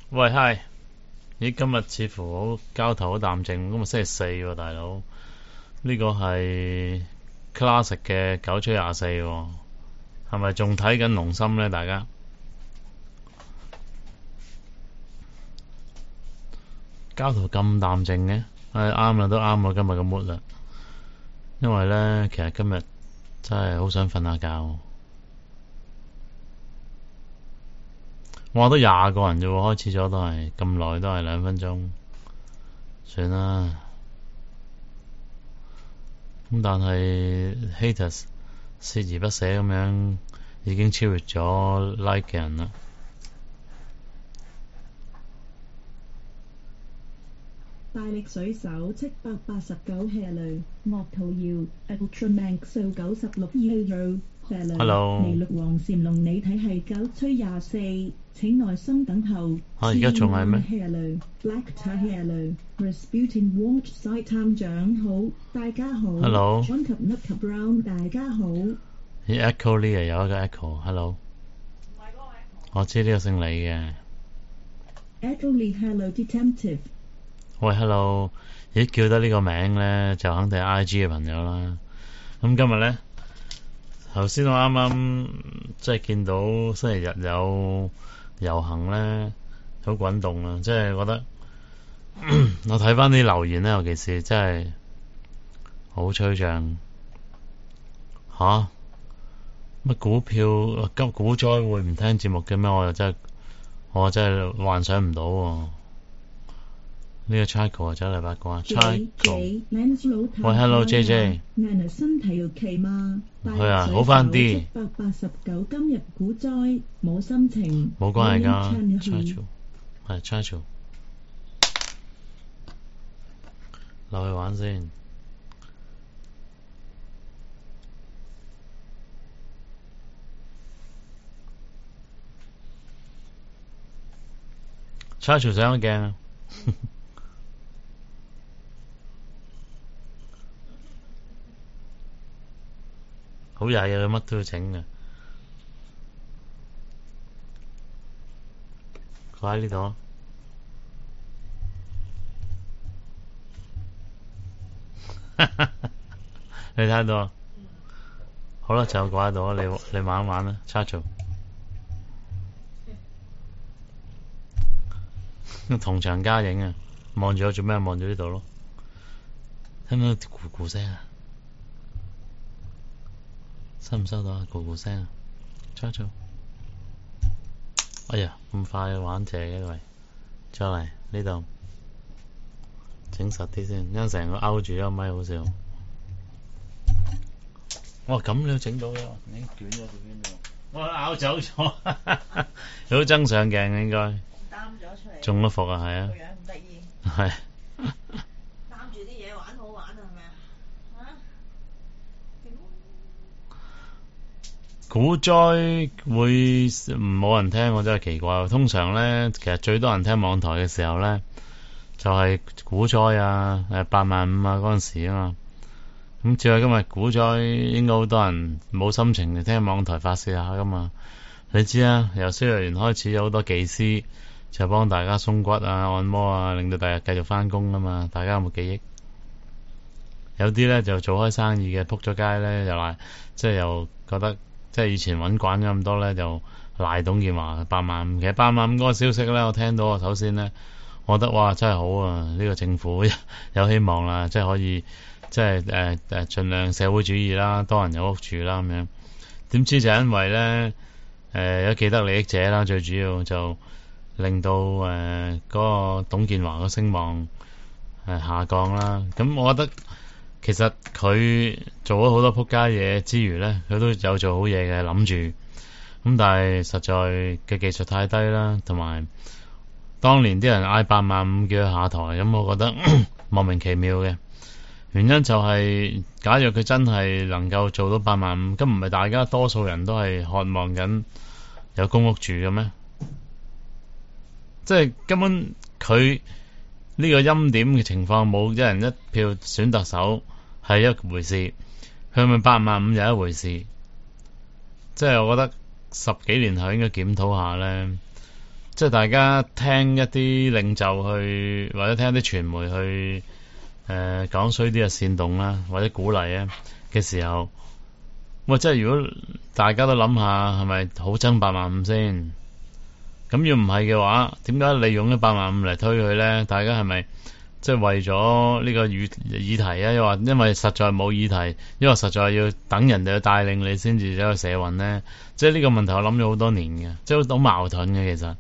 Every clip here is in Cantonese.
喂，hi！咦，今日似乎好交投好淡靜，今日星期四喎，大佬。呢個係 classic 嘅9吹24喎，係咪仲睇緊龍心呢？大家交投咁淡靜嘅，啱啦，都啱啦，今日嘅 mood 啦。因為呢，其實今日真係好想瞓下覺。我話都20個人啫喎，開始咗都係咁耐，都係2分鐘，算啦。咁但係 haters 鍥而不捨咁樣，已經超越咗 like 嘅人啦。 大力水手789 Hello 岳圖耀 Ultraman 數96 Euro Hello 尼祿王禪龍你睇係9吹24，請耐心等候。 而家仲係咩 Hello Black Tie Hello Rasputin Watch 晒探長好，大家好。 Hello 安及 Nut 及 Brown 大家好。 Echo 呢有一個 Echo，Hello。我知呢個姓李嘅。 Echo Lee Hello Detective。 喂 ，Hello！ 咦，叫得呢個名呢，就肯定係 IG 嘅朋友啦。咁今日呢，頭先我啱啱即係見到星期日有遊行呢，好滾動啊！即係覺得我睇翻啲留言呢，尤其是真係好吹脹吓。乜股票急股災會唔聽節目嘅咩？我真係幻想唔到喎。呢個 Chico 走嚟八卦 Chico， 喂 Hello JJ， 身體要奇嘛？ 佢啊好返啲。 789今日股災冇心情， 冇關係㗎 Chico， 係 Chico， 留去玩先。Chico 上咗鏡啊！好曳啊！佢乜都要整嘅。佢喺呢度，你睇到？好啦，就掛喺度，你玩一玩啦 ，Chacho。同場加影啊！望住我做咩？望住呢度咯。聽唔聽到咕咕聲啊？收唔收到啊？咕咕聲啊 ，Chacho。哎呀，咁快玩謝嘅喂，再嚟呢度整實啲先，因為成個勾住咗個咪好笑。哇，咁你都整到嘅，你捲咗條邊度？我咬走咗，你好憎上鏡嘅應該。 擔咗出嚟。 中咗伏啊，係啊。 個樣唔得意。 係。 擔住啲嘢玩好玩啊，係咪啊？ 股災會冇人聽，我真係奇怪。通常呢，其實最多人聽網台嘅時候呢，就係股災啊，85000啊嗰陣時啊嘛。咁照係今日股災，應該好多人冇心情嚟聽網台發泄下噶嘛。你知啊，由消弱員開始有好多技師就幫大家鬆骨啊、按摩啊，令到第日繼續翻工噶嘛。大家有冇記憶？有啲呢就做開生意嘅，仆咗街呢，又賴，即係又覺得。即係以前揾慣咗咁多呢，就賴董建華85000。其實85000嗰個消息呢，我聽到首先呢，我覺得哇真係好啊！呢個政府有希望啦，即係可以即係盡量社會主義啦，多人有屋住啦咁樣。點知就因為呢，有既得利益者啦，最主要就令到嗰個董建華個聲望下降啦。咁我覺得。其實佢做咗好多仆街嘢之餘呢，佢都有做好嘢嘅諗住，咁但係實在嘅技術太低啦，同埋當年啲人嗌85000叫佢下台，咁我覺得莫名其妙嘅原因就係，假如佢真係能夠做到85000，咁唔係大家多數人都係渴望緊有公屋住嘅咩？即係根本佢。呢個欽點嘅情況冇一人一票選特首係一回事，佢咪85000又一回事，即係我覺得10幾年後應該檢討下呢， 即係大家聽一啲領袖去，或者聽一啲傳媒去講衰啲嘅煽動啦，或者鼓勵啊嘅時候，喂，即係如果大家都諗下，係咪好憎805先？咁要唔係嘅話，點解利用呢805嚟推佢咧？大家係咪即係為咗呢個議題啊？又話因為實在冇議題，因為實在要等人哋去帶領你先至走去社運咧？即係呢個問題，我諗咗好多年嘅，即係好矛盾嘅其實。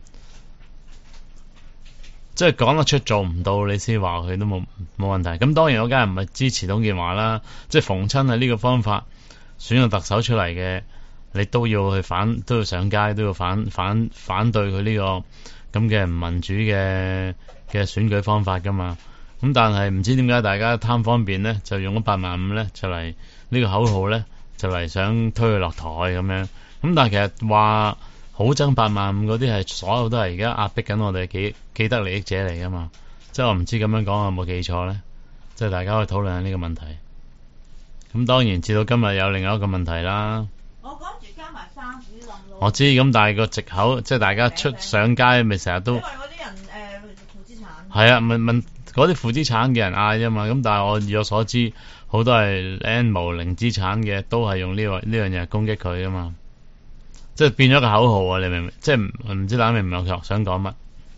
即係講得出做唔到，你先話佢都冇問題。咁當然我梗係唔係支持董建華啦。即係逢親係呢個方法選個特首出嚟嘅，你都要去都要上街，都要反對佢呢個咁嘅唔民主嘅選舉方法噶嘛。咁但係唔知點解大家貪方便咧，就用咗805咧，就嚟呢個口號咧，就嚟想推佢落台咁樣。咁但係其實話好憎805嗰啲係所有都係而家壓迫緊我哋嘅既得利益者嚟噶嘛。即係我唔知咁樣講有冇記錯咧。即係大家可以討論下呢個問題。咁當然至到今日有另外一個問題啦。 我趕住加埋沙士冧咯。 我知咁，但係個藉口即係大家上街咪成日都因為嗰啲人負資產。 係啊，問嗰啲負資產嘅人嗌啫嘛。咁但係我以我所知，好多係 N 無零資產嘅都係用呢樣嘢攻擊佢噶嘛。即係變咗個口號啊！你明唔明？即係唔知大家明唔明我想講乜？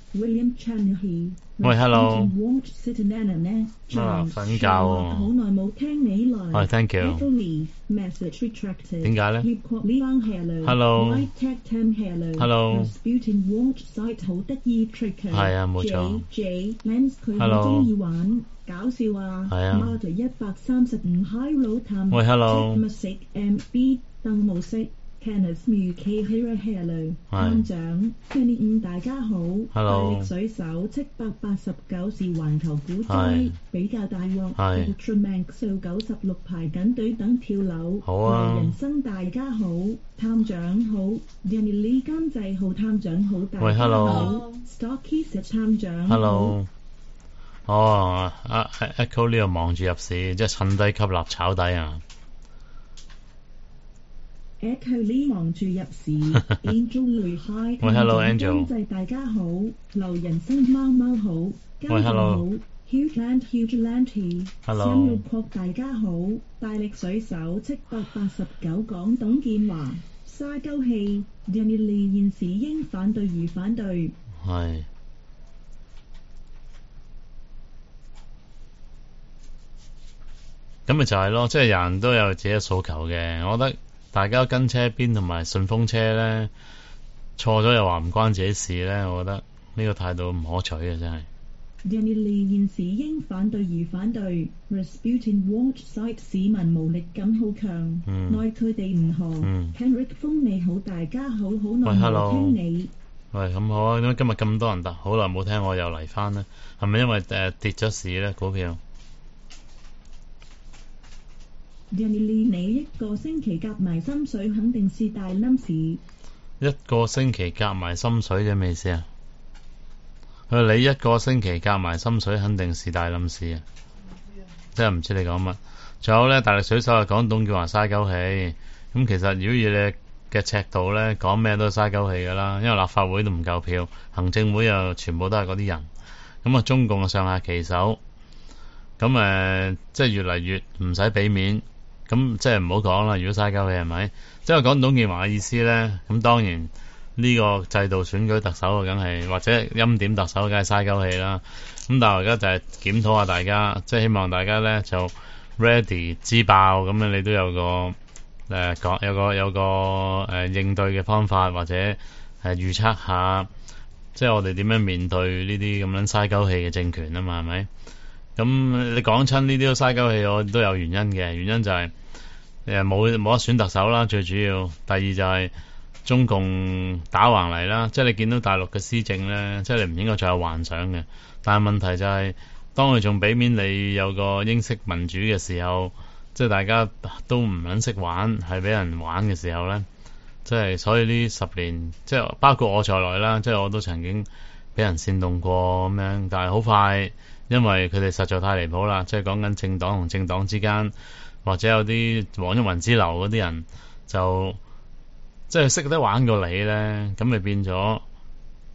喂 ，hello。瞓覺喎。 好耐冇聽你來。 thank you。點解咧 ？hello。hello。係啊，冇錯。hello。 搞笑啊！ 係啊。 喂 ，hello。 Kenneth 妙企 Hello 探長 Kenny 大家好。大力水手789是環球股災比較大鑊。Ultraman 數96排緊隊等跳樓。 好啊。 人生大家好，探長好。Danny Lee 監製好，探長好。 喂 ，hello。 Stocky 探長。 hello。哦，Echo 呢度望住入市，即係趁低吸納炒底啊！ Echo 呢望住入市，Angel 雷開。 喂 ，Hello Angel。 監製大家好，留人生貓貓好，監製好 ，Huge Land Hello。 Samuel 擴大家好，大力水手789講董建華，沙鳩氣 Danny Lee 現時應反對而反對。 係。咁咪就係咯，即係人都有自己嘅訴求嘅，我覺得。大家跟車邊同埋順風車咧，錯咗又話唔關自己事咧，我覺得呢個態度唔可取嘅真係。 Danny Lee 現時應反對而反對 ，Rasputin Watch Site 市民無力感好強，愛佢哋唔何。Henrik 風你好，大家好，好耐冇聽你。 喂，咁好啊！點解今日咁多人好耐冇聽我又嚟翻呢？係咪因為跌咗市咧股票 ？Danny Lee 你一個星期夾埋心水肯定是大冧市。 一個星期夾埋心水嘅咩意思啊？佢話你一個星期夾埋心水肯定是大冧市啊！真係唔知你講乜。仲有咧，大力水手係講董建華嘥鳩氣。咁其實如果以你嘅尺度咧，講咩都嘥鳩氣噶啦。因為立法會都唔夠票，行政會又全部都係嗰啲人。咁啊，中共上下其手，咁即係越嚟越唔使俾面。咁即係唔好講啦，如果嘥鳩氣係咪？即係講董建華嘅意思咧，咁當然呢個制度選舉特首梗係或者欽點特首梗係嘥鳩氣啦。咁但係而家就係檢討下大家，即係希望大家咧就 ready 支爆咁樣，你都有個有個應對嘅方法，或者預測下，即係我哋點樣面對呢啲咁樣嘥鳩氣嘅政權啊嘛，係咪？咁你講親呢啲都嘥鳩氣，我都有原因嘅。原因就係冇得選特首啦，最主要。第二就係中共打橫嚟啦，即係你見到大陸嘅施政咧，即係你唔應該再有幻想嘅。但係問題就係，當佢仲俾面你有個英式民主嘅時候，即係大家都唔肯識玩，係俾人玩嘅時候咧，即係所以呢10年，即係包括我在內啦，即係我都曾經俾人煽動過咁樣，但係好快。因為佢哋實在太離譜啦，即係講緊政黨同政黨之間，或者有啲黃毓民之流嗰啲人，就即係識得玩過你咧，咁咪變咗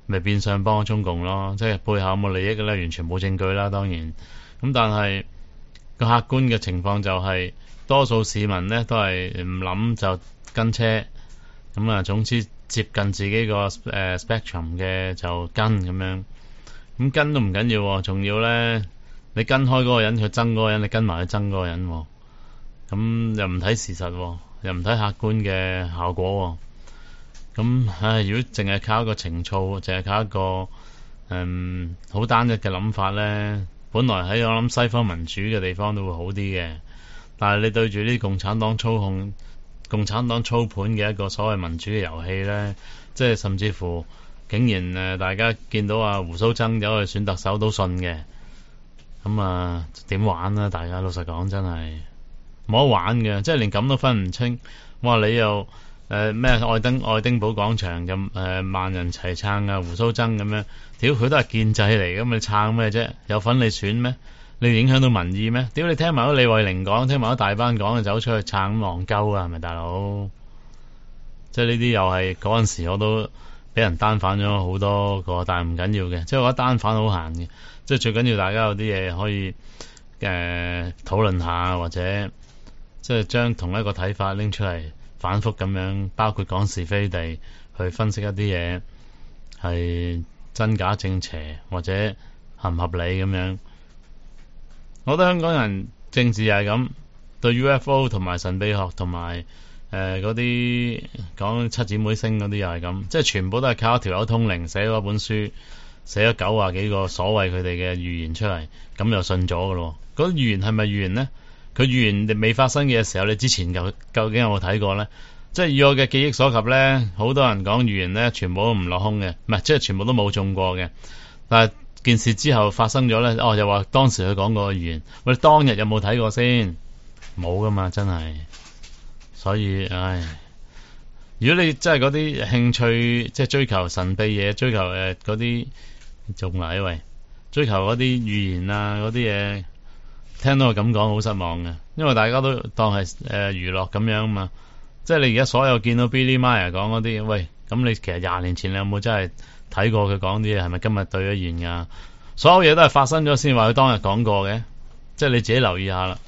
咪變相幫中共咯，即係背後有冇利益嘅咧，完全冇證據啦，當然。咁但係個客觀嘅情況就係、多數市民咧都係唔諗就跟車，咁啊總之接近自己個spectrum 嘅就跟咁樣，咁跟都唔緊要，仲要咧你跟開嗰個人佢憎嗰個人，你跟埋佢憎嗰個人，咁又唔睇事實，又唔睇客觀嘅效果。咁如果淨係靠一個情操，淨係靠一個好單一嘅諗法咧，本來喺我諗西方民主嘅地方都會好啲嘅，但係你對住呢啲共產黨操控、共產黨操盤嘅一個所謂民主嘅遊戲咧，即係甚至乎竟然大家見到胡鬚曾走去選特首都信嘅，咁點玩啊？大家老實講真係冇得玩嘅，即係連咁都分唔清。哇！你又咩愛丁堡廣場咁萬人齊撐胡鬚曾咁樣，屌佢都係建制嚟，咁你撐咩啫？有份你選咩？你影響到民意咩？屌你聽埋李慧玲講，聽埋大班講，就走出去撐戇鳩啊，係咪大佬？即係呢啲又係嗰陣時我都俾人單反咗好多個，但係唔緊要嘅，即係我覺得單反好閒嘅，即係最緊要大家有啲嘢可以討論下，或者即係將同一個睇法拎出嚟反覆咁樣，包括講是非地去分析一啲嘢係真假正邪或者合唔合理咁樣。我覺得香港人政治係咁，對 UFO 同埋神秘學同埋嗰啲講七姊妹星嗰啲又係咁，即係全部都係靠一條友通靈寫咗本書，寫咗90幾個所謂佢哋嘅預言出嚟，咁又信咗噶咯。嗰啲預言係咪預言呢？佢預言未發生嘅時候，你之前究竟有冇睇過呢？即係以我嘅記憶所及呢，好多人講預言呢，全部都唔落空嘅，唔係即係全部都冇中過嘅。但係件事之後發生咗呢，又話當時佢講過預言，喂，當日有冇睇過先？冇噶嘛，真係。所以如果你真係嗰啲興趣，即係追求神秘嘢，追求嗰啲仲嚟喂，追求嗰啲預言嗰啲嘢。聽到佢咁講好失望嘅，因為大家都當係娛樂咁樣嘛。即係你而家所有見到 Billy Meyer 講嗰啲，喂，咁你其實20年前你有冇真係睇過佢講啲嘢？係咪今日對咗現噶？所有嘢都係發生咗先話佢當日講過嘅，即係你自己留意下啦。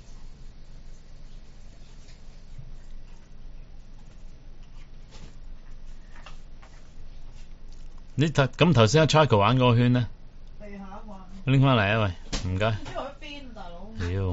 你咁頭先阿 Charles 玩嗰個圈呢？ 地下玩。 拎翻嚟啊喂，唔該。屌！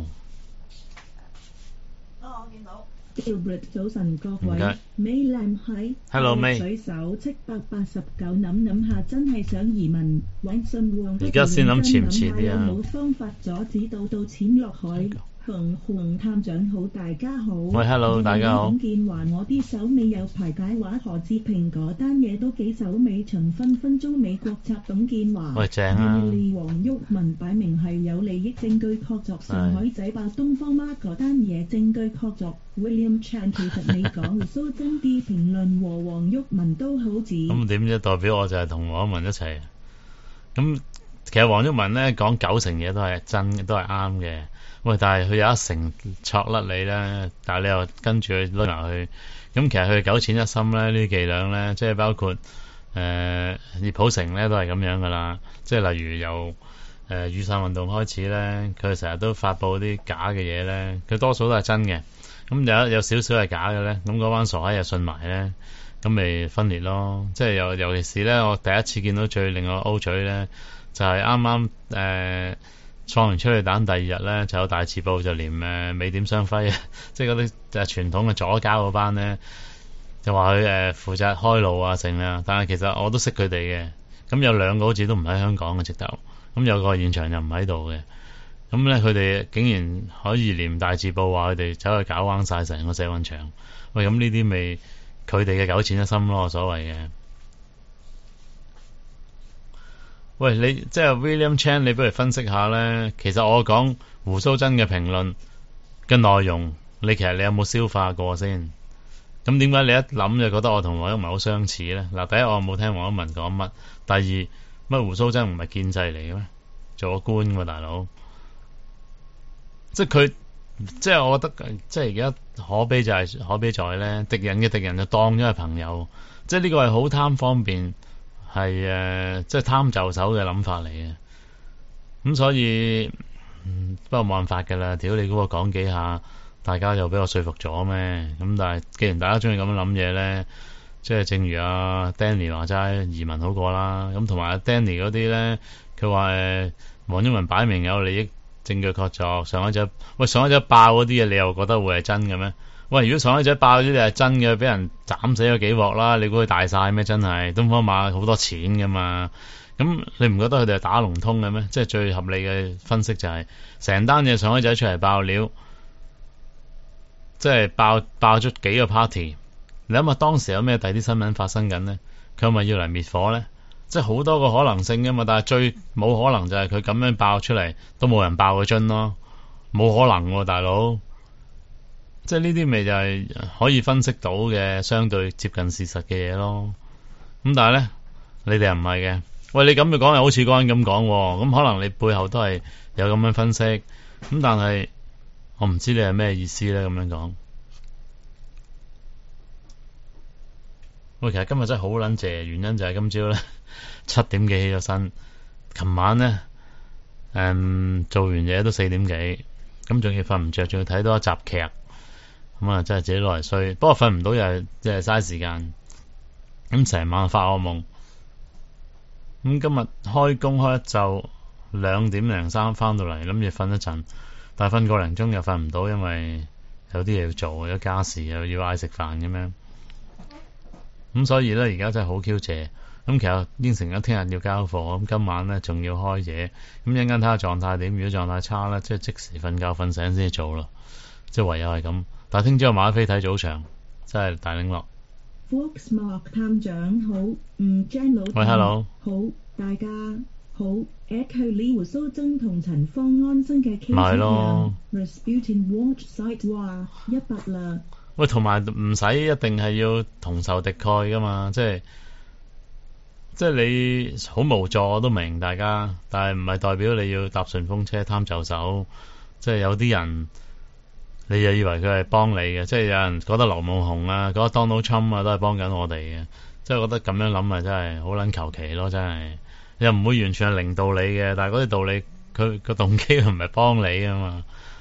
我見到。 Gilbert 早晨各位，美靚喺 Hello May 水手789諗下真係想移民揾信旺。 而家先諗遲唔遲啲啊？ 有冇方法阻止到錢落海？洪探長好，大家好。 喂 ，Hello， 大家好。 董建華，我啲手尾有排解話，何志平嗰單嘢都幾手尾長，分鐘美國插董建華。 喂，正啊！ 黃毓民擺明係有利益，證據確鑿。上海仔爆東方媽嗰單嘢，證據確鑿。William Chan 其實你講蘇真啲評論和黃毓民都好似。咁點啫？代表我就係同黃毓民一齊。咁其實黃毓民咧講90%嘢都係真，都係啱嘅。喂，但係佢有1%錯甩你咧，但係你又跟住佢攞埋去，咁其實佢九淺一深咧，呢啲伎倆咧，即係包括葉普成咧都係咁樣噶啦，即係例如由雨傘運動開始咧，佢成日都發佈啲假嘅嘢咧，佢多數都係真嘅，咁有少少係假嘅咧，咁嗰班傻閪又信埋咧，咁咪分裂咯，即係尤其是咧，我第一次見到最令我 O 嘴咧，就係啱啱放完出去彈第二日咧，就有大字報就連美點雙輝啊，即係嗰啲就係傳統嘅左膠嗰班咧，就話佢負責開路啊成啊，但係其實我都識佢哋嘅，咁有2個好似都唔喺香港嘅直頭，咁有個現場又唔喺度嘅，咁咧佢哋竟然可以連大字報話佢哋走去搞彎晒成個社運場，喂，咁呢啲咪佢哋嘅九淺一深咯，所謂嘅。喂，你即係 William Chan， 你不如分析下咧。其實我講胡鬚曾嘅評論嘅內容，你其實你有冇消化過先？咁點解你一諗就覺得我同黃毓民好相似咧？嗱，第一我冇聽黃毓民講乜，第二乜胡鬚曾唔係建制嚟嘅咩？做個官喎，大佬。即係佢，即係我覺得，即係而家可悲就係可悲在咧，敵人嘅敵人就當咗係朋友，即係呢個係好貪方便。 係即係貪就手嘅諗法嚟嘅。咁所以不過冇辦法㗎啦，屌你估我講幾下，大家就俾我說服咗咩？咁但係既然大家中意咁樣諗嘢咧，即係正如阿 Danny 話齋，移民好過啦。咁同埋阿 Danny 嗰啲咧，佢話黃毓民擺明有利益證據確鑿，上海仔爆嗰啲嘢，你又覺得會係真嘅咩？喂，如果上海仔爆嗰啲係真嘅，俾人斬死咗幾鑊啦，你估佢大晒咩？真係東方馬好多錢噶嘛？咁你唔覺得佢哋係打龍通嘅咩？即係最合理嘅分析就係成單嘢上海仔出嚟爆料，即係爆咗幾個 party。你諗下當時有咩第啲新聞發生緊呢？佢係咪要嚟滅火呢？即係好多個可能性噶嘛，但係最冇可能就係佢咁樣爆出嚟都冇人爆個樽咯，冇可能喎，大佬。即係呢啲咪就係可以分析到嘅相對接近事實嘅嘢咯。咁但係咧，你哋又唔係嘅。喂，你咁就講又好似嗰個人咁講，咁可能你背後都係有咁樣分析。咁但係我唔知你係咩意思咧，咁樣講。喂，其實今日真係好撚謝，原因就係今朝咧7點幾起咗身，琴晚咧做完嘢都4點幾，咁仲要瞓唔着，仲要睇多一集劇。咁啊，真係自己攞嚟衰，不過瞓唔到又係即係嘥時間，咁成晚發惡夢。咁今日開工開一晝2點零3翻到嚟，諗住瞓一陣，但係瞓個零鐘又瞓唔到，因為有啲嘢要做，有家事又要嗌食飯咁樣。咁所以咧，而家真係好 Q 謝。咁其實應承咗聽日要交貨，咁今晚咧仲要開嘢。咁一陣間睇下狀態點，如果狀態差咧，即係即時瞓覺瞓醒先至做咯。即係唯有係咁。但係聽朝馬飛睇早場，真係大領落。 Foxmark 探長好，Jan 老喂 ，hello， 好，大家好 ，Echo 李胡鬚曾同陳方安生嘅 case 咪係咯 Rasputin Watch Site 話100啦。 喂，同埋唔使一定係要同仇敵愾噶嘛，即係你好無助我都明大家，但係唔係代表你要搭順風車貪就手，即係有啲人。你又以為佢係幫你嘅，即係有人覺得劉夢熊啊，覺得 Donald Trump 啊，都係幫緊我哋嘅，即係覺得咁樣諗啊，真係好撚求其咯，真係又唔會完全係零道理嘅，但係嗰啲道理佢個動機唔係幫你啊嘛，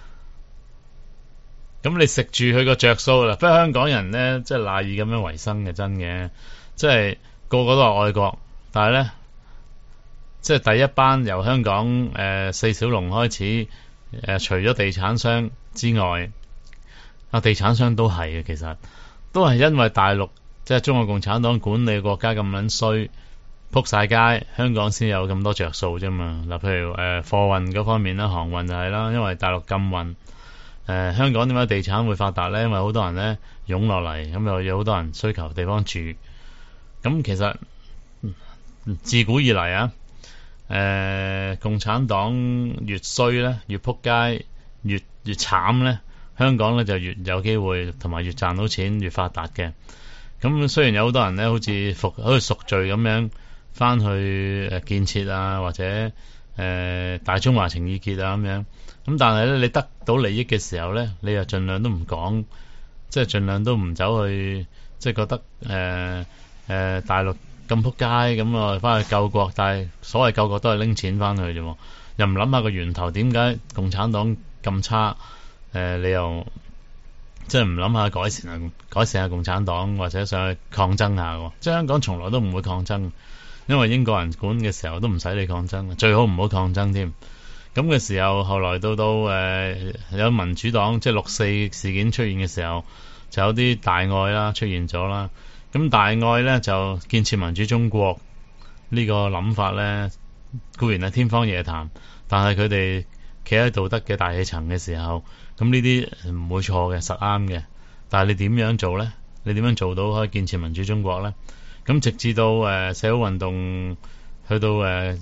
咁你食住佢個着數啦。不過香港人咧，即係賴以咁樣為生嘅真嘅，即係個個都係愛國，但係咧，即係第一班由香港四小龍開始。除咗地產商之外，地產商都係嘅，其實都係因為大陸即係中國共產黨管理國家咁撚衰，撲晒街，香港先有咁多着數啫嘛。嗱，譬如貨運嗰方面啦，航運就係啦，因為大陸禁運，香港點解地產會發達咧？因為好多人咧湧落嚟，咁又有好多人需求地方住，咁其實自古以嚟啊。共產黨越衰咧，越撲街，越慘咧，香港咧就越有機會，同埋越賺到錢，越發達嘅。咁雖然有好多人咧，好似贖罪咁樣翻去建設啊，或者大中華情意結啊咁樣。咁但係咧，你得到利益嘅時候咧，你又盡量都唔講，即係盡量都唔走去，即係覺得大陸。咁撲街咁啊，翻去救國，但係所謂救國都係拎錢翻去啫，又唔諗下個源頭點解共產黨咁差？你又即係唔諗下改善下共產黨，或者上去抗爭下喎？即係香港從來都唔會抗爭，因為英國人管嘅時候都唔使你抗爭，最好唔好抗爭添。咁嘅時候，後來到有民主黨，即係6·4事件出現嘅時候，就有啲大愛啦出現咗啦。咁大愛咧就建設民主中國呢個諗法咧，固然係天方夜譚，但係佢哋企喺道德嘅大氣層嘅時候，咁呢啲唔會錯嘅，實啱嘅。但係你點樣做咧？你點樣做到可以建設民主中國咧？咁直至到社會運動去到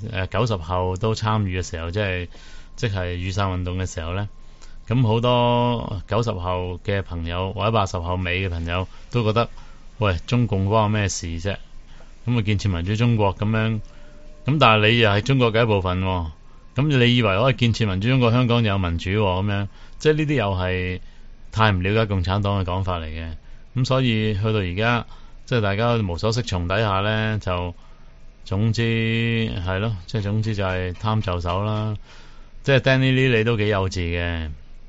90後都參與嘅時候，即係雨傘運動嘅時候咧，咁好多90後嘅朋友或者80後尾嘅朋友都覺得。喂，中共關我咩事啫？咁啊建設民主中國咁樣，咁但係你又係中國嘅一部分，咁你以為可以建設民主中國，香港有民主咁樣？即係呢啲又係太唔了解共產黨嘅講法嚟嘅。咁所以去到而家，即係大家無所適從底下咧，就總之係咯，即係總之就係貪就手啦。即係 Danny Lee 你都幾幼稚嘅，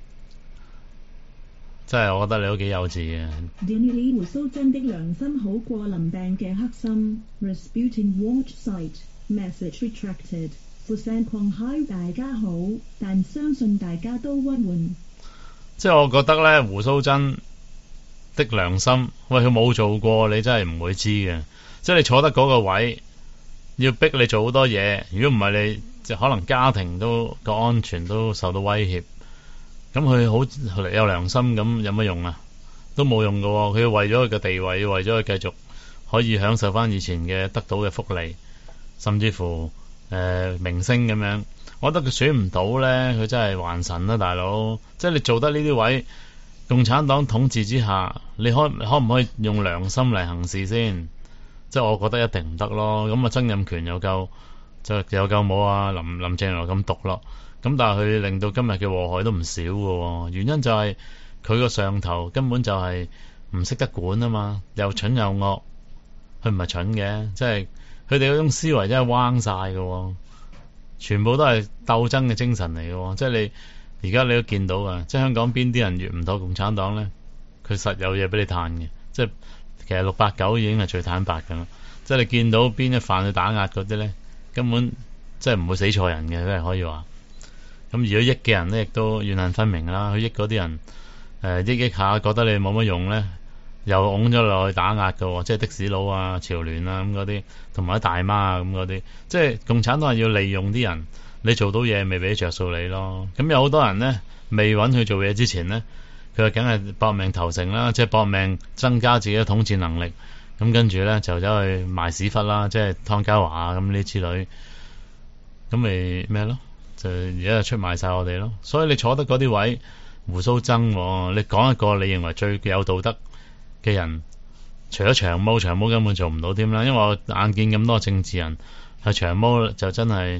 即係我覺得你都幾幼稚嘅。 Danny Lee 胡鬚真的良心好過林病嘅黑心。Rasputin watch site message retracted。富山狂嗨大家好，但相信大家都鬱悶。 即係我覺得咧，胡鬚真的良心，喂佢冇做過，你真係唔會知嘅。即係你坐得嗰個位，要逼你做好多嘢，如果唔係你就可能家庭都個安全都受到威脅。咁佢好有良心，咁有乜用啊？都冇用㗎喎。佢要為咗佢嘅地位，要為咗佢繼續可以享受翻以前嘅得到嘅福利，甚至乎明星咁樣。我覺得佢選唔到咧，佢真係還神啦，大佬。即係你做得呢啲位，共產黨統治之下，你可唔可以用良心嚟行事先？即係我覺得一定唔得咯。咁啊，曾蔭權又夠冇啊林鄭月娥咁毒咯。咁但係佢令到今日嘅禍害都唔少嘅，原因就係佢個上頭根本就係唔識得管啊嘛，又蠢又惡。佢唔係蠢嘅，即係佢哋嗰種思維真係彎晒嘅，全部都係鬥爭嘅精神嚟嘅。即係你而家你都見到啊，即係香港邊啲人越唔妥共產黨咧，佢實有嘢俾你嘆嘅。即係其實689已經係最坦白㗎啦。即係你見到邊一犯去打壓嗰啲咧，根本即係唔會死錯人嘅，真係可以話。咁如果益嘅人咧，亦都怨恨分明啦。佢益嗰啲人，益下覺得你冇乜用咧，又拱咗落去打壓㗎，即係的士佬啊、潮聯啊咁嗰啲，同埋啲大媽啊咁嗰啲。即係共產黨係要利用啲人，你做到嘢咪俾着數你咯。咁有好多人咧，未揾佢做嘢之前咧，佢梗係搏命投誠啦，即係搏命增加自己嘅統治能力。咁跟住咧就走去賣屎忽啦，即係湯家驊啊咁呢之類，咁咪咩咯？就而家就出賣晒我哋咯。所以你坐得嗰啲位，胡鬚曾，你講一個你認為最有道德嘅人，除咗長毛根本做唔到添啦。因為我眼見咁多政治人係長毛就真係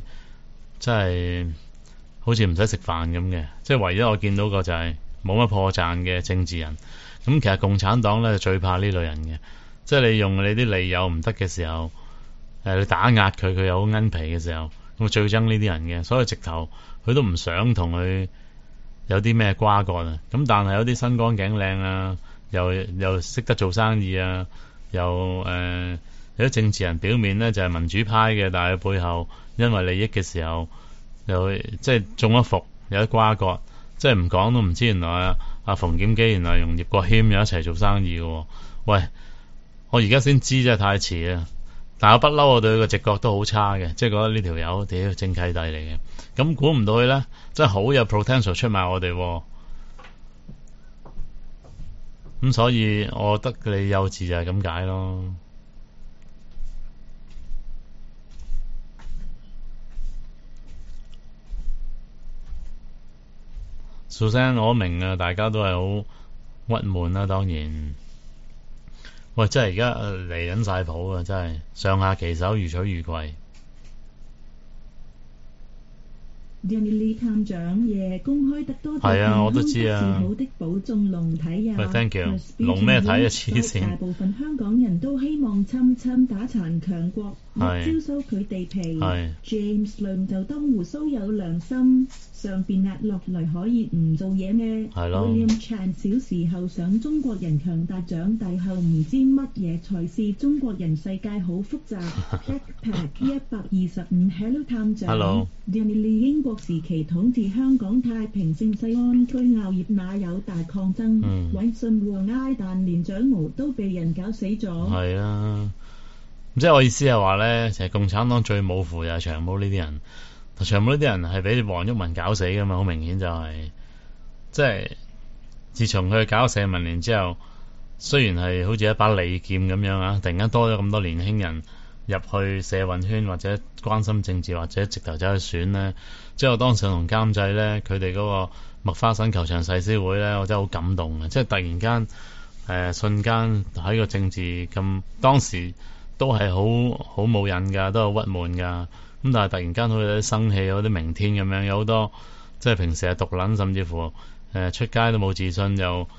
好似唔使食飯咁嘅，即係唯一我見到個就係冇乜破綻嘅政治人。咁其實共產黨咧就最怕呢類人嘅，即係你用你啲利誘唔得嘅時候，你打壓佢又好奀皮嘅時候，咁最憎呢啲人嘅。所以直頭佢都唔想同佢有啲咩瓜葛啊。咁但係有啲身光頸靚啊，又識得做生意啊，有啲政治人表面咧就係民主派嘅，但係背後因為利益嘅時候又即係中咗伏，有啲瓜葛，即係唔講都唔知原來阿馮檢基原來同葉國謙又一齊做生意嘅。喂，我而家先知真係太遲啊！但我不嬲，我對佢個直覺都好差嘅，即係覺得呢條友屌正契弟嚟嘅。咁估唔到佢咧，真係好有 potential 出賣我哋。咁所以我覺得你幼稚就係咁解咯。Susan 我明啊，大家都係好鬱悶啦，當然。喂，真係而家嚟緊晒譜啊！真係上下其手，如取如攜。 Danny Lee 探長夜公開得多係啊，我都知啊。 好的保重龍體啊！ 喂 ，thank you。龍咩體啊？黐線！ 大部分香港人都希望侵打殘強國，招收佢哋皮。James 論就當胡鬚有良心，上邊壓落嚟可以唔做嘢咩？ 係咯。 William Chan 小時候想中國人強大，長大後唔知乜嘢才是中國人，世界好複雜。Backpack 125 Hello 探長。 Hello。 Danny Lee 英國時期統治香港太平盛世，安居樂業，哪有大抗爭？委信和埃但連長毛都被人搞死咗。 係啊，即係我意思係話咧，其實共產黨最冇符就係長毛呢啲人。長毛呢啲人係俾黃毓民搞死噶嘛，好明顯就係，即係自從佢搞社民連之後，雖然係好似一把利劍咁樣啊，突然間多咗咁多年輕人入去社運圈或者關心政治或者直頭走去選咧，即係我當時同監製咧，佢哋嗰個麥花臣球場誓師會咧，我真係好感動啊！即係突然間瞬間喺個政治咁，當時都係好冇癮噶，都係鬱悶噶。咁但係突然間好似有啲生氣，有啲明天咁樣，有好多即係平時係毒撚，甚至乎出街都冇自信，又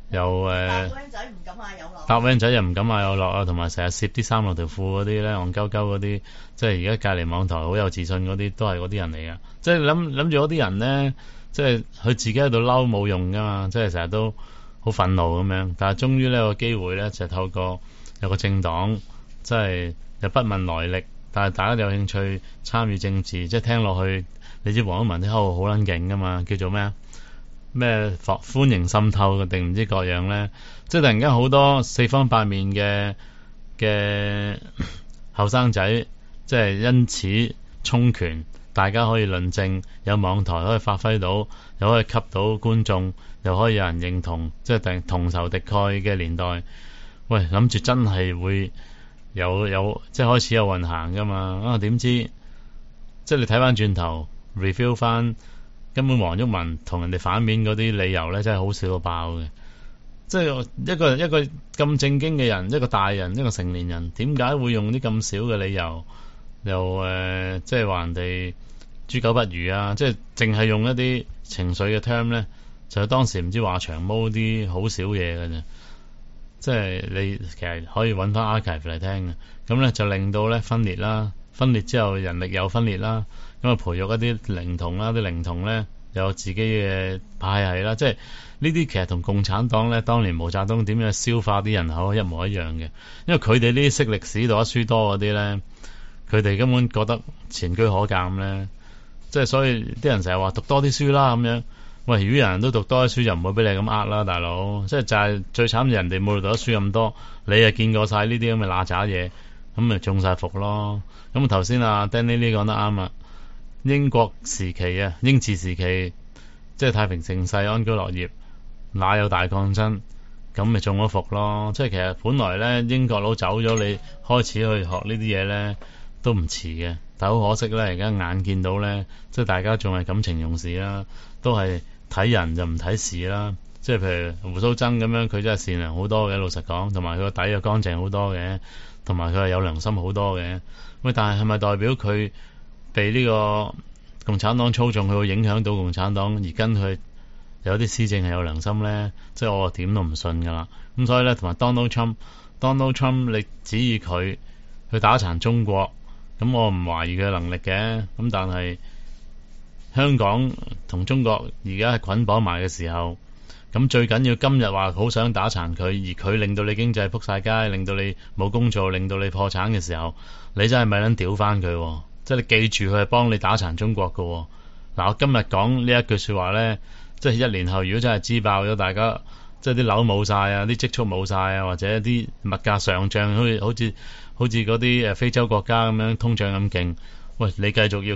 又搭 van 仔唔敢嗌有落， 搭 van 仔又唔敢嗌有落啊，同埋成日攝啲衫落條褲嗰啲咧，戇鳩鳩嗰啲，即係而家隔離網台好有自信嗰啲，都係嗰啲人嚟噶。即係諗住嗰啲人咧，即係佢自己喺度嬲冇用噶嘛，即係成日都好憤怒咁樣。但係終於呢個機會咧，就透過有個政黨，即係又不問來歷，但係大家有興趣參與政治，即係聽落去，你知黃毓民啲口號好撚勁噶嘛，叫做咩啊？咩歡迎滲透嘅定唔知各樣咧，即係突然間好多四方八面嘅後生仔，即係因此充權，大家可以論證，有網台可以發揮到，又可以吸到觀眾，又可以有人認同，即係同仇敵愾嘅年代。喂，諗住真係會有即係開始有運行噶嘛？啊，點知即係你睇翻轉頭 review 翻。根本黃毓民同人哋反面嗰啲理由咧，真係好笑到爆嘅。即係一個咁正經嘅人，一個大人，一個成年人，點解會用啲咁少嘅理由，又即係話人哋豬狗不如啊？即係淨係用一啲情緒嘅 term 咧，就當時唔知話長毛啲好少嘢嘅啫。即係你其實可以揾翻 archive 嚟聽嘅，咁咧就令到咧分裂啦，分裂之後人力又分裂啦。咁啊，培育一啲靈童啦，啲靈童咧有自己嘅派系啦，即係呢啲其實同共產黨咧當年毛澤東點樣消化啲人口一模一樣嘅，因為佢哋呢啲識歷史讀得書多嗰啲咧，佢哋根本覺得前車可鑑咧，即係所以啲人成日話讀多啲書啦咁樣。喂，如果人人都讀多啲書，就唔會俾你咁呃啦，大佬。即係就係最慘，人哋冇讀得書咁多，你又見過晒呢啲咁嘅嗱喳嘢，咁咪中晒伏咯。咁頭先啊 Danny 呢講得啱啊。英國時期啊，英治時期，即係太平盛世、安居樂業，哪有大抗爭？咁咪中咗伏咯。即係其實本來咧，英國佬走咗，你開始去學呢啲嘢咧，都唔遲嘅。但好可惜咧，而家眼見到咧，即係大家仲係感情用事啦，都係睇人就唔睇事啦。即係譬如胡鬚曾咁樣，佢真係善良好多嘅，老實講，同埋佢個底又乾淨好多嘅，同埋佢係有良心好多嘅。喂，但係係咪代表佢被呢個共產黨操縱，佢會影響到共產黨而跟佢有啲施政係有良心咧？即係我點都唔信噶啦。咁所以咧，同埋 Donald Trump 你指意佢去打殘中國，咁我唔懷疑佢嘅能力嘅。咁但係香港同中國而家係捆綁埋嘅時候，咁最緊要今日話好想打殘佢，而佢令到你經濟撲晒街，令到你冇工做，令到你破產嘅時候，你真係咪撚屌翻佢？即係你記住佢係幫你打殘中國㗎喎。嗱，我今日講呢一句說話咧，即係1年後如果真係支爆咗，大家即係啲樓冇晒啊，啲積蓄冇晒啊，或者啲物價上漲，好似嗰啲非洲國家咁樣通脹咁勁，喂，你繼續要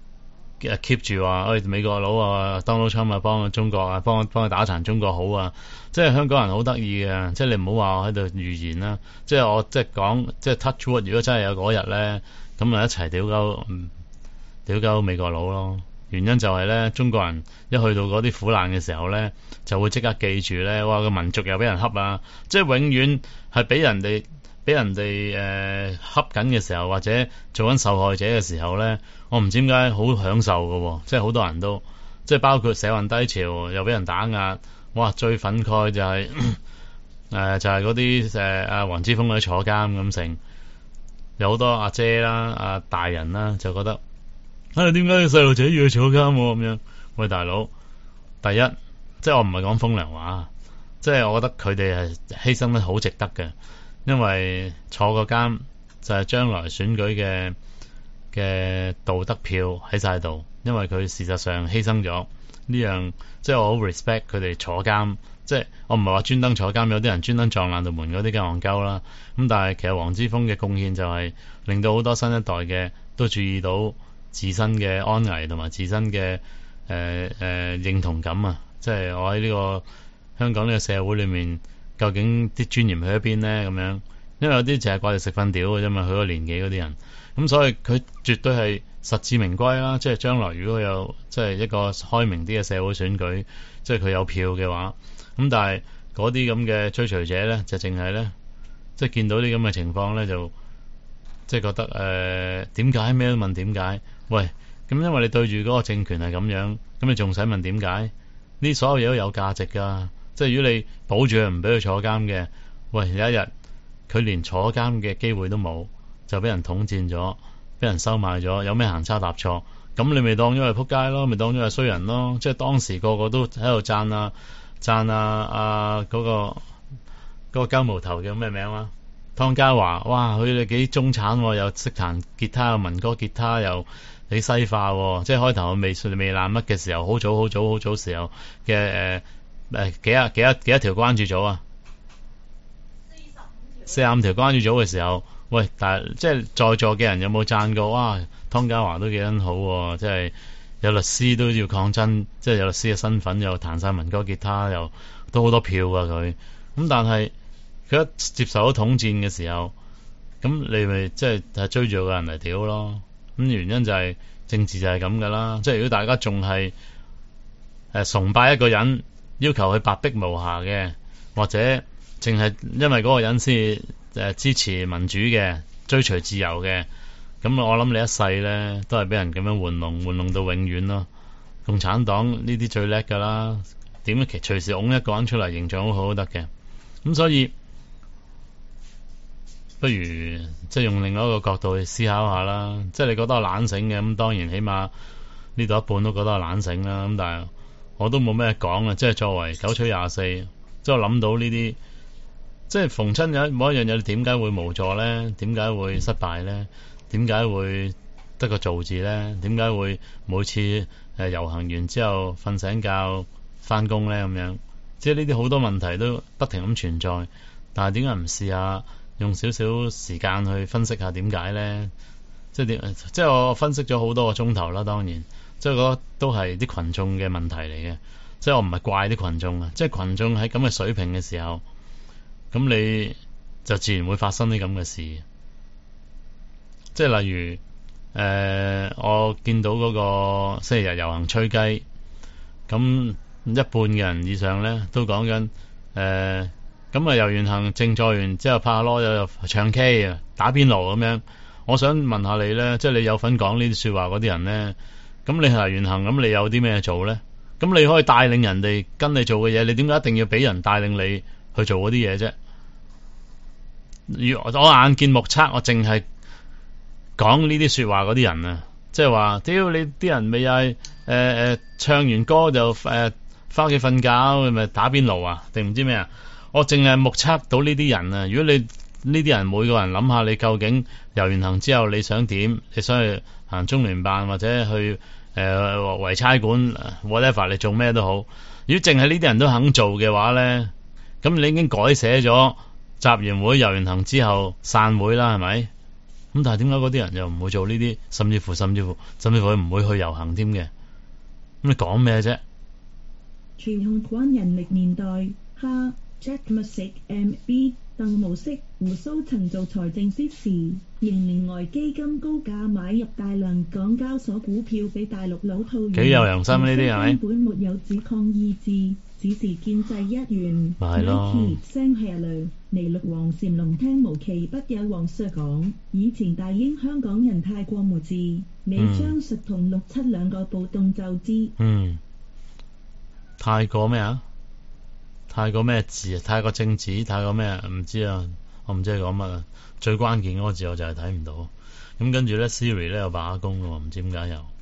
keep 住話，美國佬啊，Donald Trump啊，幫中國啊，幫佢打殘中國好啊。即係香港人好得意嘅，即係你唔好話我喺度預言啦。即係我即係講，即係 touch wood，如果真係有嗰日咧，咁咪一齊屌鳩美國佬咯。原因就係咧，中國人一去到嗰啲苦難嘅時候咧，就會即刻記住咧，哇，個民族又俾人恰啊！即係永遠係俾人哋恰緊嘅時候，或者做緊受害者嘅時候咧，我唔知點解好享受㗎，即係好多人都即係包括社運低潮又俾人打壓，哇！最憤慨就係就係嗰啲阿黃之鋒嗰啲坐監咁成。有好多阿姐啦、阿大人啦，就覺得點解細路仔要去坐監咁樣？喂，大佬，第一，即係我唔係講風涼話，即係我覺得佢哋係犧牲得好值得嘅，因為坐個監就係將來選舉嘅道德票喺晒度，因為佢事實上犧牲咗呢樣，即係我好 respect 佢哋坐監。即係我唔係話專登坐監，有啲人專登撞爛道門嗰啲梗戇鳩啦。咁但係其實黃之鋒嘅貢獻就係令到好多新一代嘅都注意到自身嘅安危同埋自身嘅認同感啊！即係我喺呢個香港呢個社會裏面，究竟啲尊嚴去咗邊呢？咁樣，因為有啲淨係掛住食瞓屌嘅啫嘛，佢個年紀嗰啲人，咁所以佢絕對係實至名歸啦。即係將來如果有即係一個開明啲嘅社會選舉，即係佢有票嘅話。咁但係嗰啲咁嘅追隨者咧，就淨係咧，即係見到啲咁嘅情況咧，就即係覺得點解咩都問點解？喂，咁因為你對住嗰個政權係咁樣，咁你仲使問點解？呢所有嘢都有價值噶， 即係如果你保住佢唔俾佢坐監嘅，喂，有一日佢連坐監嘅機會都冇，就俾人統戰咗，俾人收買咗，有咩行差踏錯，咁你咪當咗係仆街咯，咪當咗係衰人咯。即係當時個個都喺度讚嗰個鳩毛頭叫咩名啊？湯家驊，哇，佢哋幾中產喎，又識彈吉他，又民歌吉他，又幾西化喎。即係開頭未爛乜嘅時候，好早時候嘅幾多條關注組啊？45條關注組嘅時候，喂，但係即係在座嘅人有冇讚過？哇，湯家驊都幾撚好喎，即係有律師都要抗爭，即係有律師嘅身份，又彈晒民歌吉他，又都好多票啊佢。咁但係佢一接受咗統戰嘅時候，咁你咪即係追住個人嚟屌咯。咁原因就係政治就係咁噶啦。即係如果大家仲係崇拜一個人，要求佢白璧無瑕嘅，或者淨係因為嗰個人先支持民主嘅，追隨自由嘅，咁我諗你一世咧都係俾人咁樣玩弄到永遠咯。共產黨呢啲最叻噶啦，點樣隨時拱一個人出嚟，形象好好得嘅。咁所以不如即係用另外一個角度去思考下啦。即係你覺得我懶醒嘅，咁當然起碼呢度一半都覺得我懶醒啦。咁但係我都冇咩講啊。即係作為九取24，即係我諗到呢啲，即係逢親有某一樣嘢，你點解會無助咧？點解會失敗咧？點解會得個做字咧？點解會每次遊行完之後瞓醒覺翻工咧？咁樣即係呢啲好多問題都不停咁存在，但係點解唔試下用少少時間去分析下點解咧？即係我分析咗好多個鐘頭啦，當然即係覺得都係啲群眾嘅問題嚟嘅。即係我唔係怪啲群眾啊，即係群眾喺咁嘅水平嘅時候，咁你就自然會發生啲咁嘅事。即係例如我見到嗰個星期日遊行吹雞，咁一半嘅人以上咧都講緊咁啊遊完行靜坐完之後拍下囉又唱 K 啊打邊爐咁樣。我想問下你咧，即係你有份講呢啲說話嗰啲人咧，咁你遊完行咁你有啲咩做咧？咁你可以帶領人哋跟你做嘅嘢，你點解一定要俾人帶領你去做嗰啲嘢啫？我眼見目測，我淨係講呢啲說話嗰啲人啊，即係話屌你啲人咪又係唱完歌就翻屋企瞓覺，咪打邊爐啊定唔知咩啊？我淨係目測到呢啲人啊。如果你呢啲人每個人諗下，你究竟遊完行之後你想點？你想去行中聯辦或者去圍差館 whatever， 你做咩都好。如果淨係呢啲人都肯做嘅話咧，咁你已經改寫咗集完會遊完行之後散會啦，係咪？咁但係點解嗰啲人又唔會做呢啲？甚至乎佢唔會去遊行添嘅？咁你講咩啫？ 傳控軍人歷年代下 Jack Music MB 鄧無色胡鬚曾做財政司時，仍另外基金高價買入大量港交所股票俾大陸佬套現， 幾有良心呢啲係咪？ 根本沒有指抗意志，只是建制一員。 咪係咯。 聲下雷尼祿王禪龍聽無奇不有黃 Sir 講，以前大英香港人太過無知，你將實同67兩個暴動就知。 太過咩啊？太過咩字啊？太過政治？太過咩啊？唔知啊，我唔知係講乜啊。最關鍵嗰個字我就係睇唔到。咁跟住咧 Siri 咧又罷工咯，唔知點解又。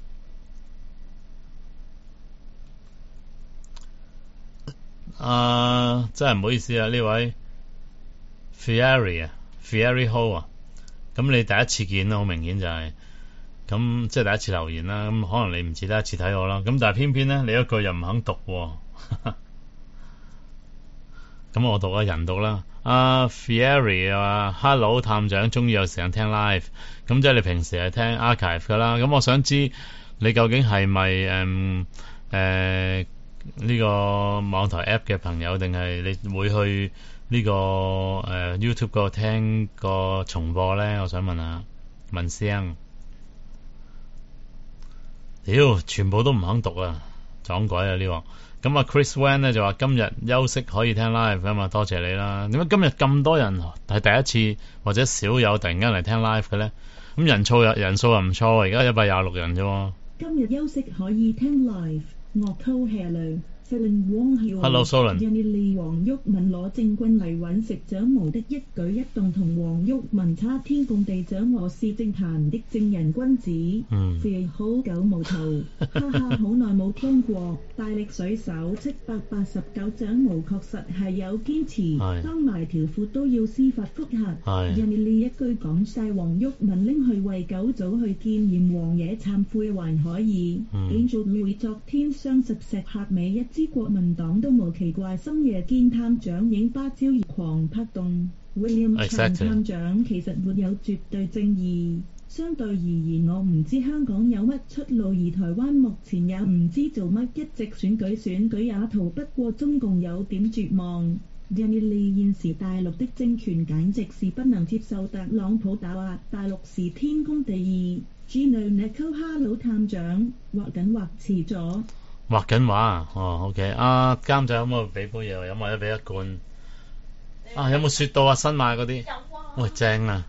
真係唔好意思啊，呢位 Fieri Hall 啊，咁你第一次見啦，好明顯就係咁，即係第一次留言啦。咁可能你唔似第一次睇我啦，咁但係偏偏咧你一句又唔肯讀喎。咁我讀啊，人讀啦。Fieri 啊 ，Hello 探長，終於有時間聽 live， 咁即係你平時係聽 archive 噶啦。咁我想知你究竟係咪呢個網台 app 嘅朋友，定係你會去呢個YouTube 嗰度聽個重播咧？我想問下文聲，屌全部都唔肯讀啊，撞鬼啊呢個！咁啊 Chris Wan 咧就話今日休息可以聽 live 啊嘛，多謝你啦。點解今日咁多人係第一次或者少有突然間嚟聽 live 嘅咧？咁人數又唔錯，而家126人啫。 今日休息可以聽 live，我 call hello Hello Solon。 Jenny Lee 黃毓民攞政棍嚟揾食獎毛的一舉一動同黃毓民差天共地獎，我是政壇的正人君子。好久無圖，哈哈，好耐冇聽過。大力水手789獎毛確實係有堅持，當埋條褲都要司法覆核。Jenny Lee 一句講晒黃毓民拎去為九組去見閻王爺懺悔還可以。Angel 會昨天雙十石客尾一支國民黨都無奇怪，深夜見探長影芭蕉葉狂拍動。William 探長其實沒有絕對正義。相對而言，我唔知香港有乜出路，而台灣目前也唔知做乜，一直選舉也逃不過中共，有點絕望。Jenny Lee 現時大陸的政權簡直是不能接受，特朗普打壓大陸是天公地義。Gino Nico Hello 探長畫緊畫遲咗。 畫緊畫OK。監製有冇俾杯嘢？有冇得俾一罐？有冇雪到新買嗰啲？喂，正啊！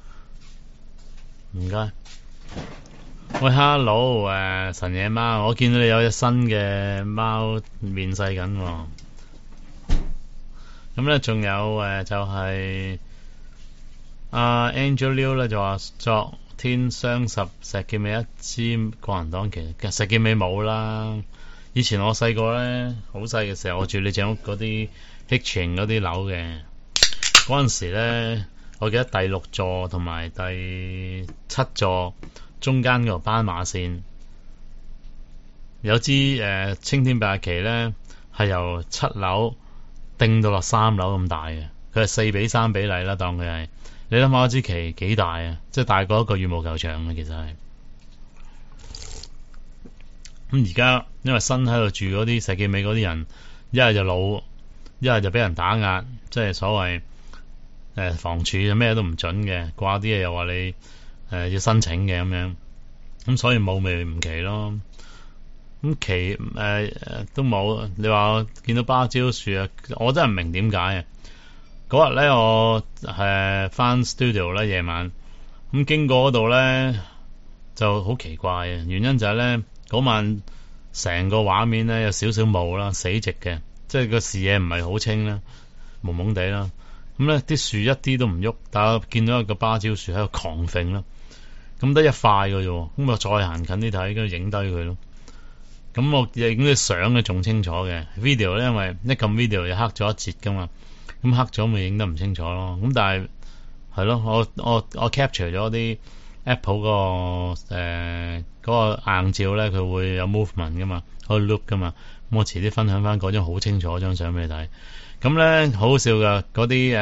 唔該。喂 ，Hello， 神野貓，我見到你有隻新嘅貓面世緊喎。咁咧，仲有就係Angel Liu 咧就話昨天雙十石硤尾一支國民黨旗，石硤尾冇啦。以前我細個咧，好細嘅時候，我住你間屋嗰啲 Hitching 嗰啲樓嘅，嗰陣時咧。我記得第6座同埋第7座中間嗰條斑馬線有支青天白日旗咧，係由7樓掟到落3樓咁大嘅，佢係4:3比例啦，當佢係你諗下支旗幾大啊，即係大過一個羽毛球場嘅，其實係。咁而家因為新喺度住嗰啲石硤尾嗰啲人，一係就老，一係就俾人打壓，即係所謂。房署咩都唔準嘅，掛啲嘢又話你要申請嘅咁樣，咁所以冇咪唔期咯。咁期都冇。你話我見到芭蕉樹啊，我真係唔明點解啊！嗰日咧我返 studio 咧夜晚，咁經過嗰度咧就好奇怪啊！原因就係咧嗰晚成個畫面咧有少少霧啦，死寂嘅，即係個視野唔係好清啦，蒙蒙地啦。咁咧啲樹一啲都唔喐，但係我見到一個芭蕉樹喺度狂揈啦，咁得一塊嘅啫，咁我再行近啲睇，跟住影低佢咯。咁我影啲相嘅仲清楚嘅 video 咧，因為一撳 video 就黑咗一截噶嘛，咁黑咗咪影得唔清楚咯。咁但係係咯，我 capture 咗啲 Apple 嗰個硬照咧，佢會有 movement 噶嘛，可以 loop 噶嘛。咁我遲啲分享翻嗰張好清楚張相俾你睇。咁咧好好笑噶，嗰啲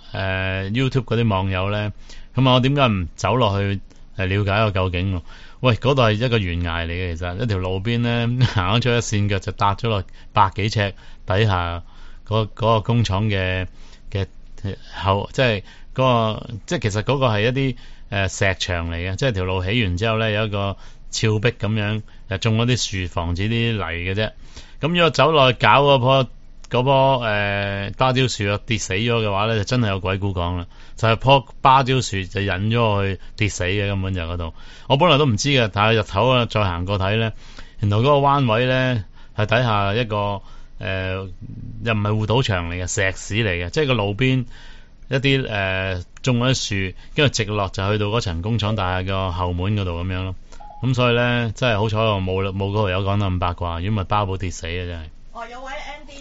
YouTube 嗰啲網友咧，咁我點解唔走落去了解個究竟？喂，嗰度係一個懸崖嚟嘅，其實一條路邊咧行咗出一線腳就搭咗落100幾尺底下嗰個工廠嘅後，即係即係其實嗰個係一啲石牆嚟嘅，即係條路起完之後咧有一個峭壁咁樣，種嗰啲樹防止啲泥嘅啫。咁如果走落去搞嗰棵芭蕉樹啊跌死咗嘅話咧，就真係有鬼故講啦。就係棵芭蕉樹就引咗我去跌死嘅，根本就嗰度。我本來都唔知嘅，但係日頭啊再行過睇咧，原來嗰個彎位咧係底下一個又唔係護島牆嚟嘅，石屎嚟嘅，即係個路邊一啲種嗰啲樹，跟住直落就去到嗰層工廠大廈個後門嗰度咁樣咯。咁所以咧真係好彩我冇嗰條友講得咁八卦，如果唔係包保跌死嘅真係。 有位 Andy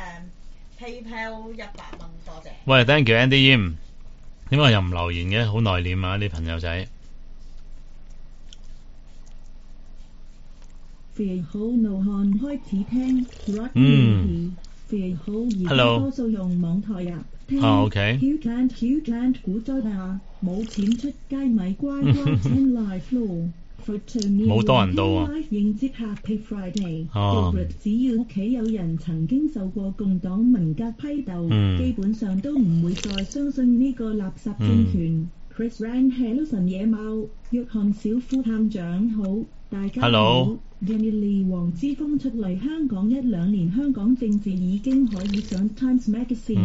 PayPal 100蚊，多謝。 喂 ，thank you Andy Yim， 點解又唔留言嘅？好內斂啊啲朋友仔。 肥好怒漢開始聽 Rocky， 肥好而家多數用網台入聽。 OK。 Hughland 股災啊！冇錢出街咪乖乖聽 live 咯。 冇多人到啊！ 迎接 Happy Friday。只要屋企有人曾經受過共黨文革批鬥，基本上都唔會再相信呢個垃圾政權。Chris Ryan Hello 神野貓，約翰小夫探長好，大家好。 Hello。 Jenny Lee 黃之鋒出嚟香港1-2年，香港政治已經可以上 Times Magazine。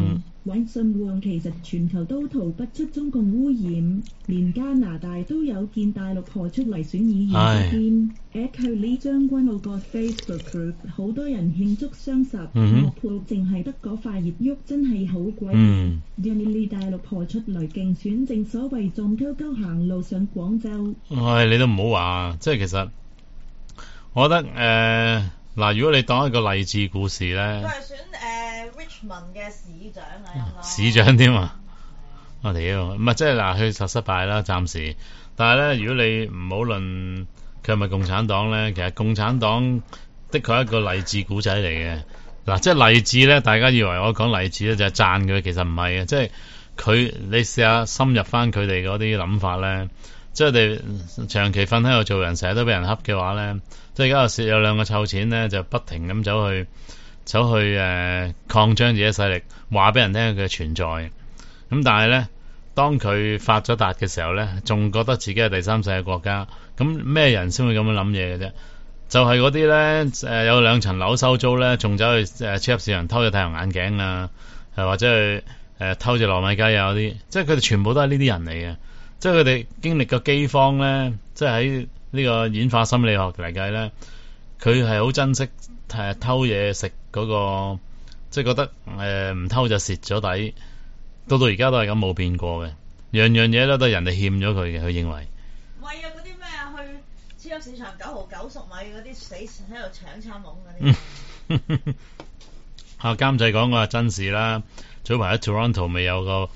揾信旺其實全球都逃不出中共污染，連加拿大都有見大陸婆出嚟選議員添。Echo 呢將軍澳個 Facebook group 好多人慶祝雙十，我鋪淨係得嗰塊葉喐，真係好鬼。讓你大陸婆出嚟競選，正所謂撞鳩鳩行路上廣州。 你都唔好話，即係其實我覺得嗱，如果你當一個勵志故事咧， 佢係選Richmond 嘅市長啊， 市長添啊！我屌，唔係即係嗱，佢實失敗啦，暫時。但係咧，如果你唔好論佢係咪共產黨咧，其實共產黨的確係一個勵志古仔嚟嘅。嗱，即係勵志咧，大家以為我講勵志咧就係讚佢，其實唔係嘅。即係佢，你試下深入翻佢哋嗰啲諗法咧，即係佢哋長期瞓喺度做人，成日都俾人恰嘅話咧，即係而家有兩個臭錢咧，就不停咁走去擴張自己勢力，話俾人聽佢嘅存在。咁但係咧，當佢發咗達嘅時候咧，仲覺得自己係第三世界國家。咁咩人先會咁樣諗嘢嘅啫？就係嗰啲咧，有2層樓收租咧，仲走去超級市場偷隻太陽眼鏡啊，或者去偷隻糯米雞啊嗰啲，即係佢哋全部都係呢啲人嚟嘅。即係佢哋經歷過飢荒咧，即係喺呢個演化心理學嚟計咧，佢係好珍惜偷嘢食嗰個，即係覺得唔偷就蝕咗底。到而家都係咁，冇變過嘅，樣樣嘢都係人哋欠咗佢嘅，佢認為。 喂啊！嗰啲咩啊，去超級市場9毫9粟米嗰啲死喺度搶餐籠嗰啲。 監製講過真事啦，早排喺 Toronto 未有個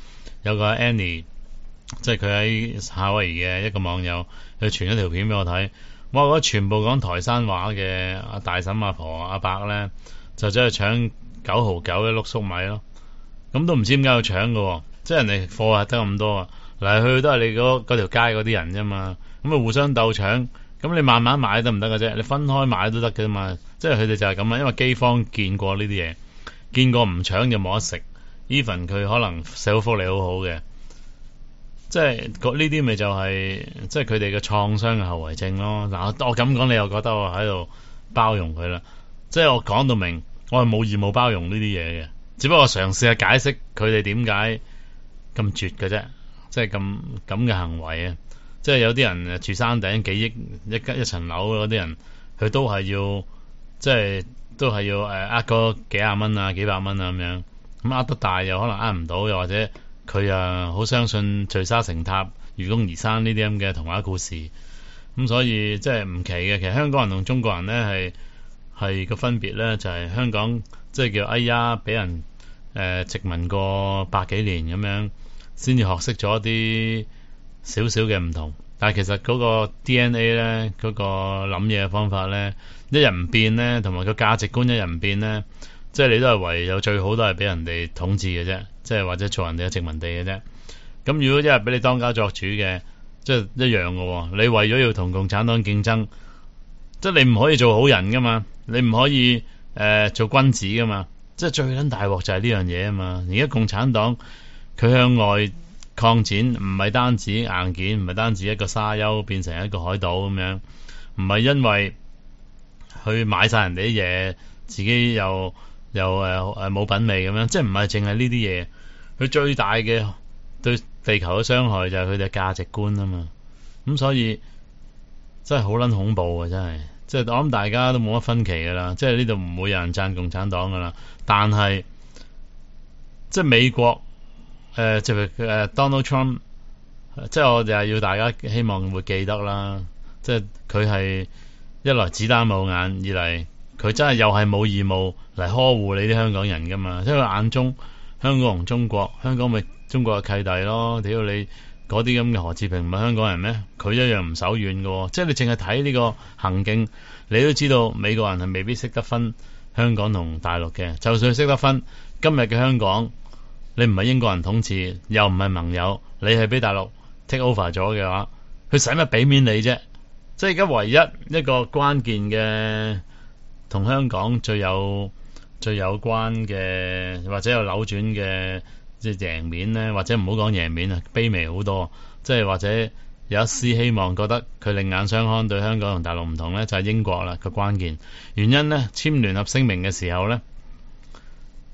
Annie， 即係佢喺夏威夷嘅一個網友，佢傳咗條片俾我睇。哇！嗰全部講台山話嘅大嬸阿婆阿伯咧，就走去搶9毫9一碌粟米咯。咁都唔知點解要搶嘅，即係人哋貨係得咁多啊，嚟去都係你嗰條街嗰啲人啫嘛，咁啊互相鬥搶，咁你慢慢買得唔得嘅啫？你分開買都得嘅嘛，即係佢哋就係咁啊，因為饑荒見過呢啲嘢，見過唔搶就冇得食 ，even 佢可能社會福利好好嘅，即係呢啲咪就係即係佢哋嘅創傷嘅後遺症咯。嗱，我咁講，你又覺得我喺度包容佢啦？即係我講到明，我係冇義務包容呢啲嘢嘅。只不過嘗試下解釋佢哋點解咁絕嘅啫，即係咁嘅行為啊！即係有啲人住山頂幾億一層樓嗰啲人，佢都係要即係都係要個幾廿蚊啊幾百蚊啊咁樣，咁得大又可能唔到，又或者佢好相信聚沙成塔、愚公移山呢啲咁嘅童話故事，咁所以即係唔奇嘅。其實香港人同中國人咧係個分別咧，就係香港即係叫哎呀俾人殖民過100幾年咁樣，先至學識咗一啲少少嘅唔同。但係其實嗰個 DNA 咧，嗰個諗嘢嘅方法咧，一日唔變咧，同埋個價值觀一日唔變咧，即係你都係唯有最好都係俾人哋統治嘅啫，即係或者做人哋嘅殖民地嘅啫。咁如果一日俾你當家作主嘅，即係一樣嘅。你為咗要同共產黨競爭，即係你唔可以做好人噶嘛，你唔可以做君子噶嘛。即係最撚大鑊就係呢樣嘢啊嘛！而家共產黨佢向外擴展，唔係單止硬件，唔係單止一個沙丘變成一個海島咁樣，唔係因為去買晒人哋啲嘢，自己又冇品味咁樣，即係唔係淨係呢啲嘢。佢最大嘅對地球嘅傷害就係佢哋嘅價值觀啊嘛。咁所以真係好撚恐怖啊！真係。即係我諗大家都冇乜分歧噶啦，即係呢度唔會有人讚共產黨噶啦。但係即係美國即係Donald Trump， 即係我哋係要大家希望會記得啦。即係佢係一來子彈冇眼，二嚟佢真係又係冇義務嚟呵護你啲香港人噶嘛。因為眼中香港同中國，香港咪中國嘅契弟咯。屌你！嗰啲咁嘅何志平唔係香港人咩？佢一樣唔手軟嘅，即係你淨係睇呢個行徑，你都知道美國人係未必識得分香港同大陸嘅。就算識得分，今日嘅香港，你唔係英國人統治，又唔係盟友，你係俾大陸 take over 咗嘅話，佢使乜俾面你啫？即係而家唯一一個關鍵嘅同香港最有關嘅，或者有扭轉嘅。即係贏面咧，或者唔好講贏面啊，卑微好多。即係或者有一絲希望，覺得佢另眼相看對香港同大陸唔同咧，就係英國啦個關鍵原因咧。簽聯合聲明嘅時候咧，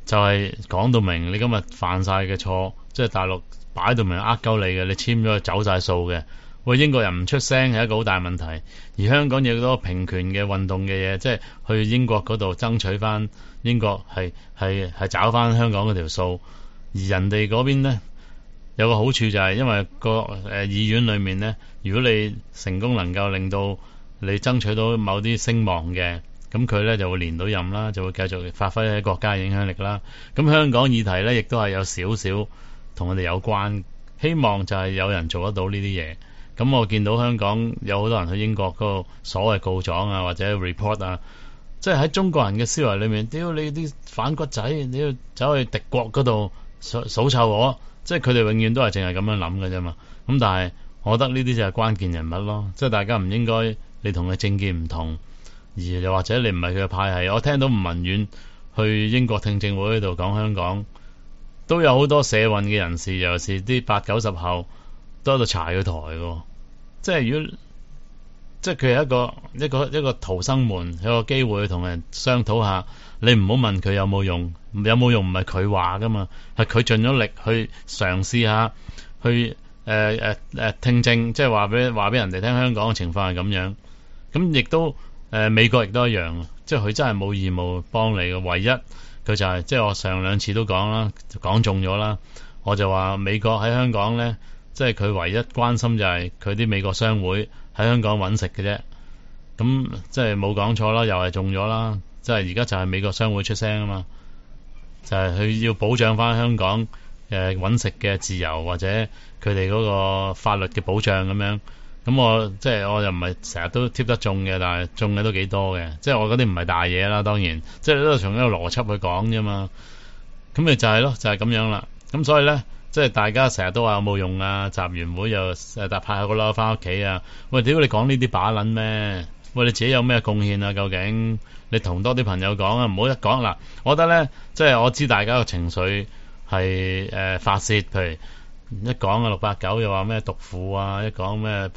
就係講到明你今日犯晒嘅錯，即係大陸擺到明呃鳩你嘅，你簽咗走晒數嘅。喂，英國人唔出聲係一個好大問題，而香港有好多平權嘅運動嘅嘢，即係去英國嗰度爭取翻英國係找翻香港嗰條數，而人哋嗰邊呢，有個好處就係因為議院裏面呢，如果你成功能夠令到你爭取到某啲聲望嘅，咁佢呢就會連到任啦，就會繼續發揮喺國家影響力啦。咁香港議題呢，亦都係有少少同我哋有關，希望就係有人做得到呢啲嘢。咁我見到香港有好多人去英國嗰個所謂告狀啊，或者 report 啊，即係喺中國人嘅思維裏面，屌你啲反骨仔，你要走去敵國嗰度數臭我，即係佢哋永遠都係淨係咁樣諗嘅啫嘛。咁但係我覺得呢啲就係關鍵人物咯，即係大家唔應該你同佢政見唔同，而又或者你唔係佢嘅派系。我聽到吳文遠去英國聽證會嗰度講香港，都有好多社運嘅人士，尤其是啲80、90後。都喺度柴佢台嘅，即係如果即係佢係一個逃生門，有個機會同人商討下。你唔好問佢有冇用，有冇用唔係佢話噶嘛，係佢盡咗力去嘗試下去聽證，即係話俾人哋聽香港嘅情況係咁樣。咁亦都美國亦都一樣，即係佢真係冇義務幫你嘅，唯一佢就係即係我上兩次都講啦，講中咗啦，我就話美國喺香港咧。即係佢唯一關心就係佢啲美國商會喺香港揾食嘅啫，咁即係冇講錯啦，又係中咗啦。即係而家就係美國商會出聲啊嘛，就係佢要保障翻香港揾食嘅自由或者佢哋嗰個法律嘅保障咁樣。咁我又唔係成日都貼得中嘅，但係中嘅都幾多嘅。即係我嗰啲唔係大嘢啦，當然即係都係從一個邏輯去講啫嘛。咁咪就係咯，就係咁樣啦。咁所以咧。即係大家成日都話有冇用啊？集完會又派下個褸翻屋企啊！喂，屌你講呢啲把撚咩？喂，你自己有咩貢獻啊？究竟你同多啲朋友講啊，唔好一講嗱。我覺得咧，即係我知大家嘅情緒係發泄，譬如一講啊689又話咩毒婦啊，一講咩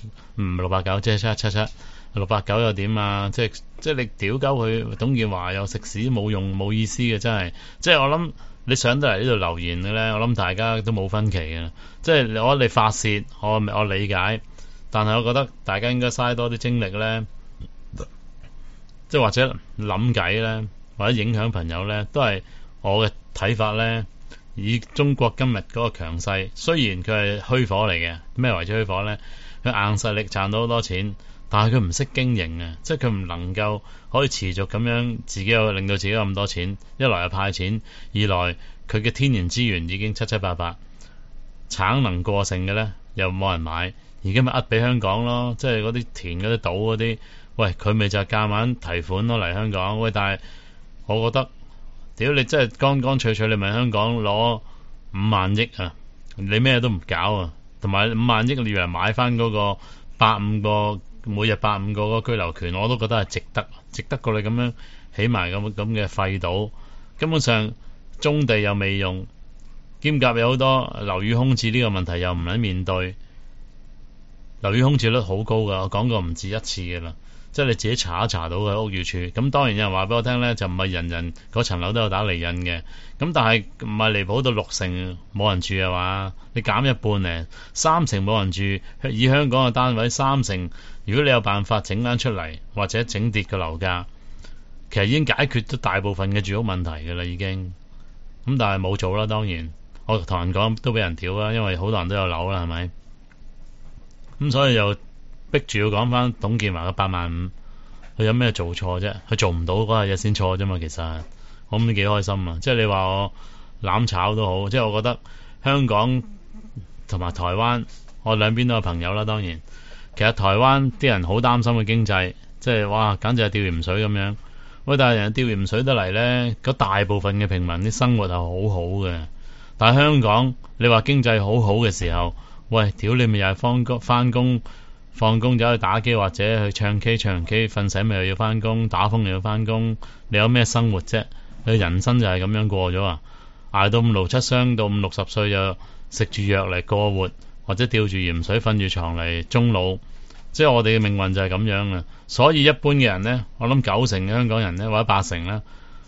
689即係777 689又點啊？即係你屌鳩佢董建華又食屎冇用冇意思嘅，真係即係我諗。你上到嚟呢度留言嘅咧，我諗大家都冇分歧嘅，即係我哋發泄，我理解，但係我覺得大家應該嘥多啲精力咧，即係或者諗計咧，或者影響朋友咧，都係我嘅睇法咧。以中國今日嗰個強勢，雖然佢係虛火嚟嘅，咩為之虛火咧？佢硬實力賺到好多錢，但係佢唔識經營啊，即係佢唔能夠可以持續咁樣自己有令到自己有咁多錢，一來又派錢，二來佢嘅天然資源已經七七八八，產能過剩嘅咧又冇人買，而家咪呃俾香港咯，即係嗰啲田嗰啲島嗰啲，喂佢咪就係夾硬提款咯嚟香港，喂但係我覺得屌你真係乾乾脆脆，你問香港攞5萬億啊，你咩都唔搞啊，同埋5萬億你以為買翻嗰個85個每日85個嗰個居留權，我都覺得係值得過你咁樣起埋咁嘅廢島，根本上棕地又未用，兼夾有好多樓宇空置呢個問題又唔肯面對，樓宇空置率好高噶，我講過唔止一次噶啦，即係你自己查一查到嘅屋宇署。咁當然有人話俾我聽咧，就唔係人人嗰層樓都有打釐印嘅，咁但係唔係離譜到60%冇人住嘅話，你減一半咧，30%冇人住，以香港嘅單位30%，如果你有辦法整翻出嚟，或者整跌個樓價，其實已經解決咗大部分嘅住屋問題噶啦已經。咁但係冇做啦，當然我同人講都俾人屌啦，因為好多人都有樓啦，係咪？咁所以又逼住要講翻董建華嘅8萬5，佢有咩做錯啫？佢做唔到嗰日先錯啫嘛。其實我諗幾開心啊！即係你話我攬炒都好，即係我覺得香港同埋台灣，我兩邊都有朋友啦。當然，其實台灣啲人好擔心嘅經濟，即係哇，簡直係吊鹽水咁樣。喂，但係人吊鹽水得嚟呢，嗰大部分嘅平民啲生活係好好嘅。但係香港，你話經濟好好嘅時候，喂，屌你咪又係翻工放工走去打機或者去唱 K 唱完 K 瞓醒咪又要翻工，打風又要翻工，你有咩生活啫？你人生就係咁樣過咗啊！捱到5、6、7傷到5、60歲就食住藥嚟過活，或者吊住鹽水瞓住床嚟終老，即係我哋嘅命運就係咁樣啊！所以一般嘅人呢，我諗90%嘅香港人呢，或者80%呢，嗰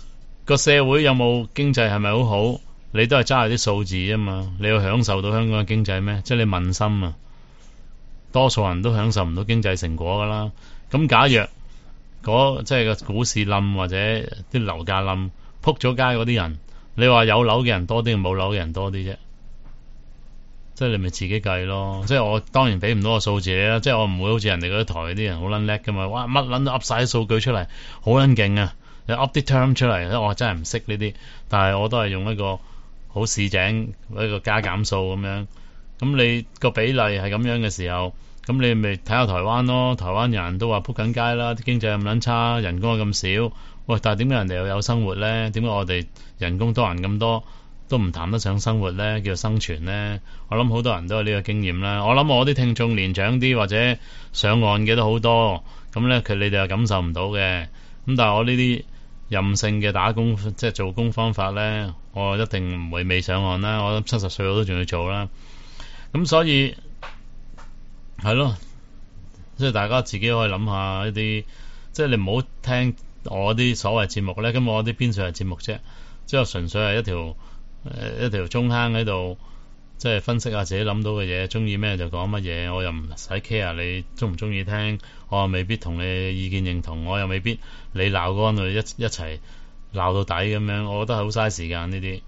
個社會有冇經濟係咪好好，你都係揸住啲數字啊嘛。你要享受到香港嘅經濟咩？即係你問心啊，多數人都享受唔到經濟成果噶啦。咁假若即係個股市冧或者啲樓價冧，撲咗街嗰啲人，你話有樓嘅人多啲定冇樓嘅人多啲啫？即係你咪自己計咯。即係我當然俾唔到個數字你啦，即係我唔會好似人哋嗰啲台啲人好撚叻噶嘛。哇，乜撚都噏晒啲數據出嚟，好撚勁啊！你噏啲 term 出嚟，我真係唔識呢啲，但係我都係用一個好市井一個加減數咁樣。咁你個比例係咁樣嘅時候，咁你咪睇下台灣咯。台灣人都話撲緊街啦，啲經濟咁撚差，人工又咁少。喂，但係點解人哋又有生活咧？點解我哋人工多人咁多都唔談得上生活咧？叫生存咧？我諗好多人都有呢個經驗啦。我諗我啲聽眾年長啲或者上岸嘅都好多，咁咧你哋又感受唔到嘅。咁但係我呢啲任性嘅打工即係做工方法咧，我一定唔會未上岸啦。我諗70歲我都仲要做啦。咁所以係咯，即係大家自己可以諗下一啲，即係你唔好聽我啲所謂節目咧。咁我啲邊算係節目啫？即係純粹係一條中坑喺度，即係分析下自己諗到嘅嘢，中意咩就講乜嘢。我又唔使 care 你中唔中意聽，我又未必同你意見認同，我又未必你鬧嗰個一齊鬧到底咁樣。我覺得係好嘥時間呢啲。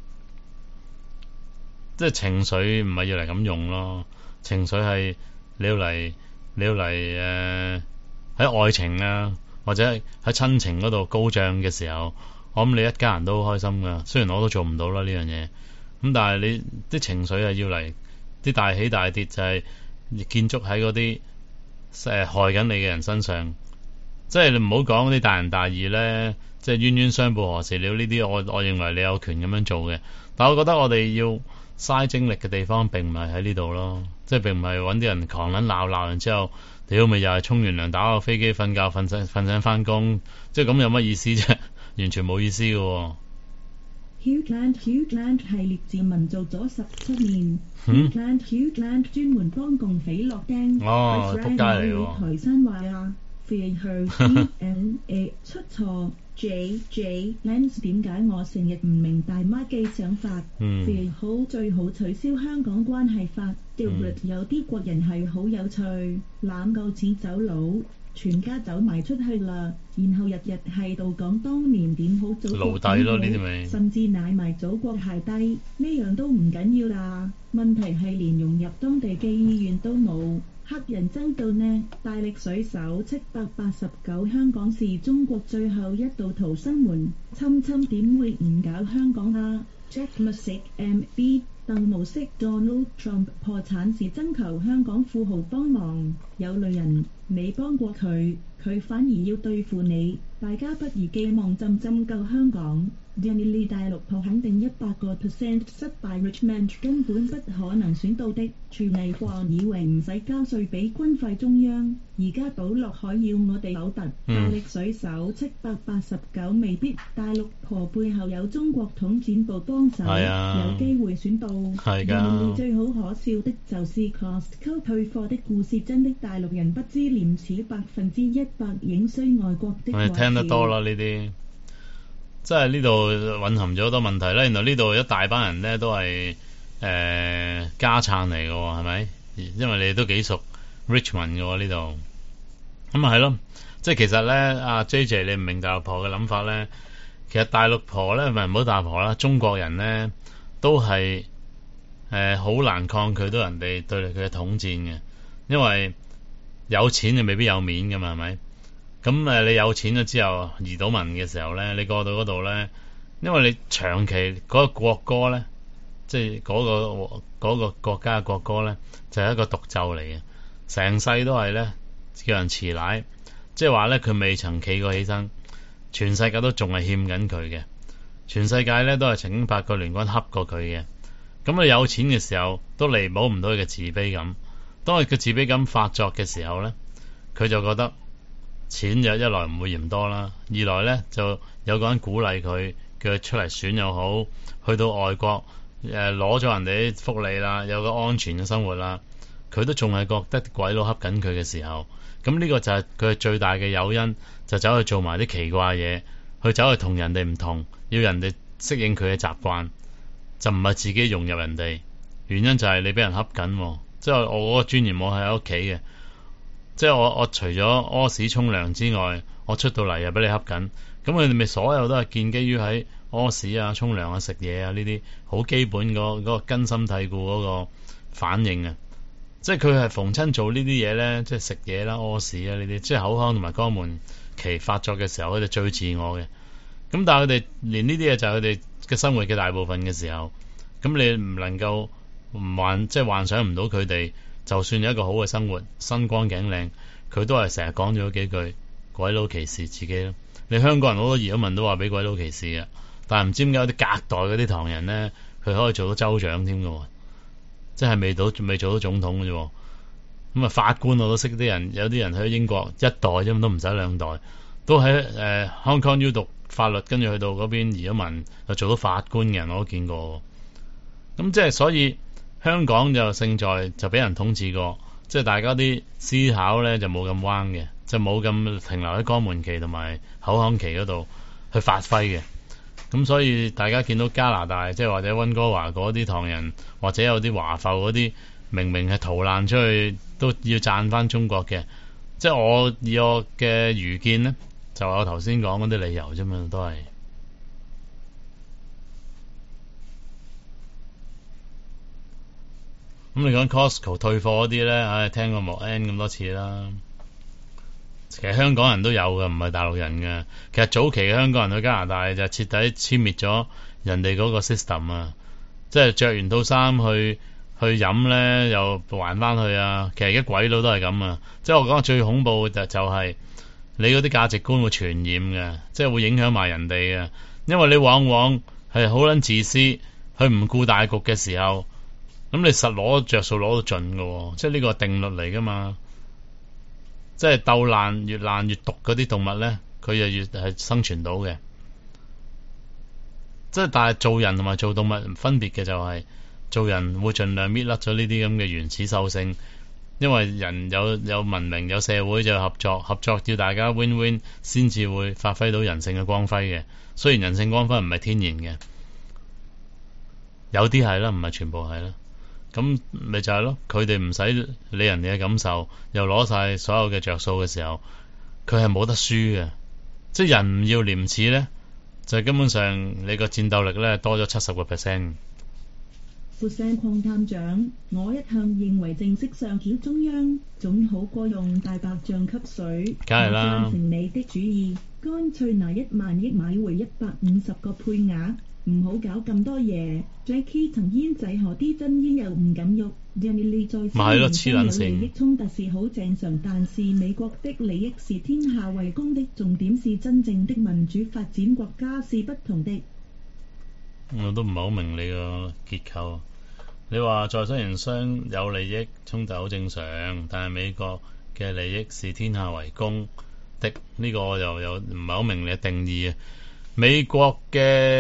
即係情緒唔係要嚟咁用咯，情緒係你要嚟喺愛情啊或者喺親情嗰度高漲嘅時候，我諗你一家人都好開心噶。雖然我都做唔到啦呢樣嘢，咁但係你啲情緒係要嚟，啲大起大跌就係建築喺嗰啲害緊你嘅人身上。即係你唔好講啲大仁大義咧，即係冤冤相報何時了呢啲，我認為你有權咁樣做嘅。但我覺得我哋要嘥精力嘅地方並唔係喺呢度咯，即係並唔係揾啲人狂撚鬧完之後，屌咪又係沖完涼打個飛機瞓覺瞓醒翻工，即係咁有乜意思啫？完全冇意思嘅。 Hughland 系列治文做咗17年。Hughland 專門幫共匪落釘。 撲街嚟喎。 台山話啊 ，Fear her DNA 出錯。J Lens 點解我成日唔明大媽嘅想法？最好取消香港關係法。有啲國人係好有趣，攬夠錢走佬，全家走埋出去啦，然後日日喺度講當年點好祖國點好，甚至奶埋祖國鞋低，呢樣都唔緊要啦。問題係連融入當地嘅意願都冇。黑人憎到呢，大力水手789，香港是中國最後一道逃生門，侵點會唔搞香港啊？ Jack Music MB 鄧模式 Donald Trump 破產時徵求香港富豪幫忙，有類人你幫過佢反而要對付你，大家不如寄望浸救香港。Jenny 大陸婆肯定100% 失敗 ，Richmond 根本不可能選到的。處理過以為唔使交稅俾軍費中央，而家倒落海要我哋嘔突。大力水手789未必，大陸婆背後有中國統戰部幫手，有機會選到。Jenny 最好可笑的就是 Costco 退貨的故事，真的大陸人不知廉恥100%影衰外國的。我哋聽得多啦呢啲。即係呢度蘊含咗好多問題啦，原來呢度一大班人咧都係家產嚟嘅，係咪？因為你都幾熟 Richmond 嘅呢度，咁啊係咯。即係其實咧，阿 JJ 你唔明大陸婆嘅諗法咧，其實大陸婆咧唔係唔好大陸婆啦，中國人咧都係好難抗拒到人哋對佢嘅統戰嘅，因為有錢就未必有面㗎嘛，係咪？咁你有錢咗之後移到民嘅時候咧，你過到嗰度咧，因為你長期嗰個國歌咧，即係嗰個國家嘅國歌咧，就係一個獨奏嚟嘅，成世都係咧叫人持奶，即係話咧佢未曾企過起身，全世界都仲係欠緊佢嘅，全世界咧都係曾經8個聯軍恰過佢嘅。咁你有錢嘅時候都彌補唔到佢嘅自卑感，當佢嘅自卑感發作嘅時候咧，佢就覺得錢就一來唔會嫌多啦，二來咧就有個人鼓勵佢，叫佢出嚟選又好，去到外國攞咗人哋啲福利啦，有個安全嘅生活啦，佢都仲係覺得鬼佬恰緊佢嘅時候，咁呢個就係佢最大嘅誘因，就走去做埋啲奇怪嘢， 去走去同人哋唔同，要人哋適應佢嘅習慣，就唔係自己融入人哋。原因就係你俾人恰緊，即係我嗰個尊嚴我喺屋企嘅，即係我除咗屙屎沖涼之外，我出到嚟又俾你恰緊，咁佢哋咪所有都係建基於喺屙屎啊、沖涼啊、食嘢啊呢啲好基本嗰個根深蒂固嗰個反應啊。即係佢係逢親做呢啲嘢咧，即係食嘢啦、屙屎啊呢啲，即係口腔同埋肛門期發作嘅時候，佢哋最自我嘅。咁但係佢哋連呢啲嘢就係佢哋嘅生活嘅大部分嘅時候，咁你唔能夠即係幻想唔到佢哋，就算有一個好嘅生活，身光頸靚，佢都係成日講咗幾句鬼佬歧視自己咯。你香港人好多移民都話俾鬼佬歧視嘅，但係唔知點解有啲隔代嗰啲唐人咧，佢可以做到州長添嘅。即係未做到總統嘅啫，咁啊法官我都識啲人，有啲人去英國一代啫，都唔使兩代，都喺Hong Kong U 讀法律，跟住去到嗰邊移咗民，就做到法官嘅人我都見過。咁即係所以香港就勝在就俾人統治過，即係大家啲思考咧就冇咁彎嘅，就冇咁停留喺肛門期同埋口腔期嗰度去發揮嘅。咁所以大家見到加拿大即係或者溫哥華嗰啲唐人，或者有啲華埠嗰啲，明明係逃難出去都要讚翻中國嘅。即係以我嘅愚見呢，就我頭先講嗰啲理由啫嘛，都係。咁你講 Costco 退貨嗰啲咧，聽過莫 N 咁多次啦。其實香港人都有嘅，唔係大陸人嘅。其實早期嘅香港人去加拿大就徹底殲滅咗人哋嗰個 system 啊，即係着完套衫去飲咧，又還翻去啊。其實而家鬼佬都係咁啊，即係我講最恐怖嘅就係你嗰啲價值觀會傳染嘅，即係會影響埋人哋嘅。因為你往往係好撚自私，佢唔顧大局嘅時候，咁你實攞着數攞到盡嘅，即係呢個定律嚟噶嘛。即係鬥爛越毒嗰啲動物咧，佢就越係生存到嘅。即係但係做人同埋做動物分別嘅就係，做人會盡量搣甩咗呢啲咁嘅原始獸性，因為人有文明有社會就合作要大家 win-win 先至會發揮到人性嘅光輝嘅。雖然人性光輝唔係天然嘅，有啲係啦，唔係全部係啦。咁咪就係咯，佢哋唔使理人哋嘅感受，又攞晒所有嘅着數嘅時候，佢係冇得輸嘅。即係人唔要廉恥咧，就根本上你個戰鬥力咧多咗70%。 闊聲鄺探長，我一向認為正式上繳中央總好過用大白象吸水。 梗係啦。 贊成你的主意，乾脆拿1萬億買回150個配額。唔好搞咁多嘢。Jackie 曾煙仔何啲真煙又唔敢喐。Jenny Lee 在新聞中有利益衝突是好正常，但是美國的利益是天下為公的，重點是真正的民主發展國家是不同的。 我都唔係好明你個結構。你話在商言商有利益衝突好正常，但係美國嘅利益是天下為公的，呢個我又有唔係好明你嘅定義啊。美國嘅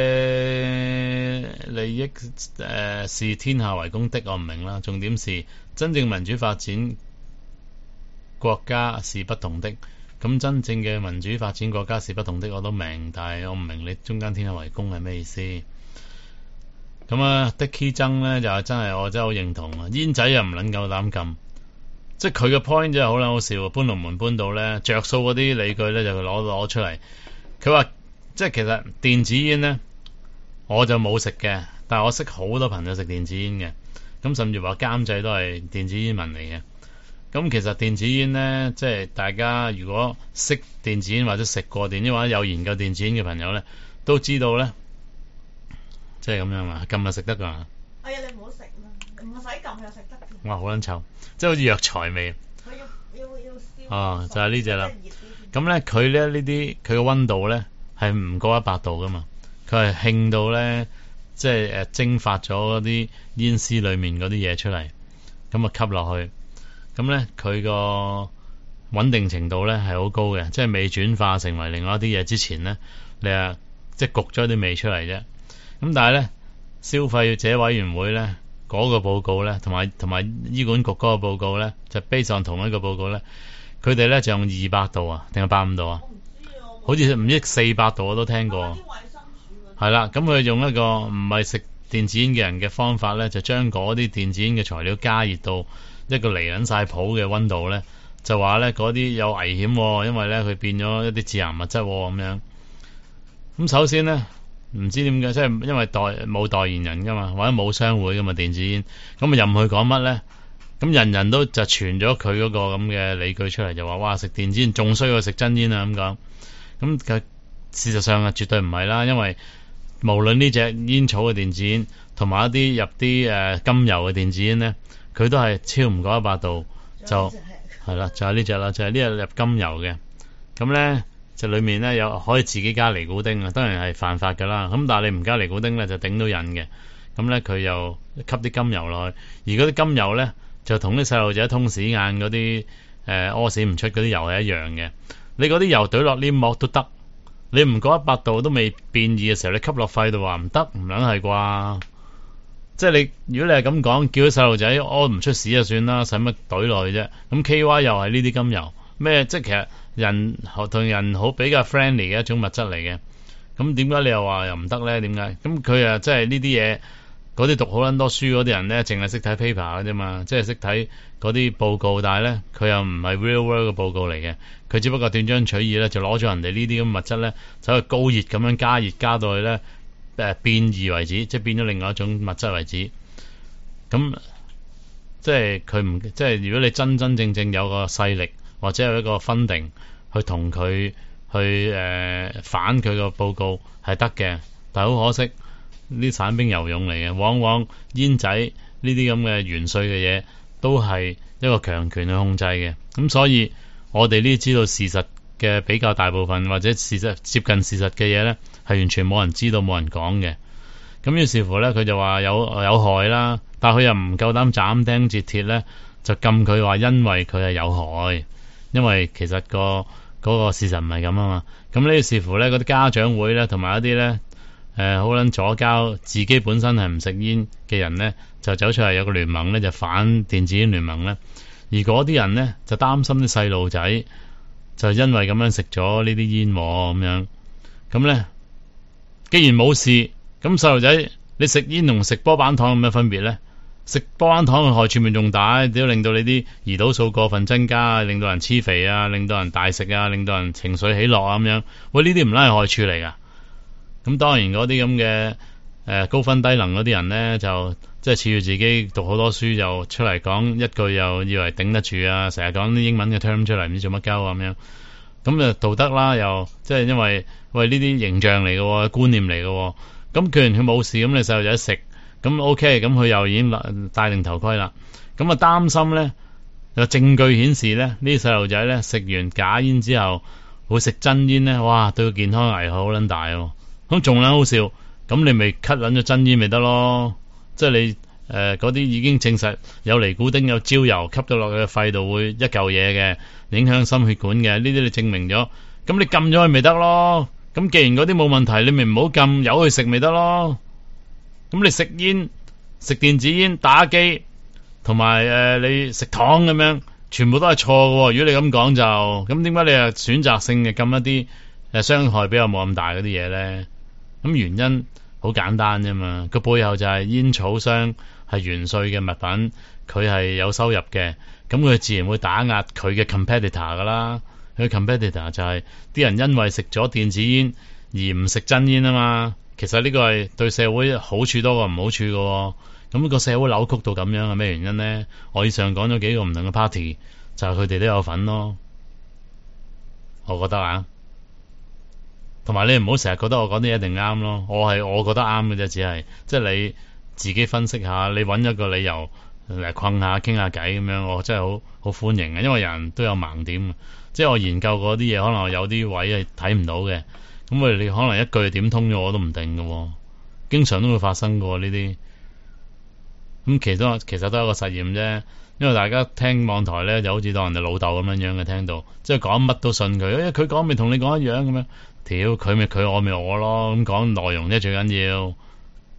利益是天下為公的，我唔明啦。重點是真正民主發展國家是不同的，咁真正嘅民主發展國家是不同的我都明，但係我唔明你中間天下為公係咩意思。咁啊，Dickie 曾咧就真係我真係好認同啊。煙仔又唔撚夠膽撳，即係佢嘅 point 真係好撚好笑。搬龍門搬到咧着數嗰啲理據咧就攞出嚟，佢話。即係其實電子煙咧，我就冇食嘅，但係我識好多朋友食電子煙嘅，咁甚至話監製都係電子煙民嚟嘅。咁其實電子煙咧，即係大家如果識電子煙或者食過電煙或者有研究電子煙嘅朋友咧，都知道咧，即係咁樣嘛，撳就食得㗎。 哎呀，你唔好食啦，唔使撳又食得嘅。 哇，好撚臭，即係好似藥材味。 佢要燒。 哦，就係呢隻啦。咁咧，佢咧呢啲佢嘅溫度咧。係唔過100度噶嘛？佢係興到咧，即係蒸發咗嗰啲煙絲裏面嗰啲嘢出嚟，咁啊吸落去，咁咧佢個穩定程度咧係好高嘅，即係未轉化成為另外一啲嘢之前咧，你啊即係焗咗啲味出嚟啫。咁但係咧，消費者委員會咧嗰個報告咧，同埋醫管局嗰個報告咧，就 base on 同一個報告咧，佢哋咧就用200度啊，定係85度啊？ 好似唔知400度我都聽過。係啦，咁佢用一個唔係食電子煙嘅人嘅方法咧，就將嗰啲電子煙嘅材料加熱到一個離撚晒譜嘅溫度咧，就話咧嗰啲有危險，因為咧佢變咗一啲致癌物質咁樣。咁首先咧，唔知點解，即係因為冇代言人噶嘛，或者冇商會噶嘛電子煙，咁啊任佢講乜咧，咁人人都就傳咗佢嗰個咁嘅理據出嚟，就話哇食電子煙仲衰過食真煙啊咁講。咁佢事實上啊絕對唔係啦，因為無論呢隻煙草嘅電子煙同埋一啲入啲甘油嘅電子煙咧，佢都係超唔過100度，就係啦，就係呢隻啦，就係呢隻入甘油嘅。咁咧就裏面咧有可以自己加尼古丁啊，當然係犯法噶啦。咁但係你唔加尼古丁咧就頂到癮嘅。咁咧佢又吸啲甘油落去，而嗰啲甘油咧就同啲細路仔通屎眼嗰啲屙屎唔出嗰啲油係一樣嘅。你嗰啲油懟落黏膜都得。你唔過100度都未變異嘅時候，你吸落肺度話唔得，唔撚係啩？即係你，如果你係咁講，叫啲細路仔屙唔出屎就算啦，使乜懟落去啫？咁 KY 又係呢啲甘油咩？即係其實人同人好比較 friendly 嘅一種物質嚟嘅。咁點解你又話又唔得咧？點解？咁佢啊，即係呢啲嘢，嗰啲讀好撚多書嗰啲人咧，淨係識睇 paper 嘅啫嘛，即係識睇嗰啲報告，但係咧佢又唔係 real world 嘅報告嚟嘅。佢只不過斷章取義咧，就攞咗人哋呢啲咁物質咧，走去高熱咁樣加熱加到去咧變異為止，即係變咗另外一種物質為止。咁即係佢唔即係如果你真真正正有個勢力或者有一個 funding去同佢去反佢個報告係得嘅，但係好可惜呢散兵游勇嚟嘅，往往煙仔呢啲咁嘅元帥嘅嘢都係一個強權去控制嘅。咁所以我哋呢啲知道事實嘅比較大部分或者事實接近事實嘅嘢咧，係完全冇人知道冇人講嘅。咁於是乎咧，佢就話有害啦，但係佢又唔夠膽斬釘截鐵咧，就禁佢話因為佢係有害，因為其實嗰個事實唔係咁啊嘛。咁呢於是乎咧，嗰啲家長會咧同埋一啲咧好撚左膠，自己本身係唔食煙嘅人咧，就走出嚟有個聯盟咧，就反電子煙聯盟咧。而嗰啲人咧就擔心啲細路仔就因為咁樣食咗呢啲煙咁樣，咁咧既然冇事，咁細路仔你食煙同食波板糖有咩分別咧？食波板糖嘅害處咪仲大，都令到你啲胰島素過分增加，令到人黐肥啊，令到人大食啊，令到人情緒起落啊咁樣。喂，呢啲唔拉係害處嚟噶。咁當然嗰啲咁嘅高分低能嗰啲人咧，就即係恃住自己讀好多書，就出嚟講一句又以為頂得住啊，成日講啲英文嘅 term 出嚟，唔知做乜鳩咁樣。咁就道德啦，又即係因為喂呢啲形象嚟嘅觀念嚟嘅。咁既然佢冇事，咁你細路仔食咁 OK，咁佢又已經戴定頭盔啦。咁啊擔心咧，有證據顯示咧，呢啲細路仔咧食完假煙之後會食真煙咧，哇對佢健康危害好撚大喎。咁仲撚好笑，咁你咪吸撚咗真煙咪得咯？即係你嗰啲已經證實有尼古丁有焦油吸到落去嘅肺度會一嚿嘢嘅，影響心血管嘅，呢啲你證明咗，咁你禁咗佢咪得咯？咁既然嗰啲冇問題，你咪唔好禁，由佢食咪得咯？咁你食煙、食電子煙、打機同埋你食糖咁樣，全部都係錯嘅。如果你咁講就，咁點解你係選擇性嘅禁一啲傷害比較冇咁大嗰啲嘢咧？咁原因好簡單啫嘛，個背後就係煙草商係元帥嘅物品，佢係有收入嘅，咁佢自然會打壓佢嘅 competitor 噶啦。佢 competitor 就係啲人因為食咗電子煙而唔食真煙啊嘛。其實呢個係對社會好處多過唔好處嘅。咁個社會扭曲到咁樣係咩原因咧？我以上講咗幾個唔同嘅 party，就係佢哋都有份咯。我覺得啊。同埋你唔好成日覺得我講啲一定啱咯，我覺得啱嘅啫，只係即係你自己分析下，你揾一個理由嚟困下傾下偈咁樣，我真係好歡迎嘅，因為人都有盲點，即係我研究過啲嘢，可能有啲位係睇唔到嘅，咁你可能一句點通咗我都唔定嘅，經常都會發生嘅呢啲。咁其實都係一個實驗啫，因為大家聽網台咧就好似當人哋老豆咁樣嘅，聽到即係講乜都信佢，佢講咪同你講一樣咁樣。屌佢咪佢，我咪我咯，咁講內容啫最緊要。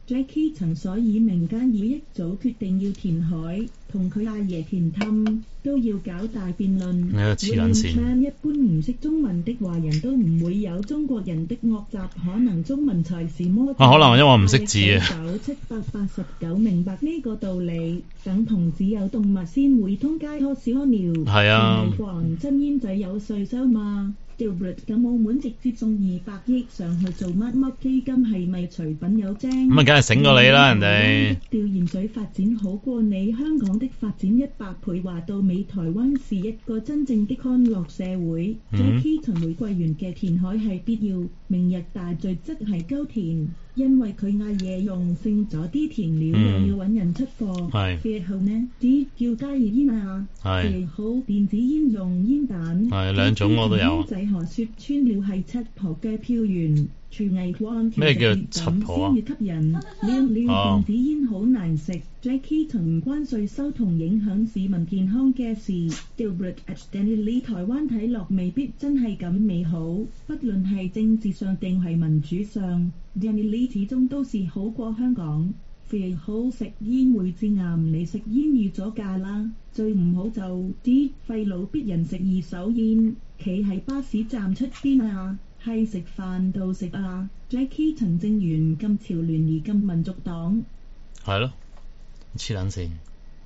Jackie 曾所以民間要一早決定要填海，同佢阿爺填氹都要搞大辯論。William Chan 一般唔識中文的華人都唔會有中國人的惡習，可能中文才是魔咒。 可能因為我唔識字啊。 9789明白呢個道理，等同只有動物先會通街屙屎屙尿。 係啊。 唔係國人真煙仔有稅收嘛？Dilbert 咁澳門直接送200億上去做乜基金係咪隨品有精？ 咁啊，梗係醒過你啦，人哋。 調鹽水發展好過你香港的發展100倍，話到尾台灣是一個真正的康樂社會。Jackie 同玫瑰園嘅填海係必要，明日大嶼則係鳩填，因為佢嗌嘢用剩咗啲填料，又要揾人出貨。係。後呢啲叫加熱煙啊，係好電子煙用煙彈。係兩種我都有。何說穿了係七婆嘅票源，廚藝光咩叫七婆啊？ 先要吸引，電子煙好難食。Jackie 同關稅收同影響市民健康嘅事 ，Dilbert Danny 台灣睇落未必真係咁美好，不論係政治上定係民主上 ，Danny 始終都是好過香港。肥好食煙會致癌，你食煙預咗架啦。最唔好就啲廢老逼人食二手煙，企喺巴士站出邊啊，係食飯到食啊。Jackie 陳正元咁潮聯而咁民族黨， 係咯，黐撚線。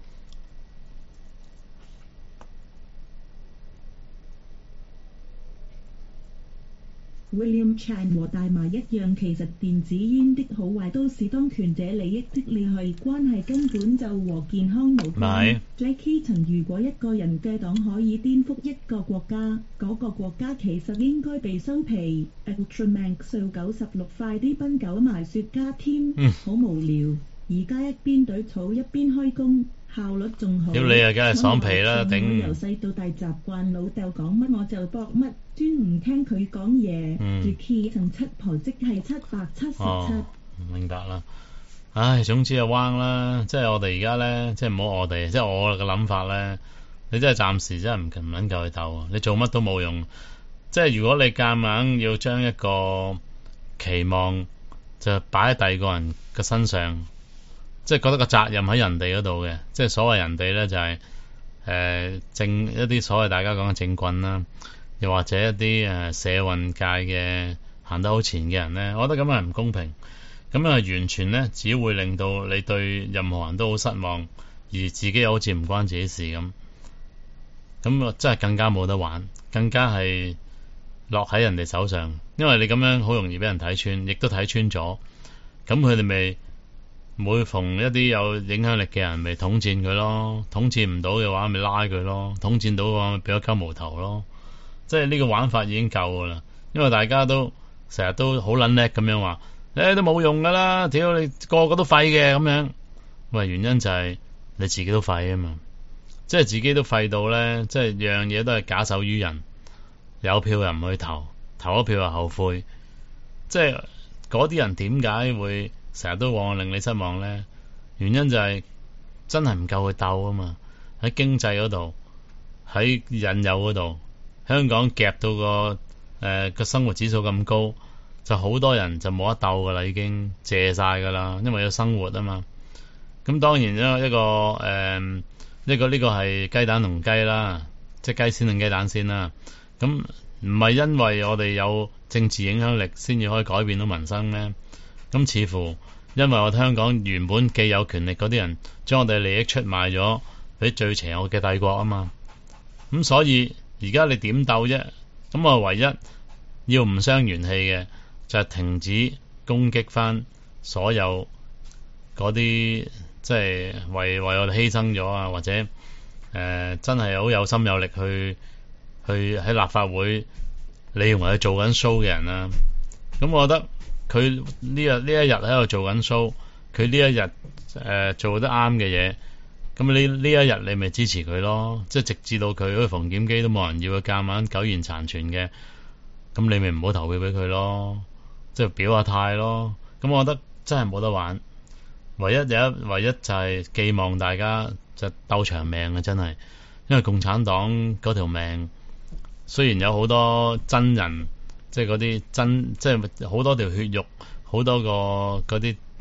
William Chan 和大麻一樣，其實電子煙的好壞都是當權者利益的利害關係，根本就和健康無關。Jackie 陳如果一個人嘅黨可以顛覆一個國家，嗰個國家其實應該被收皮。Ultraman 數96塊啲賓狗埋雪茄添，好無聊。而家一邊隊草一邊開工，效率仲好。 屌你啊，梗係爽皮啦，頂！ 我由細到大習慣老豆講乜我就駁乜，專唔聽佢講嘢。Jackie 同七婆即係777。 明白啦。唉，總之就彎啦，即係我哋而家咧，即係唔好我哋，即係我嘅諗法咧。你真係暫時真係唔撚夠去鬥，你做乜都冇用。即係如果你夾硬要將一個期望就擺喺第二個人嘅身上。即係覺得個責任喺人哋嗰度嘅，即係所謂人哋咧就係一啲所謂大家講嘅政棍啦，又或者一啲社運界嘅行得好前嘅人咧，我覺得咁係唔公平，咁啊完全咧只會令到你對任何人都好失望，而自己又好似唔關自己事咁，咁啊真係更加冇得玩，更加係落喺人哋手上，因為你咁樣好容易俾人睇穿，亦都睇穿咗，咁佢哋咪每逢一啲有影響力嘅人，咪統戰佢咯；統戰唔到嘅話，咪拉佢咯；統戰到嘅話，咪俾咗鳩毛頭咯。即係呢個玩法已經夠噶啦，因為大家都成日都好撚叻咁樣話，都冇用噶啦，屌你個個都廢嘅咁樣。喂，原因就係你自己都廢啊嘛，即係自己都廢到咧，即係樣嘢都係假手於人，有票又唔去投，投咗票又後悔，即係嗰啲人點解會成日都往往令你失望呢？原因就係真係唔夠去鬥啊嘛！喺經濟嗰度，喺引誘嗰度，香港夾到個生活指數咁高，就好多人就冇得鬥噶啦，已經謝晒噶啦，因為要生活啊嘛。咁當然一個呢個係雞蛋同雞啦，即係雞先定雞蛋先啦。咁唔係因為我哋有政治影響力先至可以改變到民生咩？咁似乎因為我哋香港原本既有權力嗰啲人將我哋利益出賣咗俾最邪惡嘅帝國啊嘛，咁所以而家你點鬥啫？咁我唯一要唔傷元氣嘅就係停止攻擊翻所有嗰啲即係為我哋犧牲咗啊，或者真係好有心有力去喺立法會你認為佢做緊 show 嘅人啊。咁我覺得佢呢一日喺度做緊 show， 佢呢一日做得啱嘅嘢，咁呢一日你咪支持佢咯，即係直至到佢嗰個馮檢基都冇人要，佢夾硬苟延殘存嘅，咁你咪唔好投票俾佢咯，即係表下態咯。咁我覺得真係冇得玩，唯一就係寄望大家就鬥長命啊！真係，因為共產黨嗰條命雖然有好多真人。即係嗰啲真，即係好多條血肉，好多個嗰啲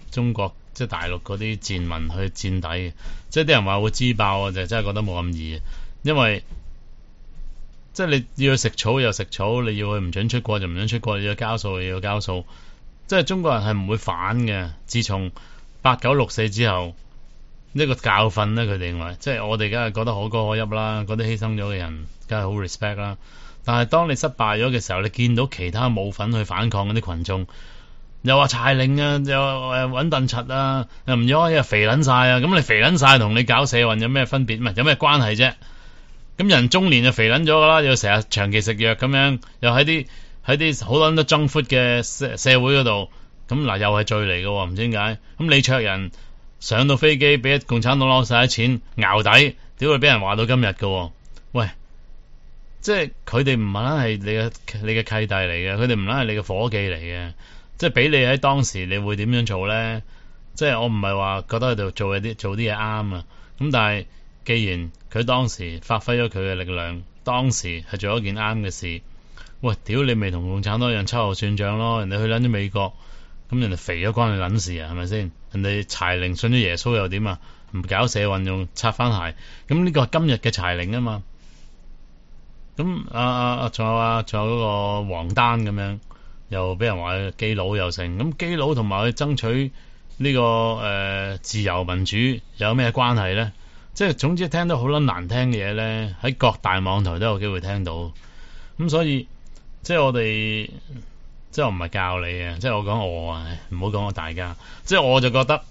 中國即係大陸嗰啲賤民去墊底嘅，即係啲人話會支爆，我就真係覺得冇咁易，因為即係你要去食草又食草，你要去唔准出國就唔准出國，你要交數又要交數，即係中國人係唔會反嘅。自從8964之後呢個教訓咧，佢哋認為即係我哋梗係覺得可歌可泣啦，嗰啲犧牲咗嘅人梗係好 respect 啦。但係當你失敗咗嘅時候，你見到其他冇份去反抗嗰啲群眾，又話柴玲啊，又揾笨柒啊，又唔可以肥撚晒啊，咁你肥撚晒同你搞社運有咩分別？唔係有咩關係啫？咁人中年就肥撚咗噶啦，又成日長期食藥咁樣，又喺啲好多人都爭闊嘅社會嗰度，咁嗱又係罪嚟嘅，唔知點解。咁李卓人上到飛機俾共產黨攞晒啲錢淆底，屌會俾人話到今日嘅，喂！即係佢哋唔係你嘅契弟嚟嘅，佢哋唔係你嘅伙計嚟嘅，即係俾你喺當時你會點樣做咧？即係我唔係話覺得佢哋做啲嘢啱啊，咁但係既然佢當時發揮咗佢嘅力量，當時係做一件啱嘅事，喂，屌你咪同共產黨一樣秋後算賬咯，人哋去撚咗美國，咁人哋肥咗關你撚事啊，係咪先？人哋柴玲信咗耶穌又點啊？唔搞社運用擦翻鞋，咁呢個係今日嘅柴玲啊嘛。咁仲有嗰個黃丹咁樣，又俾人話基佬又成，咁基佬同埋去爭取呢個自由民主有咩關係咧？即係總之聽到好撚難聽嘅嘢咧，喺各大網台都有機會聽到。咁所以即係我哋即係我唔係教你啊，即係我講我啊，唔好講我大家。即係我就覺得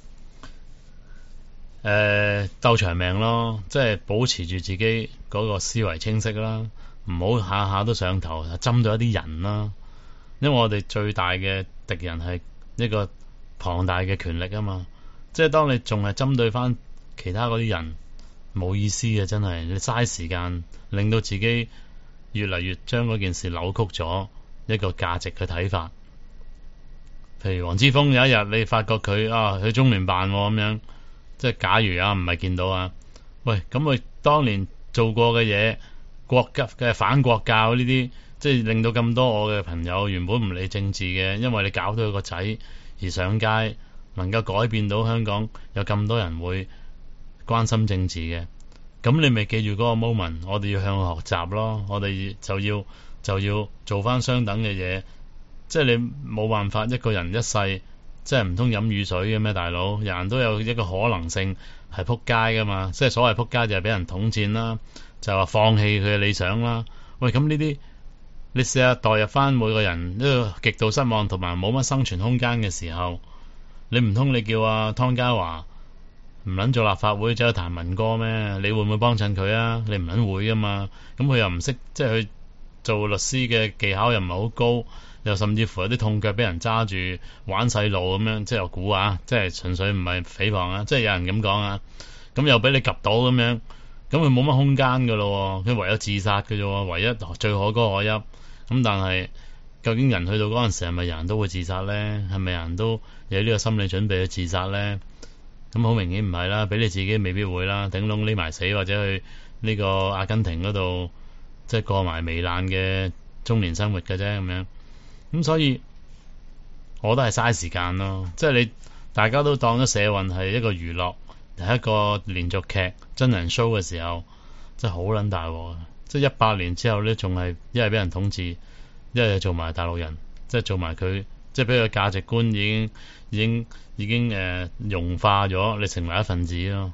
鬥長命咯，即係保持住自己嗰個思維清晰啦。唔好下下都上頭，針對一啲人啦。因為我哋最大嘅敵人係一個龐大嘅權力啊嘛。即係當你仲係針對翻其他嗰啲人，冇意思嘅，真係你嘥時間，令到自己越嚟越將嗰件事扭曲咗一個價值嘅睇法。譬如黃之鋒有一日你發覺佢去中聯辦咁樣，即係假如唔係見到啊，喂，咁佢當年做過嘅嘢。國家嘅反國教呢啲，即係令到咁多我嘅朋友原本唔理政治嘅，因為你搞到佢個仔而上街，能夠改變到香港有咁多人會關心政治嘅，咁你咪記住嗰個 moment， 我哋要向佢學習咯，我哋就要做翻相等嘅嘢，即係你冇辦法一個人一世，即係唔通飲雨水嘅咩大佬？人人都有一個可能性係撲街噶嘛，即係所謂撲街就係俾人統戰啦。就話放棄佢嘅理想啦，喂，咁呢啲你試下代入翻每個人呢個極度失望同埋冇乜生存空間嘅時候，你唔通你叫湯家驊唔撚做立法會走去彈民歌咩？你會唔會幫襯佢啊？你唔撚會噶嘛？咁佢又唔識，即係佢做律師嘅技巧又唔係好高，又甚至乎有啲痛腳俾人揸住玩細路咁樣，即係我估即係純粹唔係誹謗啊，即係有人咁講啊，咁又俾你及到咁樣。咁佢冇乜空間噶咯，佢唯有自殺嘅啫，唯一最可歌可泣。咁但係究竟人去到嗰陣時係咪人人都會自殺咧？係咪人人都有呢個心理準備去自殺咧？咁好明顯唔係啦，俾你自己未必會啦，頂籠匿埋死或者去呢個阿根廷嗰度即係過埋糜爛嘅中年生活嘅啫咁樣。咁所以我都係嘥時間咯，即係你大家都當咗社運係一個娛樂。係一個連續劇真人 show 嘅時候，真係好撚大鑊。即係100年之後咧，仲係一係俾人統治，一係做埋大陸人，即係做埋佢，即係俾佢價值觀已經融化咗，你成為一份子咯。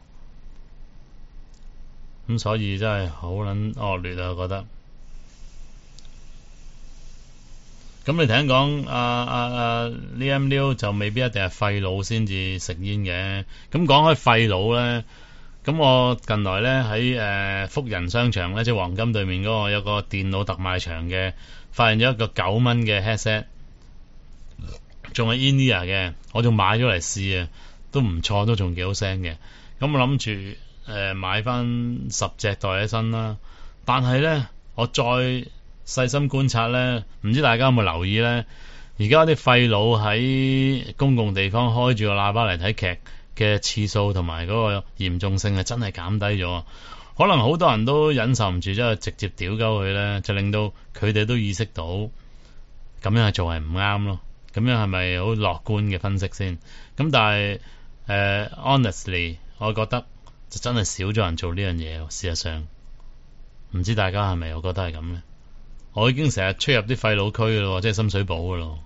咁所以真係好撚惡劣啊！我覺得。咁你聽講Liam Neal 就未必一定係廢佬先至食煙嘅。咁講開廢佬咧，咁我近來咧喺福仁商場咧，即係黃金對面嗰個有個電腦特賣場嘅，發現咗一個9蚊嘅 headset， 仲係 in-ear 嘅，我仲買咗嚟試啊，都唔錯，都仲幾好聲嘅。咁我諗住買翻10隻袋起身啦，但係咧我再細心觀察咧，唔知大家有冇留意咧？而家啲廢佬喺公共地方開住個喇叭嚟睇劇嘅次數同埋嗰個嚴重性係真係減低咗。可能好多人都忍受唔住，即係直接屌鳩佢咧，就令到佢哋都意識到咁樣做係唔啱咯。 咁樣係咪好樂觀嘅分析先？咁但係honestly， 我覺得就真係少咗人做呢樣嘢。事實上，唔知大家係咪我覺得係咁咧？我已經成日出入啲廢老區嘅咯，即係深水埗嘅咯。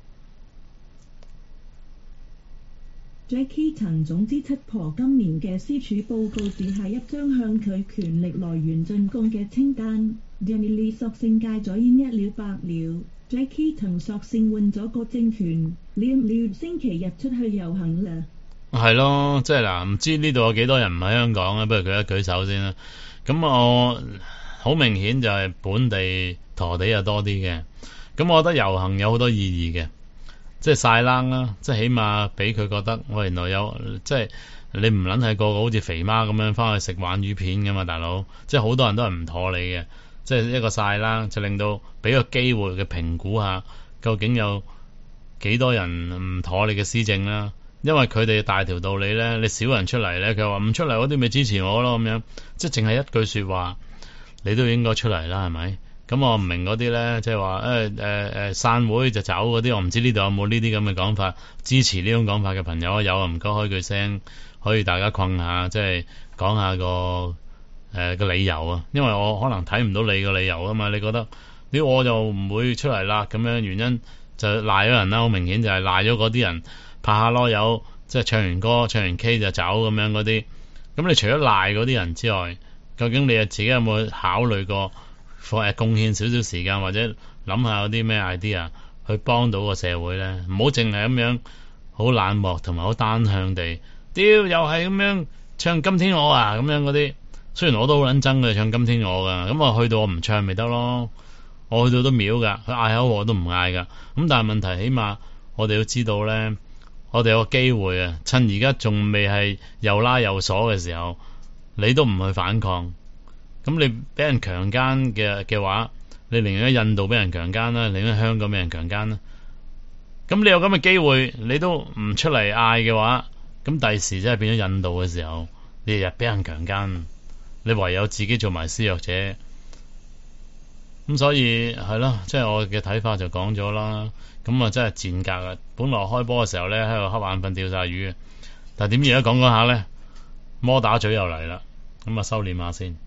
Jackie 陳總之七婆今年嘅司署報告只係一張向佢權力來源進貢嘅清單。Jenny Lee 索性戒咗煙一了百了。Jackie 曾索性換咗個政權。Liam 星期日出去遊行啦。 係咯，即係嗱，唔知呢度有幾多人唔喺香港咧？不如佢一舉手先啦。咁我好明顯就係本地陀地又多啲嘅。咁我覺得遊行有好多意義嘅。即係晒冷啦，即係起碼俾佢覺得我原來有，即係你唔撚係個個好似肥媽咁樣翻去食鯇魚片噶嘛，大佬，即係好多人都係唔妥你嘅，即係一個晒冷就令到俾個機會嘅評估下，究竟有幾多人唔妥你嘅施政啦？因為佢哋大條道理咧，你少人出嚟咧，佢話唔出嚟嗰啲咪支持我咯咁樣，即係淨係一句說話，你都應該出嚟啦，係咪？咁我唔明嗰啲咧，即係話散會就走嗰啲，我唔知呢度有冇呢啲咁嘅講法，支持呢種講法嘅朋友有啊，唔該開句聲，可以大家困下，即係講下個理由啊，因為我可能睇唔到你個理由啊嘛，你覺得我就唔會出嚟啦，咁樣原因就賴咗人啦，好明顯就係賴咗嗰啲人拍下囉柚，即係唱完歌唱完 K 就走咁樣嗰啲，咁你除咗賴嗰啲人之外，究竟你自己有冇考慮過？貢獻少少時間或者諗下有啲咩 idea 去幫到個社會咧，唔好淨係咁樣好冷漠同埋好單向地，屌又係咁樣唱今天我啊咁樣嗰啲，雖然我都好撚憎佢唱今天我噶，咁我去到我唔唱咪得咯，我去到都秒噶，佢嗌口我都唔嗌噶，咁但係問題起碼我哋要知道咧，我哋有個機會啊，趁而家仲未係又拉又鎖嘅時候，你都唔去反抗。咁你俾人強姦嘅話，你寧願喺印度俾人強姦啦，寧願喺香港俾人強姦啦。咁你有咁嘅機會，你都唔出嚟嗌嘅話，咁第時真係變咗印度嘅時候，你日日俾人強姦，你唯有自己做埋施虐者。咁所以係咯，即係我嘅睇法就講咗啦。咁啊真係賤格啊！本來開波嘅時候咧，喺度瞌眼瞓釣晒魚嘅，但係點而家講下咧，摩打嘴又嚟啦。咁啊收斂下先。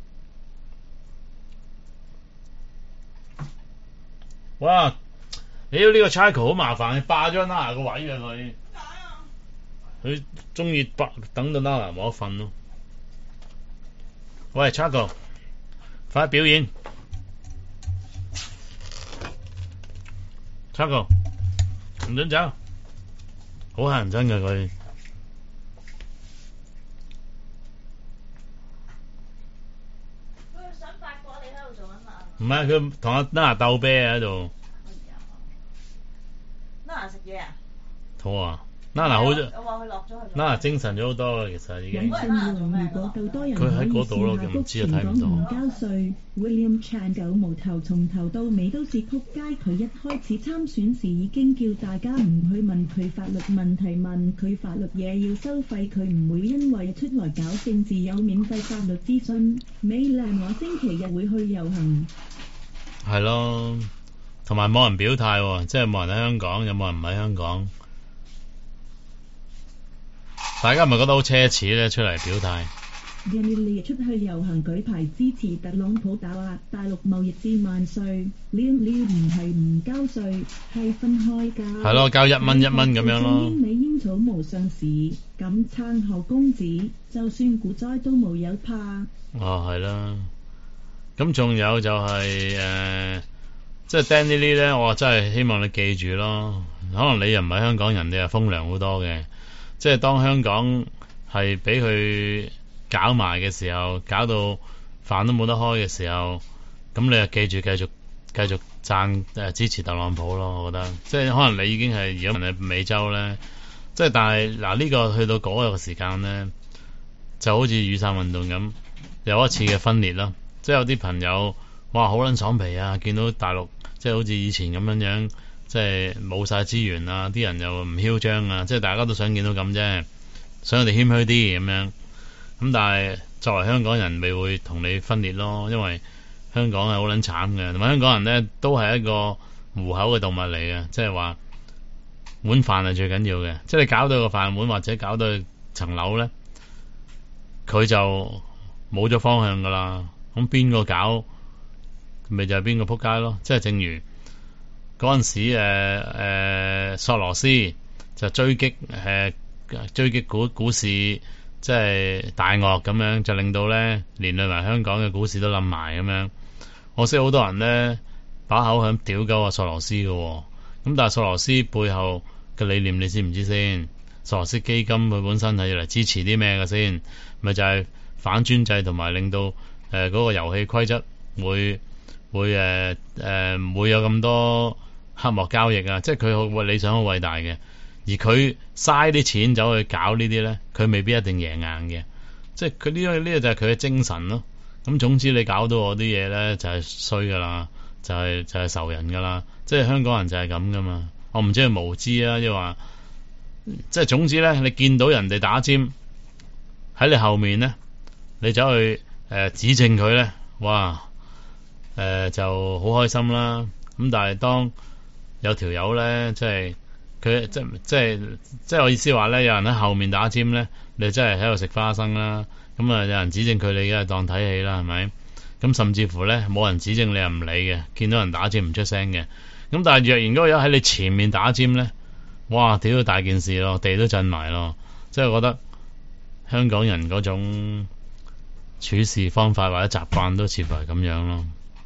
哇！屌呢個 Chico 好麻煩，霸咗 Nana 個位啊佢。佢中意等到 Nana 冇得瞓咯。喂 Chico， 快啲表演。Chico 唔准走，好乞人憎㗎佢。 佢想八卦你喺度做緊乜啊？ 唔係佢同阿 Nana 鬥啤喺度。 Nana 食嘢啊？ 肚餓。Nana 好咗。 我話佢落咗去。 Nana 精神咗好多，其實已經。 引信用如果夠多人可以試下谷全港唔交稅。William Chan 九毛頭從頭到尾都是仆街，佢一開始參選時已經叫大家唔去問佢法律問題，問佢法律嘢要收費，佢唔會因為出來搞政治有免費法律諮詢。美蘭話星期日會去遊行。 係咯，同埋冇人表態，即係冇人喺香港，有冇人唔喺香港？大家係咪覺得好奢侈咧？出嚟表態。 Jenny Lee 出去遊行舉牌支持特朗普打壓大陸貿易戰萬歲。Liam 唔係唔交稅，係分開交。係咯， 交1蚊1蚊咁樣咯。 英美煙草無上市，咁撐後公子，就算股災都冇有怕。 哦，係啦。咁仲有就係即係 Danny Lee 咧，我真係希望你記住咯。可能你又唔係香港人，你又風涼好多嘅。即係當香港係俾佢搞埋嘅時候，搞到飯都冇得開嘅時候，咁你就記住繼續讚支持特朗普咯。我覺得即係可能你已經係如果唔係美洲咧，即係但係嗱呢個去到嗰個時間咧，就好似雨傘運動咁，有一次嘅分裂咯。即係有啲朋友哇好撚爽皮啊，見到大陸即係好似以前咁樣。即係冇晒資源啊，啲人又唔囂張啊，即係大家都想見到咁啫，想佢哋謙虛啲咁樣。咁但係作為香港人，咪會同你分裂咯，因為香港係好撚慘嘅，同埋香港人咧都係一個糊口嘅動物嚟嘅，即係話碗飯係最緊要嘅，即係你搞到個飯碗或者搞到層樓咧，佢就冇咗方向噶啦。咁邊個搞，咪就係邊個撲街咯。即係正如嗰陣時索羅斯就追擊股市，即係大鱷咁樣，就令到咧連累埋香港嘅股市都冧埋咁樣。我識好多人咧把口響屌鳩阿索羅斯嘅，咁但係索羅斯背後嘅理念你知唔知先？索羅斯基金佢本身係要嚟支持啲咩嘅先？咪就係反專制同埋令到嗰個遊戲規則會唔會有咁多黑幕交易啊？即係佢好理想好偉大嘅，而佢嘥啲錢走去搞呢啲咧，佢未必一定贏硬嘅。即係佢呢個就係佢嘅精神咯。咁總之你搞到我啲嘢咧就係衰噶啦，就係仇人噶啦。即係香港人就係咁噶嘛。我唔知係無知啊，即係話，即係總之咧，你見到人哋打尖喺你後面咧，你走去指正佢咧，哇就好開心啦。咁但係當有條友咧，即係佢即係我意思話咧，有人喺後面打尖咧，你真係喺度食花生啦。咁有人指正佢，你梗係當睇戲啦，係咪？咁甚至乎咧，冇人指正你又唔理嘅，見到人打尖唔出聲嘅。咁但係若然嗰個友喺你前面打尖咧，哇！屌到大件事咯，地都震埋咯。即係覺得香港人嗰種處事方法或者習慣都似乎係咁樣咯。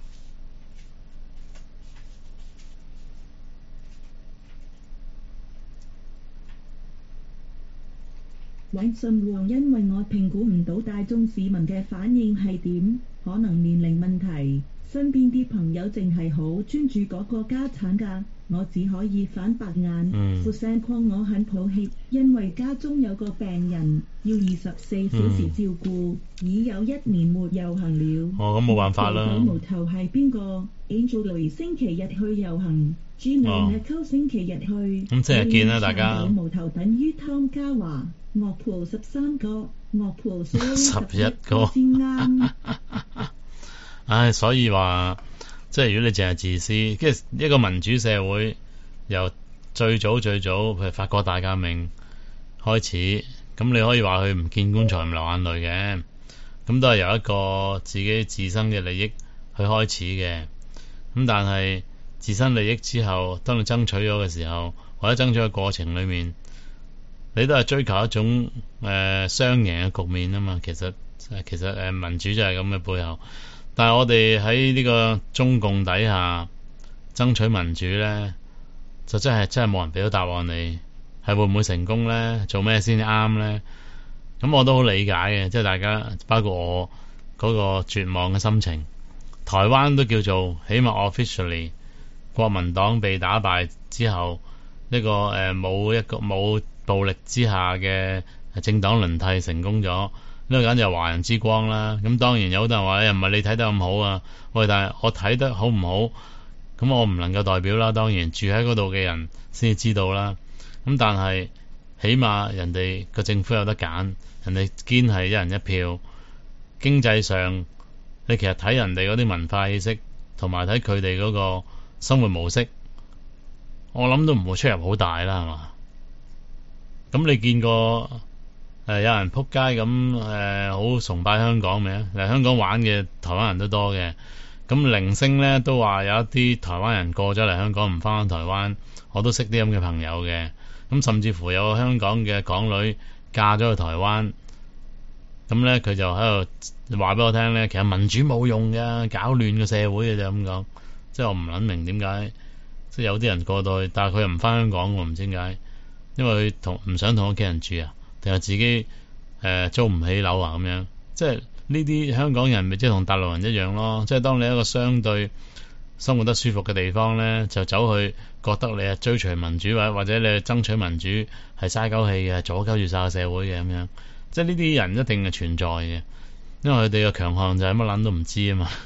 尹信旺，因為我評估唔到大眾市民嘅反應係點，可能年齡問題，身邊啲朋友淨係好專注嗰個家產㗎，我只可以反白眼。副聲框我很抱歉，因為家中有個病人要24小時照顧，已有1年沒遊行了。 咁冇辦法啦。 無頭係邊個 ？Angel 星期日去遊行 ，Gina 星期日去。 咁聽日見啦，大家。 無頭等於湯家華。樂譜13個，樂譜 11個先啱。 唉，所以話即係如果你淨係自私，即係一個民主社會，由最早譬如法國大革命開始，咁你可以話佢唔見棺材唔流眼淚嘅，咁都係由一個自己自身嘅利益去開始嘅。咁但係自身利益之後，當你爭取咗嘅時候，或者爭取嘅過程裏面，你都係追求一種雙贏嘅局面啊嘛。其實民主就係咁嘅背後。但係我哋喺呢個中共底下爭取民主咧，就真係冇人俾到答案你，係會唔會成功咧？做咩先啱咧？咁我都好理解嘅，即係大家包括我嗰個絕望嘅心情。台灣都叫做起碼 officially 國民黨被打敗之後，呢個冇暴力之下嘅政黨輪替成功咗，呢個簡直係華人之光啦。咁當然有好多人話又唔係你睇得咁好啊，喂，但係我睇得好唔好，咁我唔能夠代表啦。當然住喺嗰度嘅人先至知道啦。咁但係起碼人哋個政府有得揀，人哋堅係一人一票。經濟上你其實睇人哋嗰啲文化意識同埋睇佢哋嗰個生活模式，我諗都唔會出入好大啦，係嘛？咁你見過有人撲街咁好崇拜香港未啊？嚟香港玩嘅台灣人都多嘅。咁零星咧都話有一啲台灣人過咗嚟香港唔返台灣，我都識啲咁嘅朋友嘅。咁甚至乎有香港嘅港女嫁咗去台灣，咁咧佢就喺度話俾我聽咧，其實民主冇用嘅，搞亂個社會嘅啫咁講。即係我唔諗明點解，即係有啲人過到去，但係佢又唔返香港，我唔知點解。因為佢唔想同屋企人住啊，定係自己租唔起樓啊咁樣。即係呢啲香港人咪即係同大陸人一樣咯。即係當你一個相對生活得舒服嘅地方咧，就走去覺得你係追隨民主或者你係爭取民主係嘥鳩氣嘅，阻鳩住晒個社會嘅咁樣。即係呢啲人一定係存在嘅，因為佢哋嘅強項就係乜撚都唔知啊嘛，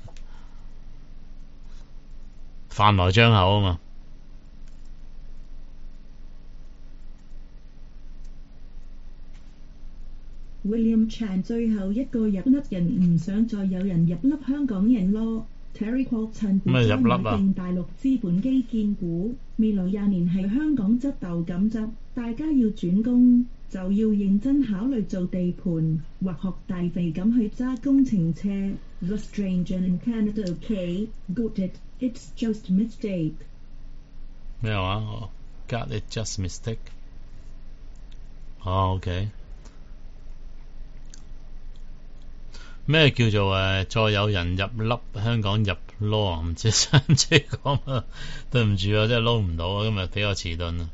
飯來張口啊嘛。 William Chan 最後一個入笠人唔想再有人入笠香港人咯， Terry 國趁股咩入粒啊買定大陸資本基建股，未來20年係香港執豆咁執，大家要轉工就要認真考慮做地盤，或學大肥咁去揸工程車。The stranger in Canada, OK, got it, it's just mistake。 咩話？Got it, just mistake。OK。咩叫做再有人入粒香港入 law 唔知想即係講乜？對唔住啊，真係撈唔到啊！今日比較遲鈍啊。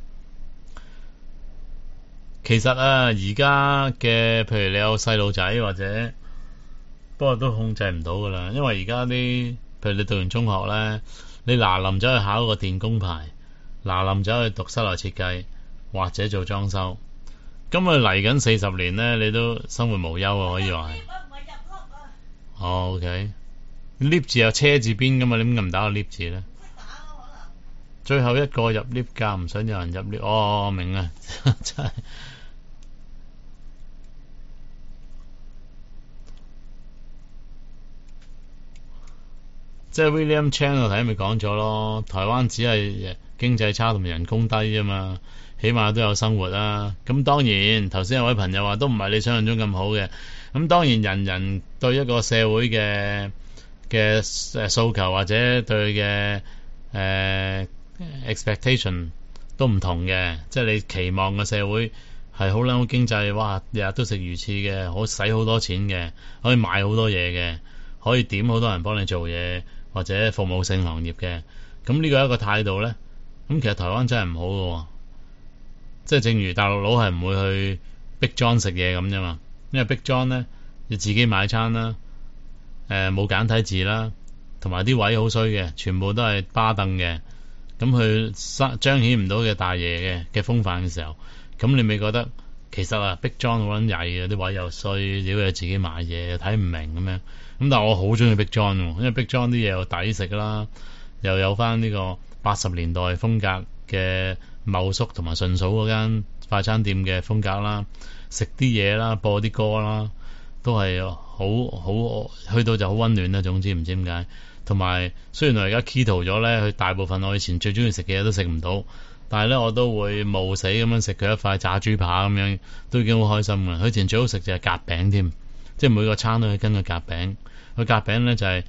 其實啊，而家嘅譬如你有細路仔或者，不過都控制唔到噶啦，因為而家啲譬如你讀完中學咧，你嗱臨走去考個電工牌，嗱臨走去讀室內設計或者做裝修，咁佢嚟緊40年咧，你都生活無憂啊，可以話係。OK，lift 字有車字邊噶嘛？你點解唔打個 lift 字咧？最後一個入 lift 架，唔想有人入 lift。我明啊，真係。即係 William Chan 我睇咪講咗咯，台灣只係經濟差同埋人工低啫嘛，起碼都有生活啦。咁當然頭先有位朋友話都唔係你想象中咁好嘅。咁當然人人對一個社會嘅訴求或者對嘅expectation 都唔同嘅，即係你期望嘅社會係好撚好經濟，哇日日都食魚翅嘅，可使好多錢嘅，可以買好多嘢嘅，可以點好多人幫你做嘢或者服務性行業嘅。咁呢個一個態度咧，咁其實台灣真係唔好嘅，即係正如大陸佬係唔會去逼莊食嘢咁啫嘛。因為Big John咧，要自己買餐啦，冇簡體字啦，同埋啲位好衰嘅，全部都係巴凳嘅，咁佢彰顯唔到嘅大爺嘅風範嘅時候，咁你咪覺得其實啊Big John好撚曳嘅，啲位又衰，屌又自己買嘢又睇唔明咁樣，咁但係我好中意Big John喎，因為Big John啲嘢又抵食啦，又有翻呢個80年代風格嘅茂叔同埋順嫂嗰間快餐店嘅風格啦。食啲嘢啦，播啲歌啦，都係好去到就好溫暖啦。總之唔知點解，同埋雖然我而家 keto 咗咧，佢大部分我以前最中意食嘅嘢都食唔到，但係咧我都會冒死咁樣食佢一塊炸豬扒咁樣，都已經好開心嘅。佢以前最好食就係夾餅添，即係每個餐都係跟個夾餅。佢夾餅咧就係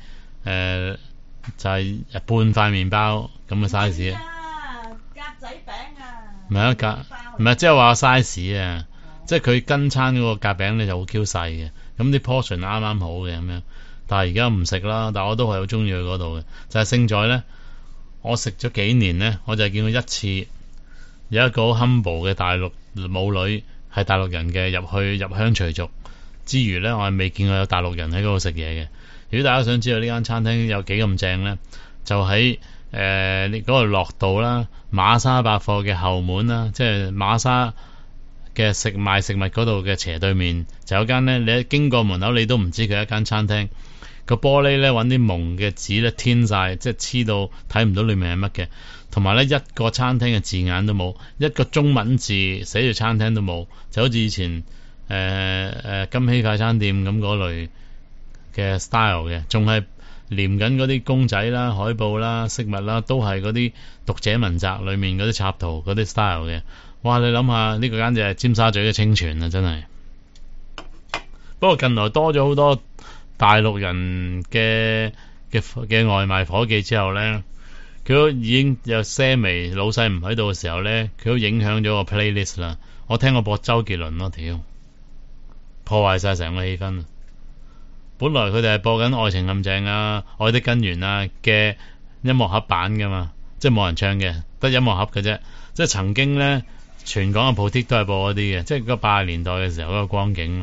半塊麵包咁嘅 size 啊。 格仔餅啊！ 唔係夾，唔係即係話 size 啊。即係佢跟餐嗰個夾餅咧就好 Q 細嘅，咁啲 portion 啱啱好嘅咁樣。但係而家唔食啦，但係我都係好中意佢嗰度嘅。就係勝在咧，我食咗幾年咧，我就係見過一次有一個好 humble 嘅大陸母女係大陸人嘅入鄉隨俗之餘咧，我係未見過有大陸人喺嗰度食嘢嘅。如果大家想知道呢間餐廳有幾咁正咧，就喺嗰個樂道啦，馬莎百貨嘅後門啦，即係馬莎嘅賣食物嗰度嘅斜對面就有間咧，你一經過門口你都唔知佢係一間餐廳。個玻璃咧揾啲蒙嘅紙咧天晒，即係黐到睇唔到裏面係乜嘅。同埋咧一個餐廳嘅字眼都冇，一個中文字寫住餐廳都冇，就好似以前金禧快餐店咁嗰類嘅 style 嘅，仲係黏緊嗰啲公仔啦、海報啦、飾物啦，都係嗰啲讀者文摘裏面嗰啲插圖嗰啲 style 嘅。哇！你諗下呢個簡直係尖沙咀嘅清泉啊，真係。不過近來多咗好多大陸人嘅外賣伙計之後咧，佢都已經有些微老細唔喺度嘅時候咧，佢都影響咗個 playlist 啦。我聽過播周杰倫咯，屌，破壞晒成個氣氛。本來佢哋係播緊《愛情陷阱》啊、《愛的根源》啊嘅音樂盒版噶嘛，即係冇人唱嘅，得音樂盒嘅啫。即係曾經咧，全港嘅鋪貼都係播嗰啲嘅，即係個80年代嘅時候嗰個光景。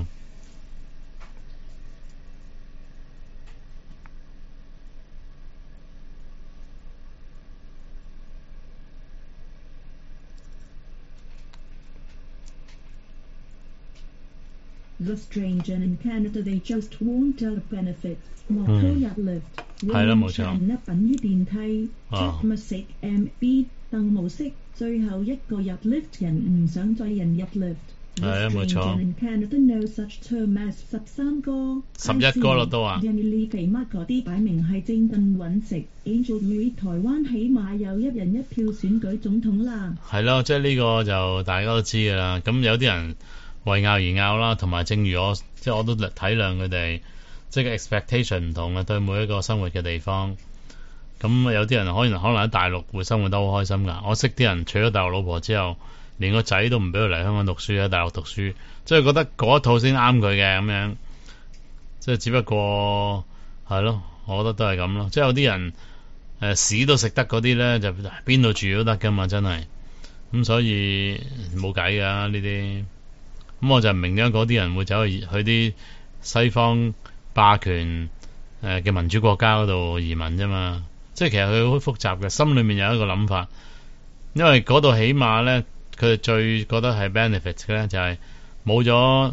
The stranger in Canada, they just want a benefit. 莫拖入 lift， 係啦，冇錯。 一等於電梯 ，check 密食 MB 凳模式，最後一個入 lift 人唔想再人入 lift。 係啊，冇錯。11個咯都話。 Danny 肥乜嗰啲擺明係正凳揾食 ，Angel Louis 台灣起碼有1人1票選舉總統啦。 係咯，即係呢個就大家都知㗎啦。咁有啲人為拗而拗啦，同埋正如我都體諒佢哋，即係 expectation 唔同啊，對每一個生活嘅地方。咁有啲人可能喺大陸會生活得好開心㗎。我識啲人娶咗大陸老婆之後，連個仔都唔俾佢嚟香港讀書，喺大陸讀書，即係覺得嗰一套先啱佢嘅咁樣。即係只不過係咯，我覺得都係咁咯。即係有啲人屎都食得嗰啲咧，就邊度住都得㗎嘛，真係。咁所以冇計㗎呢啲。咁我就唔明點解嗰啲人會走去啲西方霸權嘅民主國家嗰度移民啫嘛。即係其實佢好複雜嘅，心裏面有一個諗法，因為嗰度起碼咧，佢哋最覺得係 benefit 咧，就係冇咗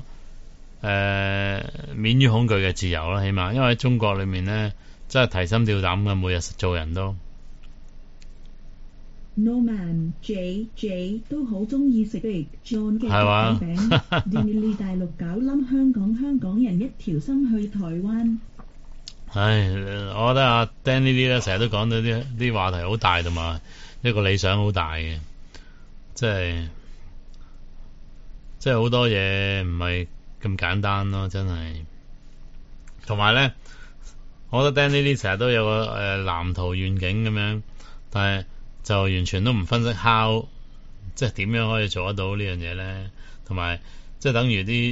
免於恐懼嘅自由啦，起碼，因為喺中國裏面咧，真係提心吊膽嘅，每日做人都。 Norman J 都好中意食 Big John 嘅雞餅。Danny 大陸搞冧香港人一條心去台灣。 唉，我覺得阿 Danny 咧成日都講到啲話題好大，同埋一個理想好大嘅，即係好多嘢唔係咁簡單咯，真係。同埋咧，我覺得 Danny 成日都有個藍圖願景咁樣，但係就完全都唔分析 how， 即係點樣可以做得到呢樣嘢咧，同埋即係等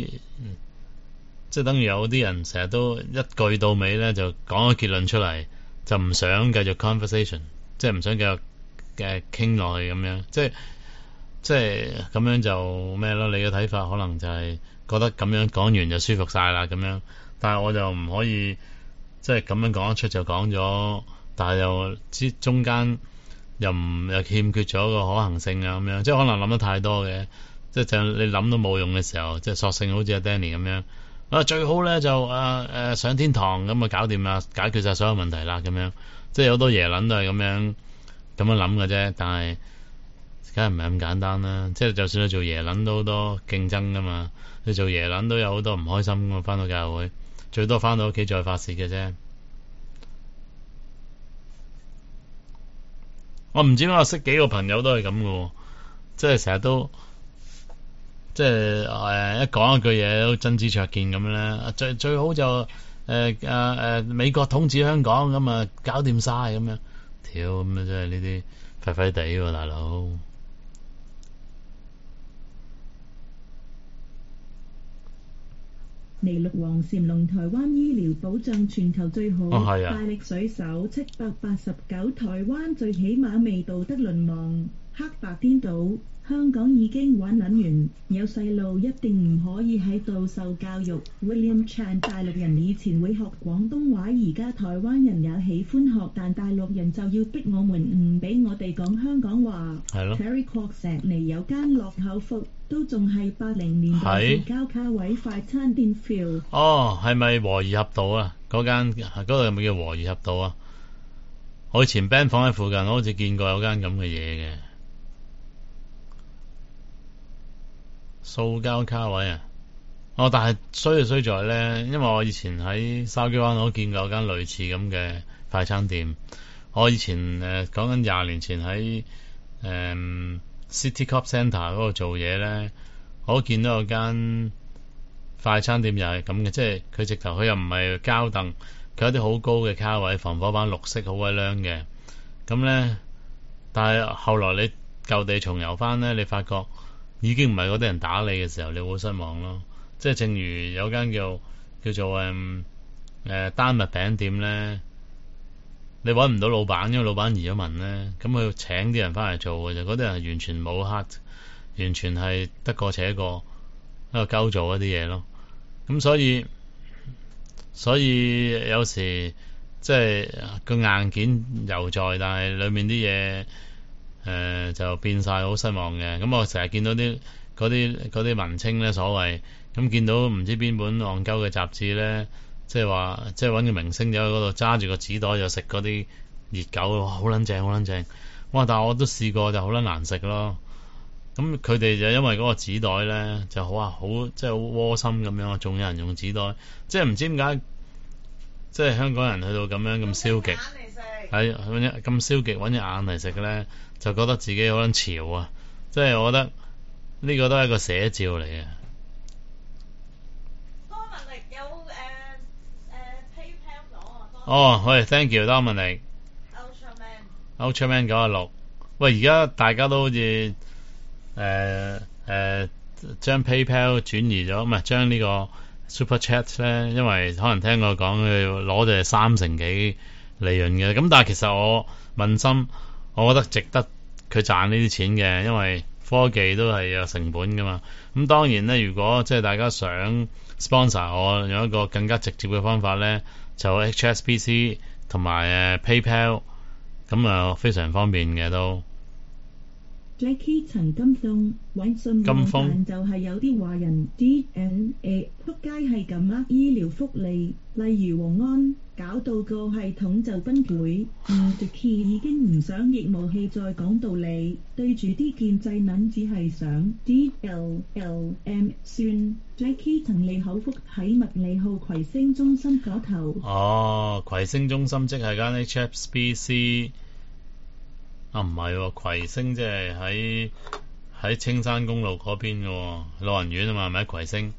於有啲人成日都一句到尾咧就講個結論出嚟，就唔想繼續 conversation， 即係唔想繼續傾落去咁樣，即係咁樣就咩咯？你嘅睇法可能就係覺得咁樣講完就舒服晒啦咁樣，但係我就唔可以即係咁樣講得出就講咗，但係又中間又欠缺咗個可行性啊咁樣，即係可能諗得太多嘅，即係你諗都冇用嘅時候，即係索性好似阿 Danny 咁樣。最好咧就上天堂咁啊，搞掂啦，解決晒所有問題啦咁樣，即係好多耶撚都係咁樣諗嘅啫，但係梗係唔係咁簡單啦。即係就算你做耶撚都好多競爭噶嘛，你做耶撚都有好多唔開心噶嘛，翻到教會最多翻到屋企再發泄嘅啫。我唔知點解我識幾個朋友都係咁嘅，即係成日都。即係一講一句嘢都真知灼見咁咧，最好就美國統治香港咁啊，搞掂晒咁樣，屌咁啊，真係呢啲廢廢地喎，大佬。 尼祿王蟬龍台灣醫療保障全球最好，大力水手789台灣最起碼未道德淪亡，黑白顛倒。香港已經玩撚完，有細路一定唔可以喺度受教育。William Chan 大陸人以前會學廣東話，而家台灣人也喜歡學，但大陸人就要逼我們唔俾我哋講香港話。 係咯。 Terry Kwok 石梨有間落口福，都仲係80年代交卡位快餐店 feel。 哦，係咪和宜合道啊？嗰度有冇叫和宜合道啊？我以前 band 房喺附近，我好似見過有間咁嘅嘢嘅。塑膠卡位啊！但係衰就衰在咧，因為我以前喺筲箕灣我都見過有間類似咁嘅快餐店。我以前講緊20年前喺City Corp Centre 嗰度做嘢咧，我都見到有間快餐店又係咁嘅，即係佢直頭佢又唔係膠凳，佢有啲好高嘅卡位，防火板綠色好鬼靚嘅。咁咧，但係後來你舊地重遊翻咧，你發覺已經唔係嗰啲人打理嘅時候，你會好失望咯。即係正如有間叫做丹麥餅店咧，你搵唔到老闆，因為老闆移咗民咧，咁佢請啲人翻嚟做嘅就嗰啲人係完全冇黑，完全係得過且過喺度鳩做一啲嘢咯。咁所以有時即係個硬件猶在，但係裏面啲嘢就變晒好失望嘅。咁我成日見到嗰啲文青咧，所謂咁見到唔知邊本戇鳩嘅雜誌咧，即係話即係搵個明星就喺嗰度揸住個紙袋就食嗰啲熱狗，哇好撚正好撚正，哇！但係我都試過就好撚難食咯。 咁佢哋就因為嗰個紙袋咧就好即係好窩心咁樣，仲有人用紙袋，即係唔知點解，即係香港人去到咁樣咁消極，係咁消極揾隻眼嚟食嘅咧，就覺得自己好撚潮啊！即係我覺得呢個都係一個寫照嚟嘅。哦，喂 ，thank you，Dominic。Ultraman 96。喂，而家大家都好似將 PayPal 轉移咗，唔係將呢個 Super Chat 咧，因為可能聽我講佢攞就係30%幾利潤嘅。咁但係其實我問心，我覺得值得佢賺呢啲錢嘅，因為科技都係有成本噶嘛。咁當然咧，如果即係大家想 sponsor 我，用一個更加直接嘅方法咧，就 HSBC 同埋PayPal， 咁啊非常方便嘅都。 Jackie 陳金鳳揾信網站就係有啲華人 DNA 仆街係咁啊！醫療福利，例如黃安搞到個系統就崩潰。Jackie 已經唔想逆武器再講道理，對住啲建制撚只係想 DLLM 算。Jackie 陳利口福喺麥理浩葵星中心嗰頭。哦， 葵星中心即係間 HSBC。唔係喎，葵星即係喺青山公路嗰邊嘅喎，老人院啊嘛，係咪喺葵星？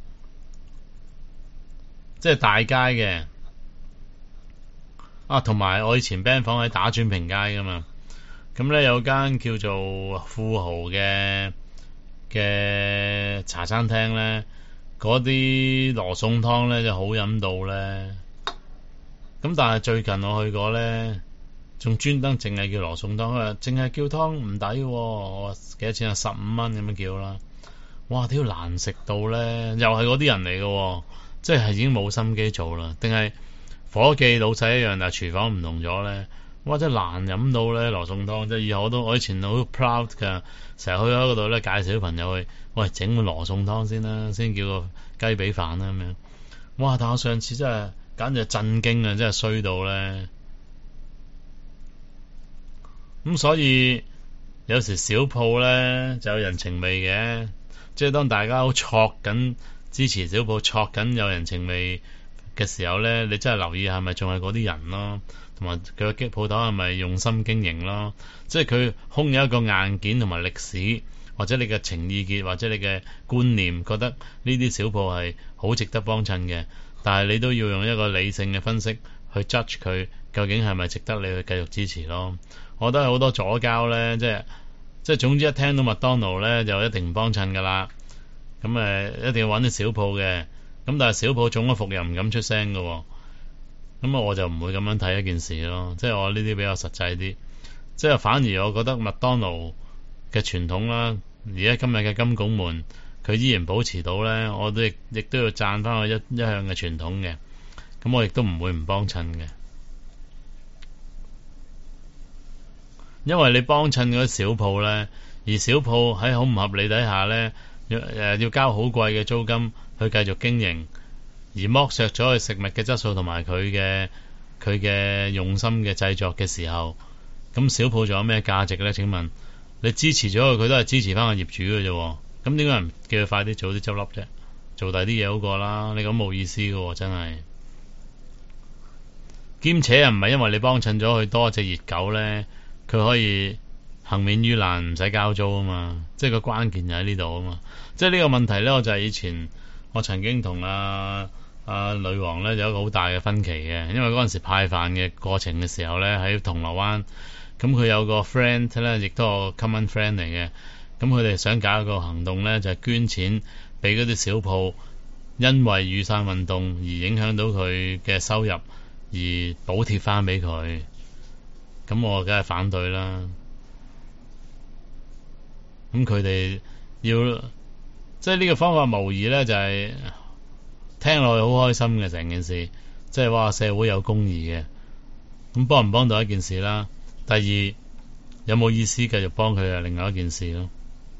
即係大街嘅。同埋我以前 band 房喺打轉坪街噶嘛，咁咧有間叫做富豪嘅茶餐廳咧，嗰啲羅宋湯咧就好飲到咧。咁但係最近我去過咧。仲專登淨係叫羅宋湯，佢話淨係叫湯唔抵喎，我話幾多錢啊？15蚊咁樣叫啦。哇！屌難食到咧，又係嗰啲人嚟嘅，即係已經冇心機做啦。定係伙計老細一樣，但係廚房唔同咗咧。哇！真係難飲到咧羅宋湯，即係以後我以前好 proud 㗎，成日去喺嗰度咧介紹啲朋友去，喂整個羅宋湯先啦，先叫個雞髀飯啦咁樣。哇！但我上次真係簡直震驚啊，真係衰到咧。咁所以有時小鋪咧就有人情味嘅，即係當大家好戳緊支持小鋪，戳緊有人情味嘅時候咧，你真係留意係咪仲係嗰啲人咯，同埋佢個鋪頭係咪用心經營咯？即係佢空有一個硬件同埋歷史，或者你嘅情意結，或者你嘅觀念，覺得呢啲小鋪係好值得幫襯嘅，但係你都要用一個理性嘅分析去 judge 佢究竟係咪值得你去繼續支持咯。我覺得好多左膠咧，即係總之一聽到麥當勞咧就一定唔幫襯噶啦。咁一定要揾啲小鋪嘅。咁但係小鋪中咗伏又唔敢出聲噶。咁我就唔會咁樣睇一件事咯。即係我呢啲比較實際啲。即係反而我覺得麥當勞嘅傳統啦，而家今日嘅金拱門佢依然保持到咧，我都亦都要讚翻我一向嘅傳統嘅。咁我亦都唔會唔幫襯嘅。因為你幫襯嗰啲小鋪咧，而小鋪喺好唔合理底下咧，要交好貴嘅租金去繼續經營，而剝削咗佢食物嘅質素同埋佢嘅用心嘅製作嘅時候，咁小鋪仲有咩價值咧？請問你支持咗佢都係支持翻個業主嘅啫，咁點解唔叫佢快啲早啲執笠啫？做第啲嘢好過啦，你咁冇意思嘅，真係。兼且又唔係因為你幫襯咗佢多隻熱狗咧，佢可以幸免於難，唔使交租啊嘛，即係個關鍵就喺呢度啊嘛。即係呢個問題咧，我就係以前我曾經同女王咧有一個好大嘅分歧嘅，因為嗰陣時派飯嘅過程嘅時候咧喺銅鑼灣，咁佢有個 friend 咧，亦都係個 common friend 嚟嘅，咁佢哋想搞一個行動咧，就係捐錢俾嗰啲小鋪，因為雨傘運動而影響到佢嘅收入，而補貼翻俾佢。咁我梗係反對啦。咁佢哋要即係呢個方法無疑咧就係聽落去好開心嘅成件事，即係話社會有公義嘅。咁幫唔幫到一件事啦，第二有冇意思繼續幫佢係另外一件事咯。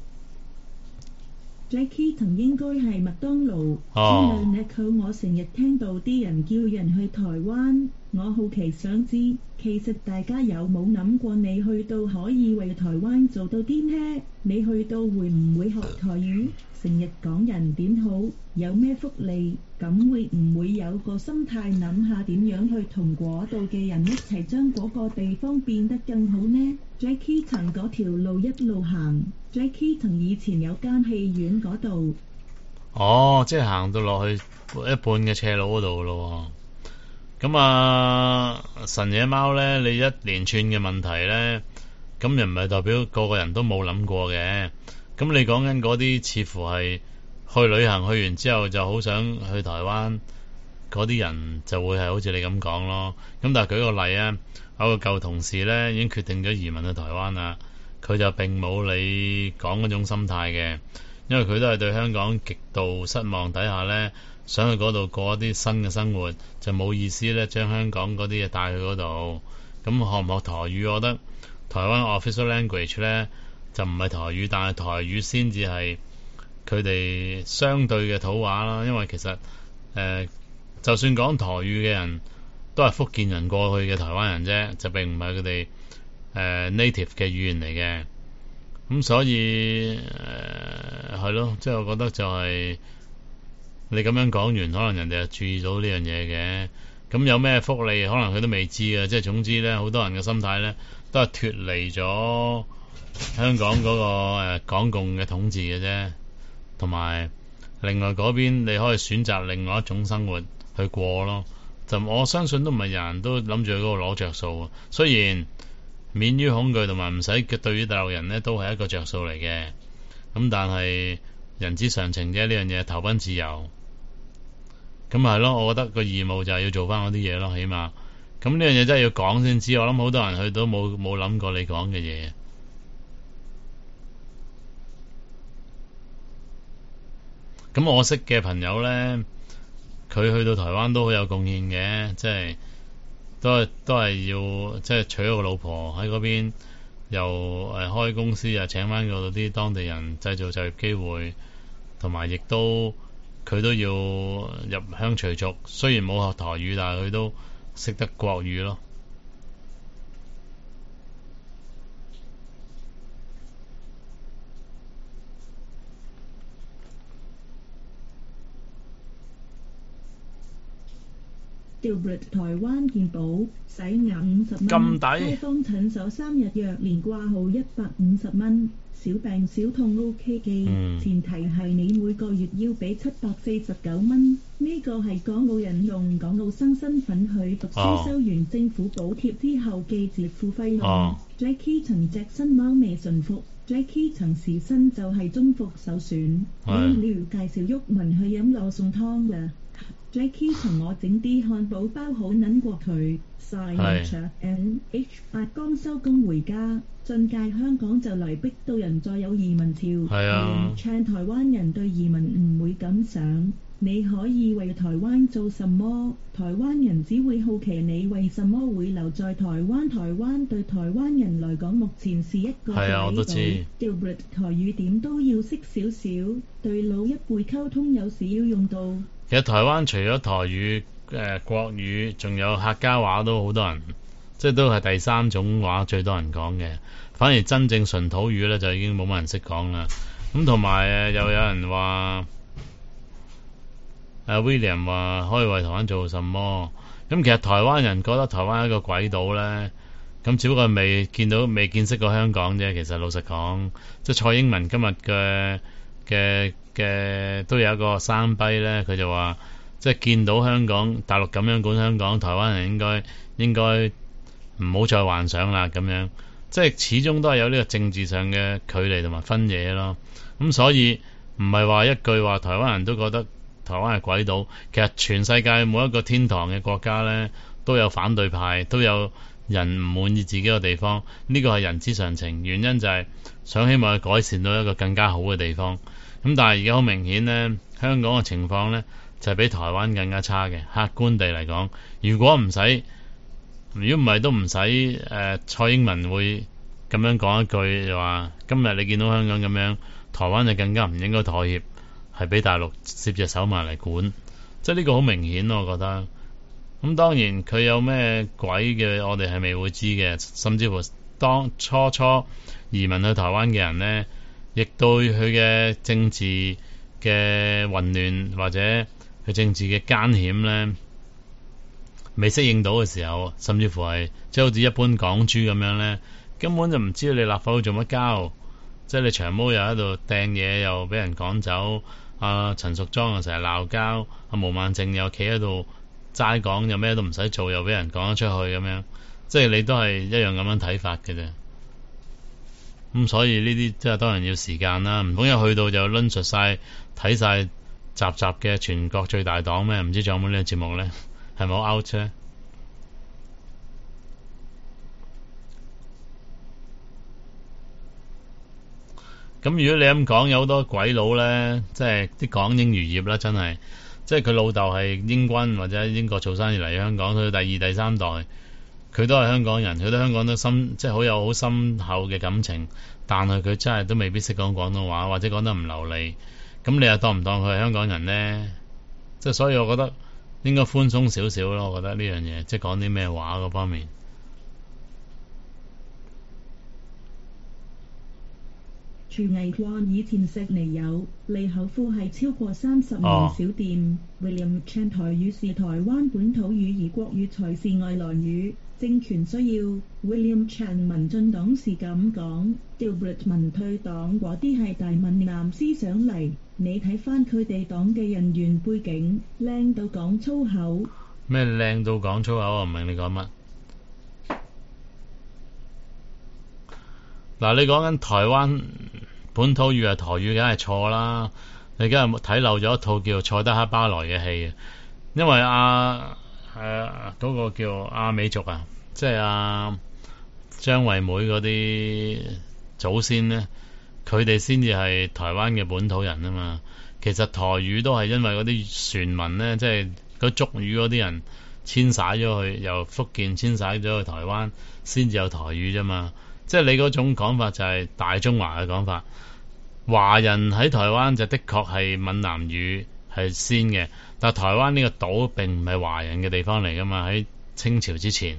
Jackie 同應該係麥當勞之類呢，我成日聽到啲人叫人去台灣我好奇想知，其實大家有冇諗過你去到可以為台灣做到啲咩？你去到會唔會學台語？成日講人點好，有咩福利？咁會唔會有個心態諗下點樣去同嗰度嘅人一齊將嗰個地方變得更好呢？ Jackie 曾嗰條路一路行 Jackie 曾以前有間戲院嗰度。 哦，即係行到落去一半嘅斜路嗰度咯。咁啊，神野貓咧，你一連串嘅問題咧，咁又唔係代表個個人都冇諗過嘅。咁你講緊嗰啲似乎係去旅行去完之後就好想去台灣嗰啲人，就會係好似你咁講咯。咁但係舉個例啊，有個舊同事咧已經決定咗移民去台灣啦，佢就並冇你講嗰種心態嘅，因為佢都係對香港極度失望底下咧，想去嗰度過一啲新嘅生活，就冇意思咧將香港嗰啲嘢帶去嗰度。咁學唔學台語，我覺得台灣 official language 咧就唔係台語，但係台語先至係佢哋相對嘅土話啦。因為其實就算講台語嘅人都係福建人過去嘅台灣人啫，就並唔係佢哋native 嘅語言嚟嘅。咁所以係咯，即係我覺得就係你咁樣講完，可能人哋就注意到呢樣嘢嘅。咁有咩福利，可能佢都未知嘅。即係總之咧，好多人嘅心態咧都係脫離咗香港嗰個港共嘅統治嘅啫。同埋另外嗰邊你可以選擇另外一種生活去過咯。就我相信都唔係人人都諗住去嗰度攞着數。雖然免於恐懼同埋唔使對於大陸人咧都係一個着數嚟嘅。咁但係人之常情啫，呢樣嘢投奔自由。咁係咯，我覺得個義務就係要做翻嗰啲嘢咯，起碼。咁呢樣嘢真係要講先知。我諗好多人去都冇諗過你講嘅嘢。咁我識嘅朋友咧，佢去到台灣都好有貢獻嘅，即係都係要即係娶咗個老婆喺嗰邊，又開公司啊，請翻嗰度啲當地人，製造就業機會，同埋亦都佢都要入鄉隨俗。雖然冇學台語，但係佢都識得國語咯。 台灣健保洗牙50蚊，街坊診所3日藥連掛號150蚊，小病小痛 OK 嘅，前提係你每個月要俾749蚊。呢個係港澳人用港澳生身份去讀書，收完政府補貼之後嘅自付費用。Jackie 曾隻新貓未馴服 ，Jackie 曾時薪就係中伏首選。你要介紹郁文去飲羅宋湯㗎。Jackie 同我整啲漢堡包好撚過佢。Signature NH8剛收工回家，進界香港就嚟逼到人再有移民潮。唱台灣人對移民唔會咁想。你可以為台灣做什麼？台灣人只會好奇你為什麼會留在台灣。台灣對台灣人來講，目前是一個鬼島。Gilbert 台語點都要識少少，對老一輩溝通有時要用到。 其實台灣除咗台語、國語，仲有客家話都好多人，即係都係第三種話最多人講嘅。反而真正純土語咧，就已經冇乜人識講啦。咁同埋又有人話William 話可以為台灣做什麼？咁其實台灣人覺得台灣係一個鬼島咧，咁只不過未見識過香港啫。其實老實講，即係蔡英文今日嘅都有一個生悲咧，佢就話即係見到香港大陸咁樣管香港，台灣人應該唔好再幻想啦咁樣。即係始終都係有呢個政治上嘅距離同埋分野咯。咁所以唔係話一句話台灣人都覺得台灣係鬼島。其實全世界每一個天堂嘅國家咧，都有反對派，都有人唔滿意自己嘅地方。呢個係人之常情，原因就係想希望去改善到一個更加好嘅地方。咁但係而家好明顯咧，香港嘅情況咧就係比台灣更加差嘅。客觀地嚟講，如果唔係都唔使蔡英文會咁樣講一句，就話今日你見到香港咁樣，台灣就更加唔應該妥協，係俾大陸攝隻手埋嚟管。即係呢個好明顯咯，我覺得。 咁當然佢有咩鬼嘅，我哋係未會知嘅。甚至乎當初移民去台灣嘅人呢，亦對佢嘅政治嘅混亂或者佢政治嘅艱險呢，未適應到嘅時候，甚至乎係即係好似一般港豬咁樣呢，根本就唔知道你立法會做乜交，即係你長毛又喺度掟嘢，又俾人趕走，陳淑莊又成日鬧交，毛孟靜又企喺度齋講，又咩都唔使做，又俾人趕咗出去咁樣，即係你都係一樣咁樣睇法嘅啫。咁所以呢啲即係當然要時間啦，唔通一去到就論述晒睇晒集嘅全國最大黨咩？唔知仲有冇呢個節目呢？係咪好 out 啫？咁如果你咁講，有好多鬼佬呢，即係啲港英餘孽啦，真係，即係佢老豆係英軍或者英國做生意嚟香港，佢第二第三代，佢都係香港人，佢對香港都即係好深厚嘅感情，但係佢真係都未必識講廣東話，或者講得唔流利。咁你又當唔當佢係香港人呢？即係所以我覺得應該寬鬆少少咯。我覺得呢樣嘢，即係講啲咩話嗰方面。 廚藝話以前悉尼有利口夫係超過30年小店。William Chan 台語是台灣本土語，而國語才是外來語。政權需要 William Chan 民進黨是咁講 Gilbert 民退黨嗰啲係大閩南思想嚟。你睇返佢哋黨嘅人員背景，靚到講粗口。 咩靚到講粗口啊？我唔明你講乜？嗱，你講緊台灣本土語係台語，梗係錯啦！你梗係睇漏咗一套叫《賽德克巴萊》嘅戲，因為嗰個叫阿美族啊，即係張惠妹嗰啲祖先呢，佢哋先至係台灣嘅本土人啊嘛。其實台語都係因為嗰啲船民呢，即係嗰族語嗰啲人遷徙咗去，由福建遷徙咗去台灣，先至有台語啫嘛。即係你嗰種講法就係大中華嘅講法，華人喺台灣就的確係閩南語係先嘅，但係台灣呢個島並唔係華人嘅地方嚟噶嘛，喺清朝之前。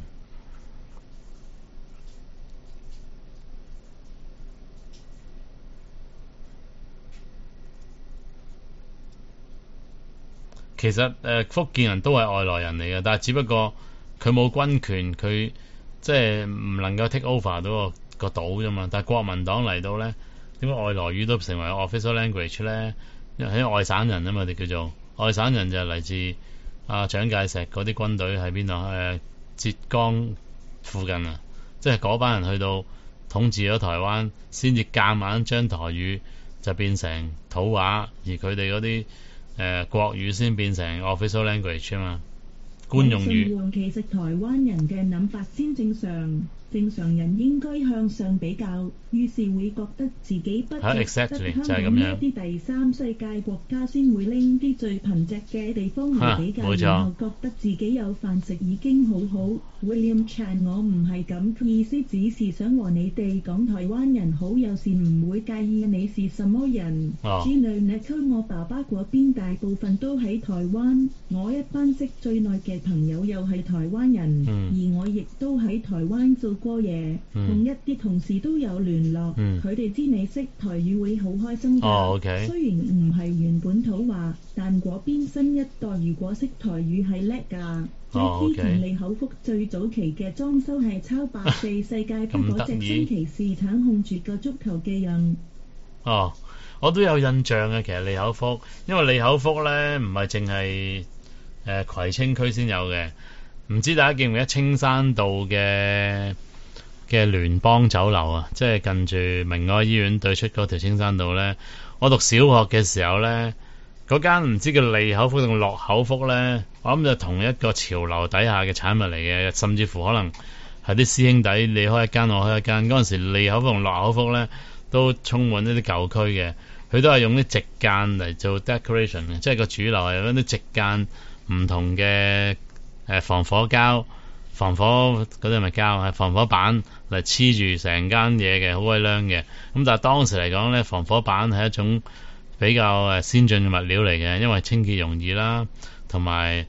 其實福建人都係外來人嚟嘅，但係只不過佢冇軍權，佢即係唔能夠 take over 到個島啫嘛。但係國民黨嚟到呢，點解外來語都成為 official language 呢？因為喺外省人啊嘛，我哋叫做外省人，就係嚟自蔣介石嗰啲軍隊喺邊度？浙江附近啊，即係嗰班人去到統治咗台灣，先至夾硬將台語就變成土話，而佢哋嗰啲國語先變成 official language 啊嘛，官用語。 其實台灣人嘅諗法先正常，正常人應該向上比較，於是會覺得自己不值，香港呢一啲第三世界國家先會拎啲最貧瘠嘅地方嚟比較，然後覺得自己有飯食已經好好。William Chan， 我唔係咁意思，只是想和你哋講台灣人好，有時唔會介意你是什麼人。之類你區我爸爸嗰邊大部分都喺台灣，我一班識最耐嘅朋友又係台灣人，而我亦都喺台灣做過嘢，同一啲同事都有聯絡，佢哋知你識台語會好開心㗎。雖然唔係原本土話，但嗰邊新一代如果識台語係叻㗎。之前利口福最早期嘅裝修係抄84世界盃嗰隻星期四橙控住個足球嘅人。 我都有印象嘅。其實利口福，因為利口福呢唔係淨係葵青區先有嘅，唔知大家記唔記得青山道嘅聯邦酒樓啊？即係近住明愛醫院對出嗰條青山道呢。我讀小學嘅時候呢，嗰間唔知叫利口福定樂口福呢，我諗就同一個潮流底下嘅產物嚟嘅，甚至乎可能係啲師兄弟你開一間我開一間。嗰陣時利口福同樂口福呢都充滿呢啲舊區嘅，佢都係用啲矽間嚟做 decoration 嘅，即係個主流係用啲矽間唔同嘅防火膠、防火嗰啲係咪膠？係防火板嚟黐住成間嘢嘅，好鬼靚嘅。咁但係當時嚟講呢，防火板係一種比較先進嘅物料嚟嘅，因為清潔容易啦，同埋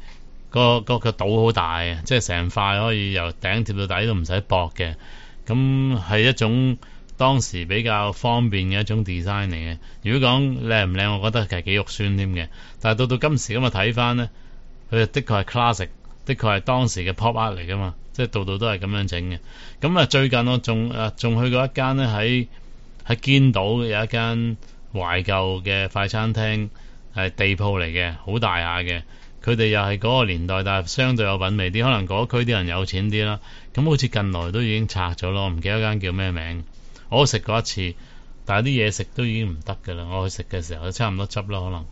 個島好大啊，即係成塊可以由頂貼到底都唔使駁嘅。咁係一種當時比較方便嘅一種 design 嚟嘅。如果講靚唔靚，我覺得其實幾肉酸添嘅。但係到今時今日睇翻咧，佢的確係 classic， 的確係當時嘅 pop art 嚟噶嘛，即係度度都係咁樣整嘅。咁啊，最近我仲去過一間咧，喺堅島有一間懷舊嘅快餐廳，係地鋪嚟嘅，好大下嘅。佢哋又係嗰個年代，但係相對有品味啲，可能嗰區啲人有錢啲啦。咁好似近來都已經拆咗咯，唔記得間叫咩名。我食過一次，但係啲嘢食都已經唔得㗎啦。我去食嘅時候都差唔多執啦，可能。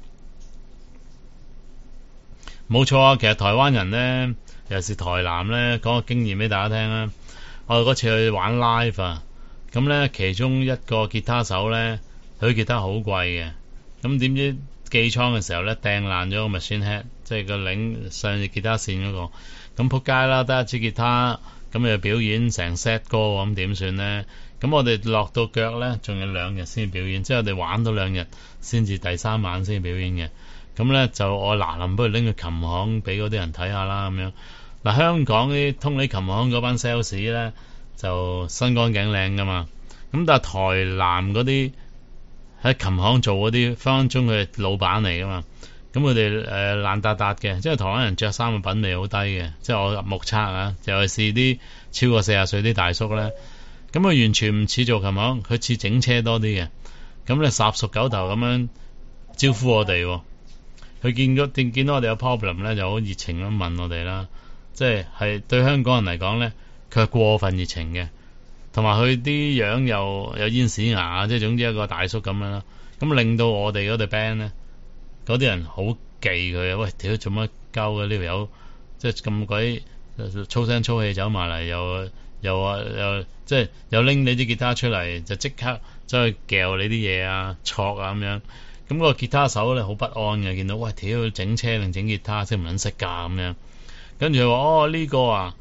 冇錯啊，其實台灣人呢，尤其是台南呢，講個經驗俾大家聽啦。我哋嗰次去玩 live 啊，咁呢其中一個吉他手呢，佢吉他好貴嘅，咁點知寄倉嘅時候呢，掟爛咗個 machine head， 即係個領上住吉他線嗰個，咁仆街啦，得一支吉他，咁又表演成 set 歌，咁點算呢？咁我哋落到腳呢，仲有2日先表演，即係我哋玩到2日先至第3晚先表演嘅。咁呢，就我臨不如拎去琴行俾嗰啲人睇下啦，咁樣。嗱，香港啲通利琴行嗰班 sales 呢，就身光頸靚噶嘛，咁但係台南嗰啲喺琴行做嗰啲分分鐘佢係老闆嚟噶嘛，咁佢哋爛達達嘅，即係台灣人着衫嘅品味好低嘅，即係我目測啊，尤其是啲超過40歲啲大叔咧，咁佢完全唔似做琴行，佢似整車多啲嘅，咁咧十熟九頭咁樣招呼我哋，佢見到我哋有 problem 咧，就好熱情咁問我哋啦，即係對香港人嚟講咧，佢係過分熱情嘅。同埋佢啲樣又有煙屎牙，即係總之一個大叔咁樣啦。咁令到我哋嗰隊 band 咧，嗰啲人好忌佢啊！喂，屌做乜鳩嘅呢條友，即係咁鬼粗聲粗氣走埋嚟，又即係又拎你啲吉他出嚟，就即刻走去撬你啲嘢啊、戳啊咁樣。咁個吉他手咧好不安嘅，見到喂屌整車定整吉他，識唔撚識㗎咁樣。跟住佢話：哦呢個啊。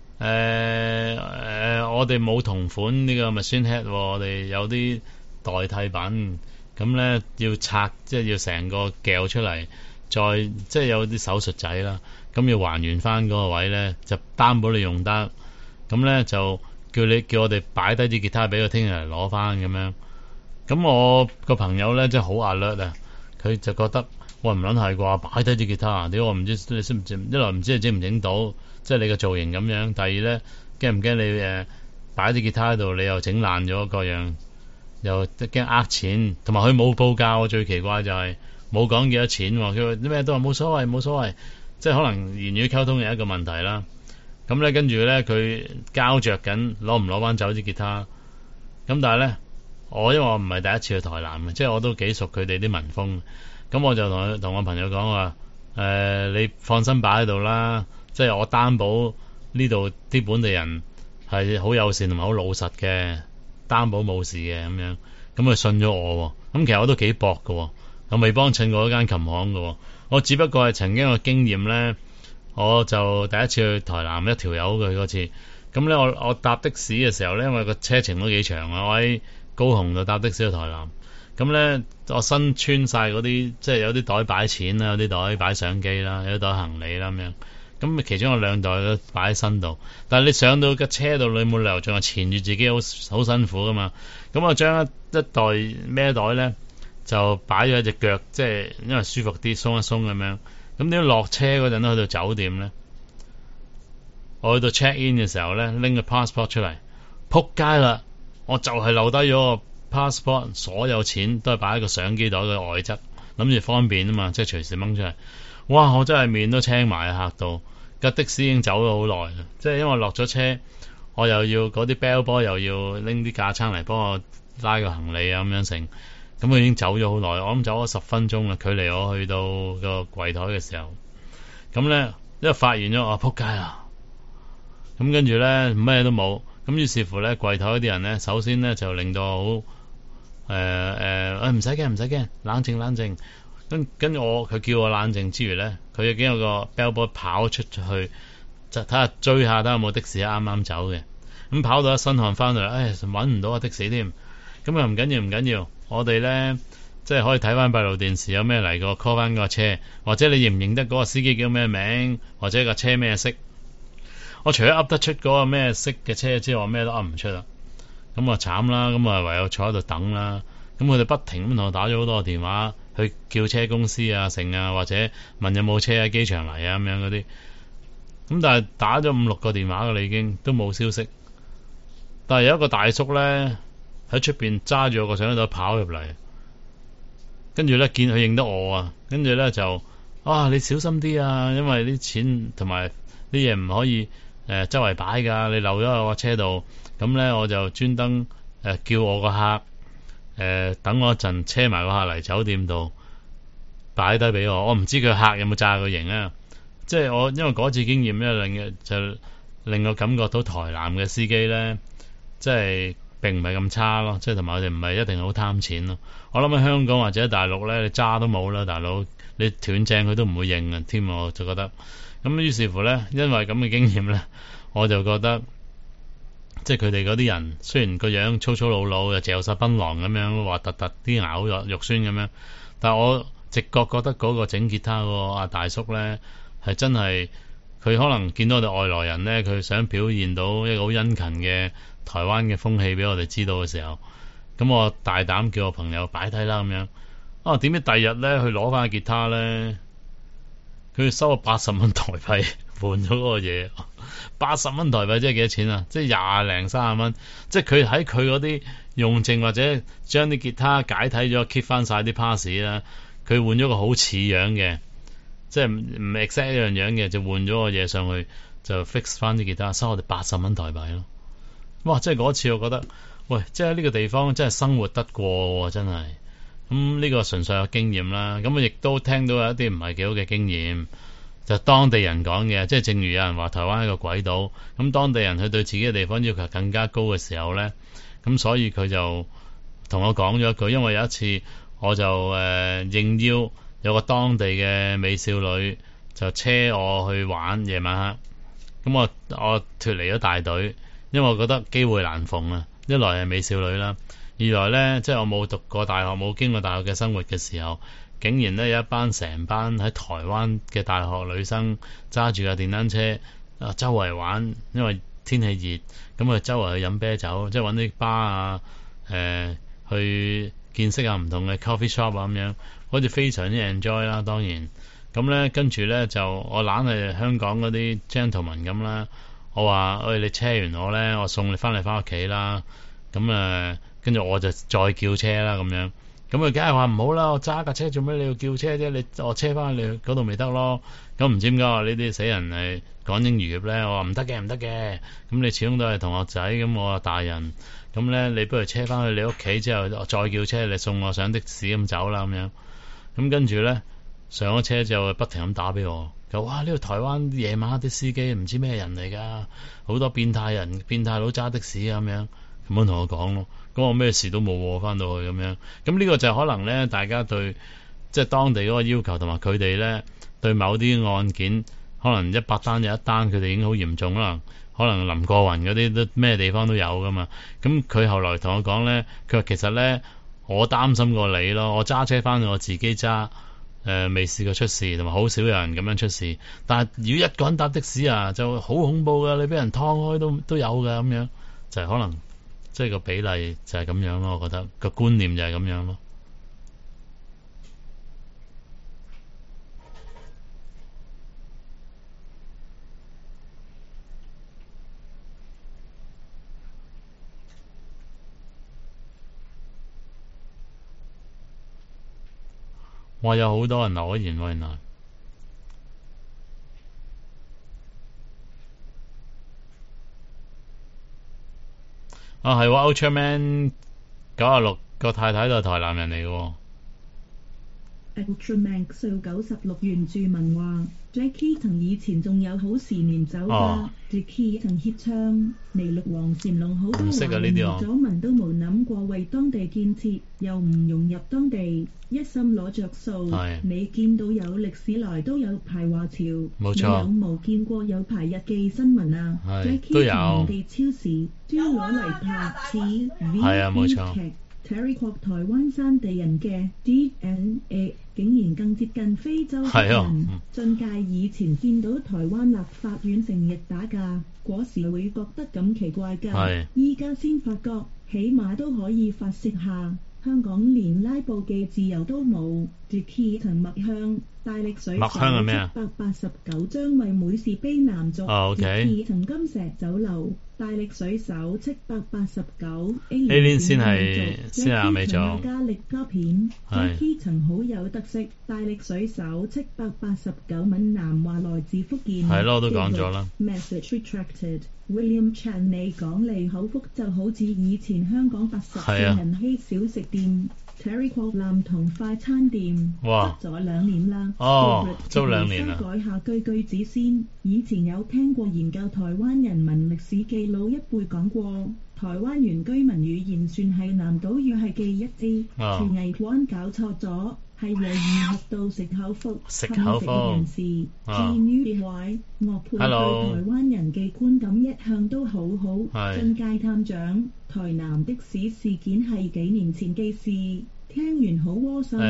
我哋冇同款呢個 machine head，我哋有啲代替品，咁咧要拆，即係要成個撬出嚟，再即係有啲手術仔啦，咁要還原翻嗰個位咧，就擔保你用得，咁咧就叫我哋擺低啲吉他俾佢聽日嚟攞翻咁樣。咁我個朋友咧真係好 alert 啊，佢就覺得我唔撚係啩，擺低啲吉他啊！屌我唔知你識唔知，一來唔知你整唔整到。即係你個造型咁樣，第二咧驚唔驚你擺啲吉他喺度，你又整爛咗各樣，又驚呃錢，同埋佢冇報價。最奇怪就係冇講幾多錢，佢話咩都話冇所謂冇所謂，即係可能言語溝通有一個問題啦。咁咧跟住咧佢膠着緊攞唔攞翻走支吉他，咁但係咧因為我唔係第一次去台南嘅，即係我都幾熟佢哋啲民風，咁我就同我朋友講話你放心擺喺度啦。即係我擔保呢度啲本地人係好友善同埋好老實嘅，擔保冇事嘅咁樣，咁佢信咗我。咁其實我都幾搏㗎，我未幫襯過一間琴行㗎，我只不過係曾經有經驗咧，我就第一次去台南一條友嘅嗰次，咁咧我搭的士嘅時候咧，因為個車程都幾長啊，我喺高雄就搭的士去台南，咁咧我身穿晒嗰啲，即係有啲袋擺錢啦，有啲袋擺相機啦，有啲袋行李啦咁樣。咁其中有2袋都擺喺身度，但係你上到架車度，你冇理由仲係纏住自己，好辛苦噶嘛。咁我將一袋孭袋咧就擺咗喺隻腳，即係因為舒服啲，鬆一鬆咁樣。咁點解落車嗰陣都去到酒店咧？我去到 check in 嘅時候咧，拎個 passport 出嚟，撲街啦！我就係留低咗個 passport， 所有錢都係擺喺個相機袋嘅外側，諗住方便啊嘛，即係隨時掹出嚟。哇！我真係面都青埋啊，嚇到！架的士已經走咗好耐啦，即係因為我落咗車，我又要嗰啲 bell boy 又要拎啲架撐嚟幫我拉個行李啊咁樣成，咁佢已經走咗好耐，我諗走咗10分鐘啦，距離我去到個櫃台嘅時候，咁咧因為發現咗我撲街啦，咁跟住咧咩都冇，咁於是乎咧櫃台嗰啲人咧，首先咧就令到我好唔使驚，冷靜。跟住佢叫我冷靜之餘咧，佢已經有個 bellboy 跑出去，就睇下追下睇下有冇的士啱啱走嘅。咁跑到一身汗翻到嚟，揾唔到啊的士添。咁又唔緊要，我哋咧即係可以睇翻閉路電視有咩嚟過 call 翻個車，或者你認唔認得嗰個司機叫咩名，或者個車咩色。我除咗噏得出嗰個咩色嘅車之外，咩都噏唔出啦。咁啊慘啦，咁啊唯有坐喺度等啦。咁佢哋不停咁同我打咗好多個電話去叫車公司啊、成啊，或者問有冇車喺機場嚟啊咁樣嗰啲。咁但係打咗5-6個電話㗎啦，已經都冇消息。但係有一個大叔咧喺出邊揸住個相機跑入嚟，跟住咧見佢認得我啊，跟住咧就你小心啲啊，因為啲錢同埋啲嘢唔可以周圍擺噶，你漏咗喺我車度。咁咧我就專登叫我個客等我一陣車埋個客嚟酒店度擺低俾我。我唔知佢客有冇炸佢型啊。即係我因為嗰次經驗咧，令我感覺到台南嘅司機咧，即係並唔係咁差咯。即係同埋我哋唔係一定好貪錢咯。我諗喺香港或者喺大陸咧，你揸都冇啦，大佬你斷正佢都唔會認啊添。我就覺得咁，於是乎咧，因為咁嘅經驗咧，我就覺得即係佢哋嗰啲人雖然個樣粗粗魯魯又嚼晒檳榔咁樣，話突突啲咬肉酸咁樣，但係我直覺覺得嗰個整吉他嗰個阿大叔咧係真係，佢可能見到我哋外來人咧，佢想表現到一個好殷勤嘅台灣嘅風氣俾我哋知道嘅時候，咁我大膽叫我朋友擺低啦咁樣。點知第二日咧去攞翻個吉他咧，佢收我80蚊台幣換咗嗰個嘢。80蚊台幣即係幾多錢啊？即係20-30蚊。即係佢喺佢嗰啲用剩或者將啲吉他解體咗 keep 翻晒啲 pass 啦，佢換咗個好似樣嘅，即係唔 exact 一樣樣嘅，就換咗個嘢上去就 fix 翻啲吉他，收我哋80蚊台幣咯。哇！即係嗰次我覺得，喂，即係呢個地方真係生活得過喎，真係。呢個純粹有經驗啦。咁我亦都聽到有一啲唔係幾好嘅經驗，就當地人講嘅。即係正如有人話台灣係個鬼島，咁當地人佢對自己嘅地方要求更加高嘅時候呢，咁所以佢就同我講咗一句。因為有一次我就應邀有個當地嘅美少女就車我去玩夜晚黑，咁我脫離咗大隊，因為我覺得機會難逢啊。一來係美少女啦，二來呢，即係我冇讀過大學，冇經過大學嘅生活嘅時候，竟然呢有一班成班喺台灣嘅大學女生揸住架電單車周圍玩，因為天氣熱，咁周圍去飲啤酒，即係揾啲巴啊，去見識下唔同嘅 coffee shop 啊咁樣，好似非常之 enjoy 啦。當然咁呢，跟住呢，就我懶係香港嗰啲 gentleman 咁啦，我話喂，你車完我呢，我送你翻屋企啦。咁跟住我就再叫車啦咁樣。咁佢梗係話唔好啦，我揸架車做咩你要叫車啫？我車翻去你嗰度咪得咯。咁唔知點解話呢啲死人係講英語呢？我話唔得嘅，唔得嘅。咁你始終都係同學仔，咁我話大人，咁呢，你不如車翻去你屋企之後，我再叫車你送我上的士咁走啦咁樣。咁跟住呢，上咗車之後不停咁打俾我，就哇，呢個台灣夜晚啲司機唔知咩人嚟噶，好多變態人變態佬揸的士咁樣，咁樣同我講咯。咁我咩事都冇翻到去咁樣。咁呢個就可能呢，大家對即係當地嗰個要求同埋佢哋呢對某啲案件，可能100單有1單佢哋已經好嚴重，可能林過雲嗰啲都咩地方都有噶嘛。咁佢後來同我講呢，佢話其實呢，我擔心過你咯，我揸車翻去我自己揸，未試過出事，同埋好少有人咁樣出事。但係如果一個人搭的士啊，就好恐怖噶，你俾人劏開都有噶咁樣，就係可能。即係個比例就係咁樣咯，我覺得個觀念就係咁樣咯。哇！有好多人留言喎，原來。係喎 Ultraman 96個太太都係台南人嚟嘅。 Ultraman 數96原住民話 Jackie 同以前仲有好時連走㗎。Jackie 曾協唱尼祿王禪龍好多話，左民都冇諗過為當地建設，又唔融入當地，一心攞着數。你見到有歷史來都有排華潮，冇錯。你有冇見過有排日記新聞啊？Jackie 同人哋超市專攞嚟拍 TV 劇。 Terry 國台灣山地人嘅 DNA 竟然更接近非洲黑人。俊介以前見到台灣立法院成日打架，嗰時會覺得咁奇怪㗎，依家先發覺起碼都可以發泄下。香港連拉布嘅自由都冇。Dicky 同麥香大力水手789張為每事卑男族。Dicky 同金石酒樓大力水手789 Alien 先係亞美族。 加力膠片 Dicky 曾好有特色。大力水手789閩南話來自福建。 係咯，我都講咗啦。 Message retracted。William Chan 你講嚟口福就好似以前香港80歲人稀小食店。Terry 國南同快餐店執咗2年啦。 租2年啦。 改下句子先。以前有聽過研究台灣人民歷史嘅老一輩講過，台灣原居民語言算係南島語係記一支，廚藝灣搞錯咗，係和義合到食口福。 食口福。 人士至於壞樂配對台灣人嘅觀感一向都好好。俊介探長，台南的士事件係幾年前嘅事。聽完好窩心。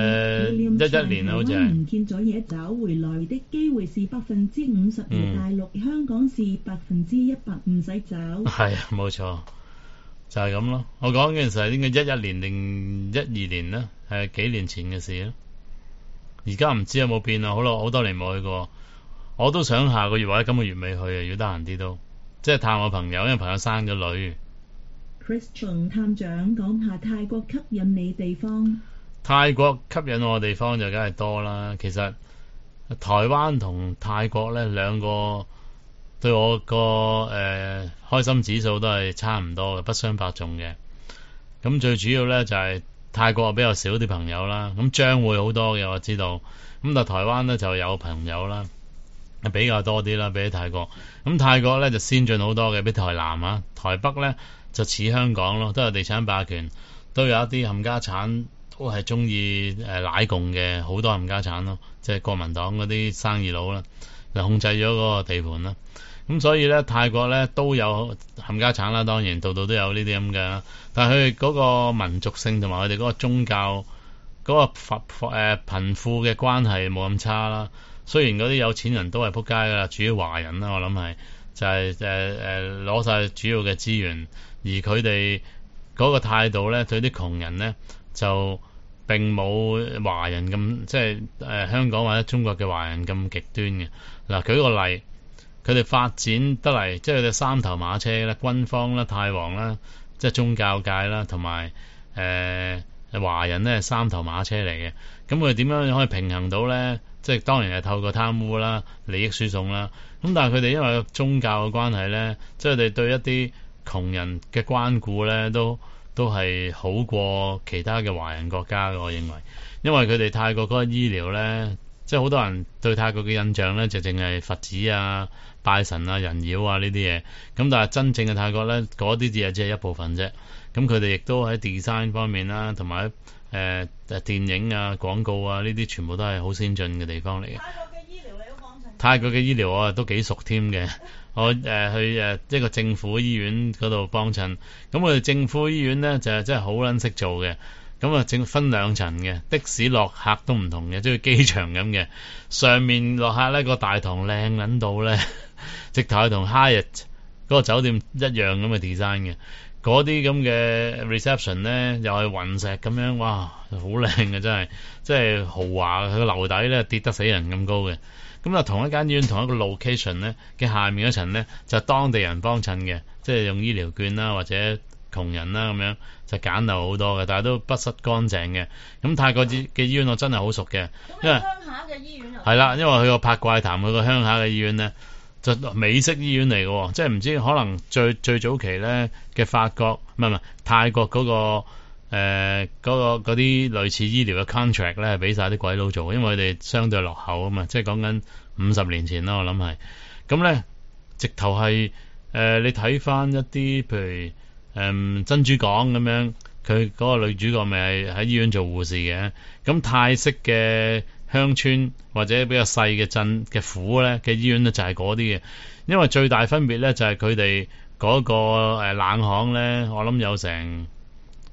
11年啦，好似係。 唔見咗嘢找回來的機會是50%，而大陸香港是100%唔使找。 係冇錯，就係咁咯。我講嘅時候應該11年定12年啦，係幾年前嘅事啦。而家唔知有冇變啊，好多年冇去過。我都想下個月或者今個月尾去啊，如果得閒啲都，即係探我朋友，因為朋友生咗女。 Christian 探長講下泰國吸引你地方。 泰國吸引我嘅地方就梗係多啦。其實台灣同泰國咧兩個對我個開心指數都係差唔多嘅，不相伯仲嘅。咁最主要咧就係泰國比較少啲朋友啦，咁將會好多嘅我知道。咁但係台灣咧就有朋友啦，比較多啲啦，比起泰國。咁泰國咧就先進好多嘅，比台南啊，台北咧就似香港咯，都有地產霸權，都有一啲冚家產都係中意奶共嘅，好多冚家產咯，即係國民黨嗰啲生意佬啦，就控制咗嗰個地盤啦。咁所以咧泰國咧都有冚家產啦，當然度度都有呢啲咁嘅，但係佢哋嗰個民族性同埋佢哋嗰個宗教嗰個貧富嘅關係冇咁差啦。雖然嗰啲有錢人都係撲街噶啦，主要華人啦，我諗係就係攞晒主要嘅資源，而佢哋嗰個態度咧對啲窮人咧就並冇華人咁即係香港或者中國嘅華人咁極端嘅。嗱，舉個例，佢哋發展得嚟，即係佢哋三頭馬車啦，軍方啦、泰皇啦，即係宗教界啦，同埋華人咧係三頭馬車嚟嘅。咁佢哋點樣可以平衡到咧？即係當然係透過貪污啦、利益輸送啦。咁但係佢哋因為宗教嘅關係咧，即係佢哋對一啲窮人嘅關顧咧，都係好過其他嘅華人國家嘅。我認為，因為佢哋泰國嗰個醫療咧，即係好多人對泰國嘅印象咧，就淨係佛寺啊、拜神啊、人妖啊呢啲嘢。咁但係真正嘅泰國咧，嗰啲只係一部分啫。咁佢哋亦都喺 design 方面啦，同埋電影啊、廣告啊呢啲，全部都係好先進嘅地方嚟嘅。 泰國嘅醫療你都幫襯？ 泰國嘅醫療我都幾熟添嘅。我去一個政府醫院嗰度幫襯。咁我哋政府醫院咧就真係好撚識做嘅。咁啊，正分2層嘅，的士落客都唔同嘅，即係機場咁嘅。上面落客咧個大堂靚撚到咧，直頭係同 Hyatt 嗰個酒店一樣咁嘅 design 嘅。嗰啲咁嘅 reception 咧，又係雲石咁樣，哇，好靚嘅真係，即係豪華。佢個樓底咧跌得死人咁高嘅。咁啊，同一間醫院同一個 location 咧嘅下面嗰層咧，就係當地人幫襯嘅，即係用醫療券啦或者窮人啦咁樣，就簡陋好多嘅，但係都不失乾淨嘅。咁泰國嘅醫院我真係好熟嘅，因為鄉下嘅醫院係啦，因為去過拍怪談，去過鄉下嘅醫院咧。就美式醫院嚟嘅，即係唔知可能最早期咧嘅法國唔係泰國嗰嗰啲類似醫療嘅 contract 咧係俾晒啲鬼佬做，因為佢哋相對落後啊嘛，即係講緊50年前啦，我諗係咁咧，直頭係你睇翻一啲譬如珍珠港咁樣，佢嗰個女主角咪係喺醫院做護士嘅，咁泰式嘅鄉村或者比較細嘅鎮嘅府咧嘅醫院咧就係嗰啲嘅，因為最大分別咧就係佢哋嗰個冷巷咧，我諗有成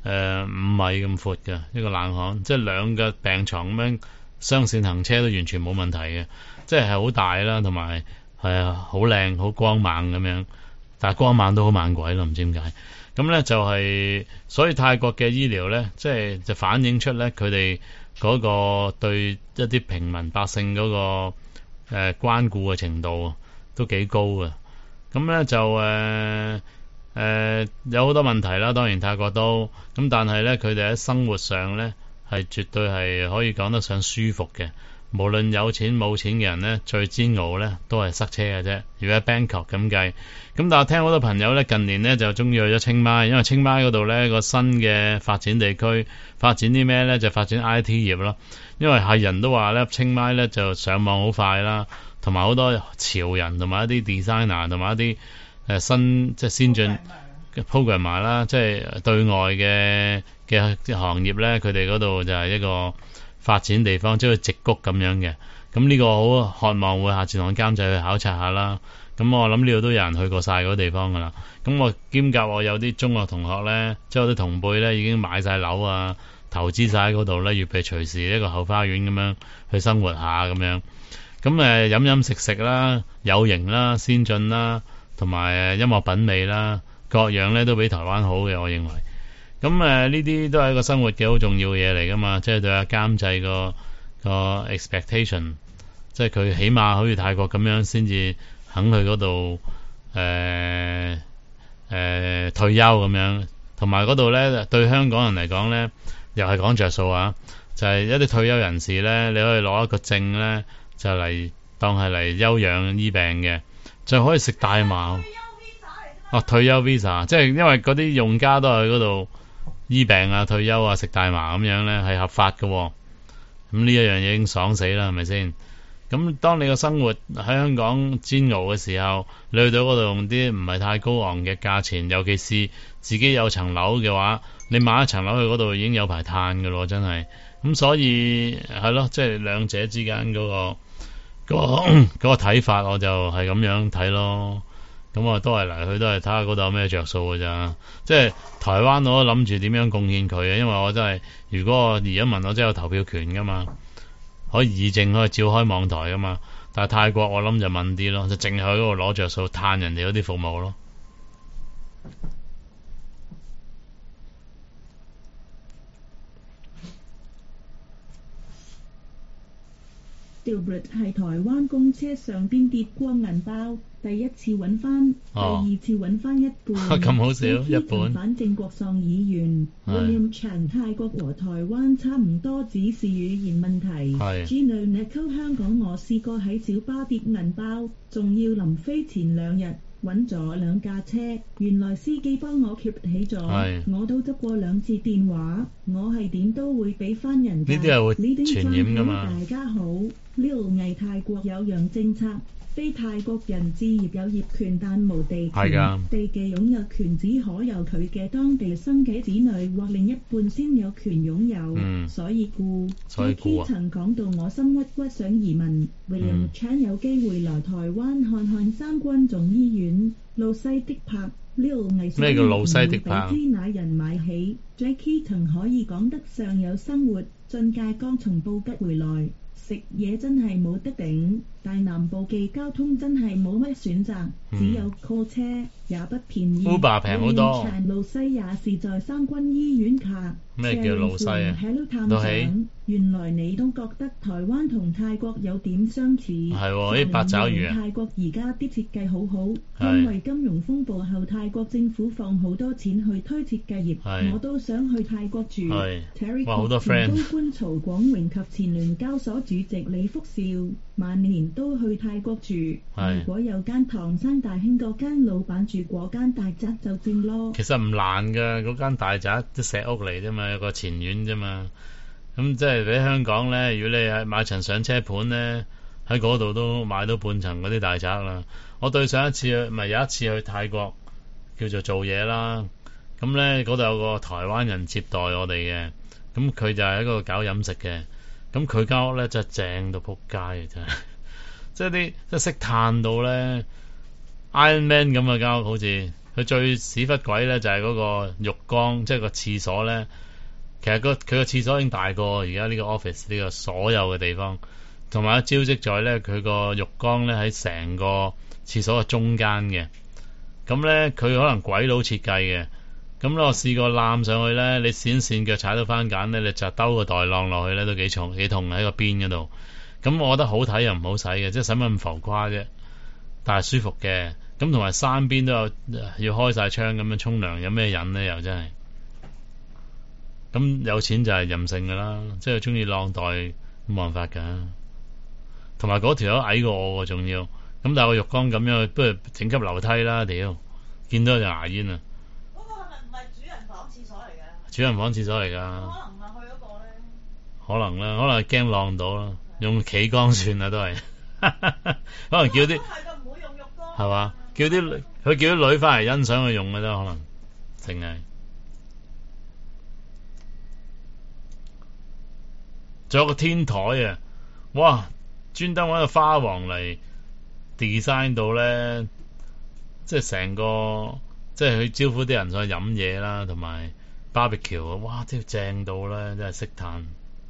5米咁闊嘅一個冷巷，即係2個病床咁樣雙線行車都完全冇問題嘅，即係好大啦，同埋係好靚好光猛咁樣，但係光猛都好猛鬼咯，唔知點解。咁咧就係，所以泰國嘅醫療咧，即係就反映出咧佢哋嗰個對一啲平民百姓嗰個關顧嘅程度都幾高嘅。咁咧就有好多問題啦，當然泰國都咁，但係咧佢哋喺生活上咧係絕對係可以講得上舒服嘅。無論有錢冇錢嘅人咧，最煎熬咧都係塞車嘅啫。如果喺 Bangkok 咁計，咁但係聽好多朋友咧近年咧就中意去咗清邁，因為清邁嗰度咧個新嘅發展地區，發展啲咩咧就發展 IT 業咯。因為係人都話咧清邁咧就上網好快啦，同埋好多潮人同埋一啲 designer 同埋一啲新即係先進嘅 programmer 啦，即係對外嘅行業咧，佢哋嗰度就係一個發展地方，即係矽谷咁樣嘅。咁呢個好渴望會下次同監製去考察下啦。咁我諗呢度都有人去過晒嗰個地方噶啦。咁我兼夾我有啲中學同學咧，即係我啲同輩咧已經買晒樓啊，投資晒喺嗰度咧，預備隨時一個後花園咁樣去生活下咁樣。咁飲飲食食啦，有型啦，先進啦，同埋音樂品味啦，各樣咧都比台灣好嘅，我認為。咁呢啲都係一個生活嘅好重要嘅嘢嚟噶嘛，即係對阿監製個 expectation， 即係佢起碼好似泰國咁樣先至肯去嗰度退休咁樣，同埋嗰度咧對香港人嚟講咧又係講着數啊，就係一啲退休人士咧，你可以攞一個證咧就嚟當係嚟休養醫病嘅，就可以食大麻。退休 visa， 即係因為嗰啲用家都係嗰度醫病啊、退休啊、食大麻咁樣咧係合法嘅。咁呢一樣嘢已經爽死啦，係咪先？咁當你個生活喺香港煎熬嘅時候，你去到嗰度用啲唔係太高昂嘅價錢，尤其是自己有層樓嘅話，你買一層樓去嗰度已經有排嘆㗎咯，真係。咁所以係咯，即係兩者之間嗰個睇法，我就係咁樣睇咯。咁我都係嚟去都係睇下嗰度有咩着數㗎咋。即係台灣我都諗住點樣貢獻佢嘅，因為我真係如果我而家問我真係有投票權㗎嘛，可以議政可以召開網台㗎嘛。但係泰國我諗就問啲咯，就淨係喺嗰度攞着數嘆人哋嗰啲服務咯。 Dilbert 係台灣公車上邊跌光銀包，第一次揾翻，第二次揾翻一半。 咁好少，一半。 反正國喪議員 William Chan 泰國和台灣差唔多，只是語言問題。Gino Nicole 香港我試過喺小巴跌銀包，仲要臨飛前2日揾咗2架車，原來司機幫我揭起咗，我都執過2次電話，我係點都會俾翻人㗎。 呢啲係會傳染㗎嘛。 大家好。Lil 毅泰國有樣政策，非泰國人置業有業權但無地權，地嘅擁有權只可由佢嘅當地生嘅子女或另一半先有權擁有。所以Jackie 曾講到我心鬱鬱想移民，William Chan 有機會來台灣看看3軍總醫院。路西的拍 Lil 毅咩叫路西的拍？ 俾那人買起 Jackie 曾可以講得上有生活，進界剛從布吉回來。食嘢真係冇得頂，大南部嘅交通真係冇乜選擇，只有 call 車，也不便宜。 Uber 平好多。 路西也是在3軍醫院卡。 咩叫路西啊？ Hello 探長，原來你都覺得台灣同泰國有點相似。係喎，啲八爪魚啊！ 泰國而家啲設計好好，因為金融風暴後泰國政府放好多錢去推設計業，我都想去泰國住。Terry 好多 friend。 前高官曹廣榮及前聯交所主席李福兆晚年都去泰國住。如果有間唐山大興嗰間老闆住嗰間大宅就正咯。 其實唔難㗎，嗰間大宅啲石屋嚟啫嘛，有個前院啫嘛。咁即係喺香港咧，如果你係買層上車盤咧，喺嗰度都買到半層嗰啲大宅啦。我對上一次有一次去泰國叫做做嘢啦，咁咧嗰度有個台灣人接待我哋嘅，咁佢就係一個搞飲食嘅，咁佢間屋咧真係正到仆街嘅真係，即係啲即係識嘆到咧 Iron Man 咁嘅間屋，好似佢最屎忽鬼咧就係嗰個浴缸，即係個廁所咧。其實佢個廁所已經大過而家呢個 office 呢個所有嘅地方，同埋招積在咧佢個浴缸咧喺成個廁所嘅中間嘅。咁咧佢可能鬼佬設計嘅。咁我試過攬上去咧，你跣腳踩到番梘咧，你就兜個袋晾落去咧都幾重幾痛喺個邊嗰度。咁我覺得好睇又唔好使嘅，即係使乜咁浮誇啫？但係舒服嘅。咁同埋山邊都有要開晒窗咁樣沖涼，有咩癮咧？又真係。咁有錢就係任性噶啦，即係中意晾袋冇辦法噶。同埋嗰條友矮過我喎，仲要。咁但係個浴缸咁樣，不如整級樓梯啦！屌，見到就牙煙啊！ 嗰個係咪唔係主人房廁所嚟嘅？ 主人房廁所嚟噶。 可能唔係去嗰個咧。 可能啦，可能係驚晾到啦，用企缸算啦都係。可能叫啲。 唔會用浴缸。 係嘛？佢叫啲女翻嚟欣賞佢用嘅啫，可能淨係。仲有個天台啊！哇，專登揾個花王嚟 design 到咧，即係成個即係去招呼啲人上去飲嘢啦，同埋 barbecue 啊！哇，真係正到咧，真係識嘆。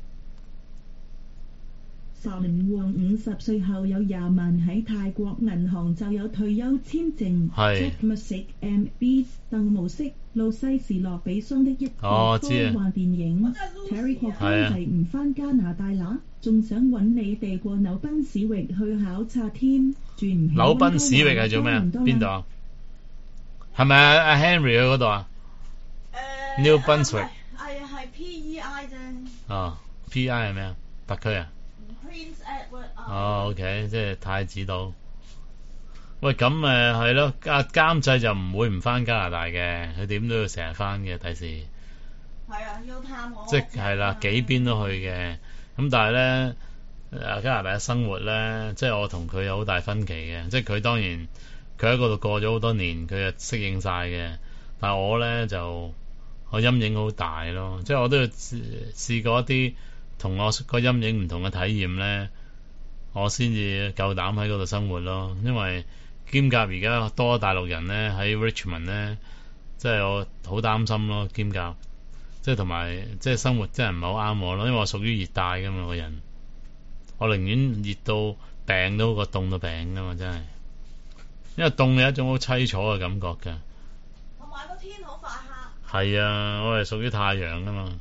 沙林旺50歲後有20萬喺泰國銀行就有退休簽證。 係。 Jack Music M.B. 鄧無色路西士洛比桑的一部科幻電影。Terry 霍芬係唔返加拿大啦，仲想揾你哋過紐賓市域去考察添，住唔起。 紐賓市域係做咩啊？邊度啊？係咪阿 Henry 去嗰度啊？New Brunswick 係 PEI 啫。 哦 ，PEI 係咩啊？特區啊？OK， 即係太子島。喂，咁係咯，監製就唔會唔返加拿大嘅，佢點都要成日返嘅，第時。 係啊，要探我。 即係啦，幾邊都去嘅。咁但係咧，加拿大嘅生活咧，即係我同佢有好大分歧嘅。即係佢當然佢喺嗰度過咗好多年，佢就適應晒嘅。但係我咧就我陰影好大咯，即係我都要試過一啲同我個陰影唔同嘅體驗咧，我先至夠膽喺嗰度生活咯。因為兼夾而家多大陸人咧喺 Richmond 咧，即係我好擔心咯。兼夾即係同埋即係生活真係唔係好啱我咯，因為我屬於熱帶噶嘛個人，我寧願熱到病都好過凍到病噶嘛，真係。因為凍有一種好凄楚嘅感覺㗎。 同埋個天好快黑。 係啊，我係屬於太陽噶嘛。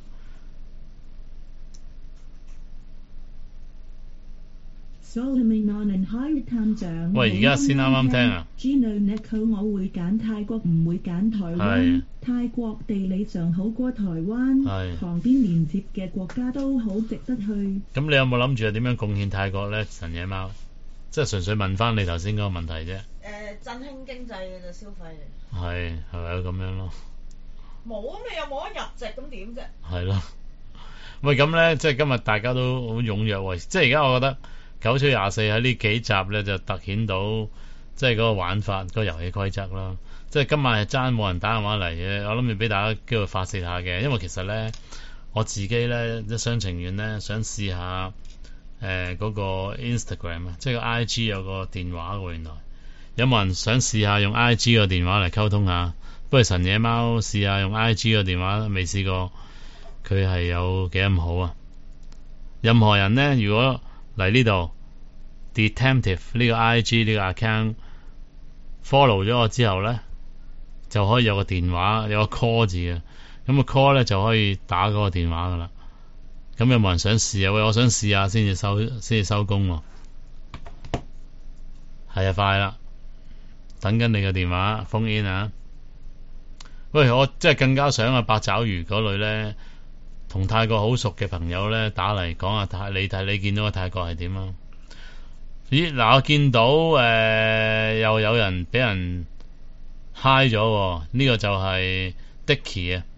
喂，而家先啱啱聽啊。 我會揀泰國，唔會揀台灣。泰國地理上好過台灣，旁邊連接嘅國家都好值得去。 咁你有冇諗住點樣貢獻泰國咧？神野貓，即係純粹問翻你頭先嗰個問題啫。 振興經濟嘅就消費嚟。 係咪咁樣咯？ 冇啊！你又冇得入籍，咁點啫？ 係咯。喂，咁咧，即係今日大家都好踴躍喎。即係而家我覺得。9吹24喺呢幾集咧就突顯到即係嗰個玩法、嗰個遊戲規則咯。即係今晚係爭冇人打電話嚟嘅，我諗住俾大家機會發泄下嘅。因為其實咧我自己咧一廂情願咧想試下嗰個 Instagram 啊，即係個 IG 有個電話喎。原來有冇人想試下用 IG 個電話嚟溝通下？不如神野貓試下用 IG 個電話，未試過，佢係有幾咁好啊？任何人咧，如果嚟呢度 Detective 呢個 IG 呢個 account follow 咗我之後咧，就可以有個電話有個 call 字嘅，咁個 call 咧就可以打嗰個電話噶啦。咁有冇人想試啊？喂，我想試下先至收工喎。係啊，快啦，等緊你嘅電話 phone in 啊。喂，我即係更加想八爪魚嗰類咧，同泰國好熟嘅朋友咧打嚟講下你見到個泰國係點啊？咦，嗱，我見到又有人俾人 high 咗，呢個就係 Dicky 啊！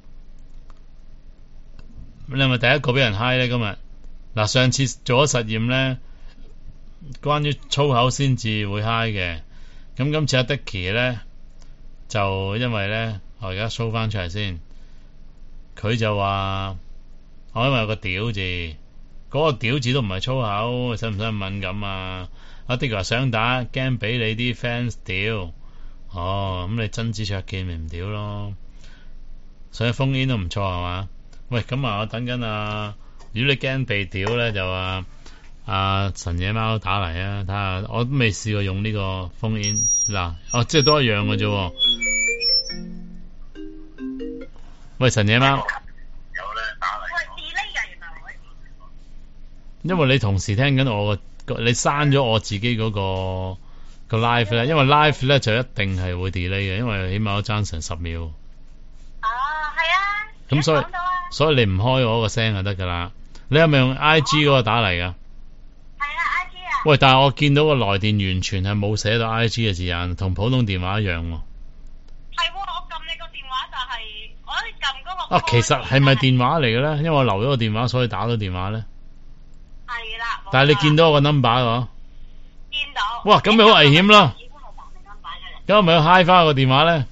你係咪第一個俾人 high 咧？今日嗱，上次做咗實驗咧，關於粗口先至會 high 嘅，咁今次阿 Dicky 咧就因為咧，我而家 show 翻出嚟先，佢就話。我因為有個屌字，嗰個屌字都唔係粗口，使唔使咁敏感啊？阿 Dick 話想打，驚俾你啲 fans 屌， 哦，咁你曾子卓見咪唔屌咯？所以封煙都唔錯係嘛？喂，咁啊，我等緊啊，如果你驚被屌咧，就神野貓打嚟啊，睇下我都未試過用呢個封煙嗱，即係都一樣嘅啫。喂，神野貓，有咧打嚟。喂 delay 㗎，原來因為你同時聽緊我你刪咗我自己嗰個 live 咧，因為 live 咧就一定係會 delay 嘅，因為起碼都爭成10秒。 哦，係啊。 咁所以你唔開我個聲就得噶啦。你係咪用 IG 嗰個打嚟噶？ 係啊 ，IG 啊。 喂，但係我見到個來電完全係冇寫到 IG 嘅字眼，同普通電話一樣喎。 係喎，我撳你個電話就係我撳嗰個。 其實係咪電話嚟嘅咧？因為我留咗個電話，所以打到電話咧。 係啦。 但係你見到我個 number 喎？ 見到。 哇，咁咪好危險咯！咁我咪要 high 翻個電話咧？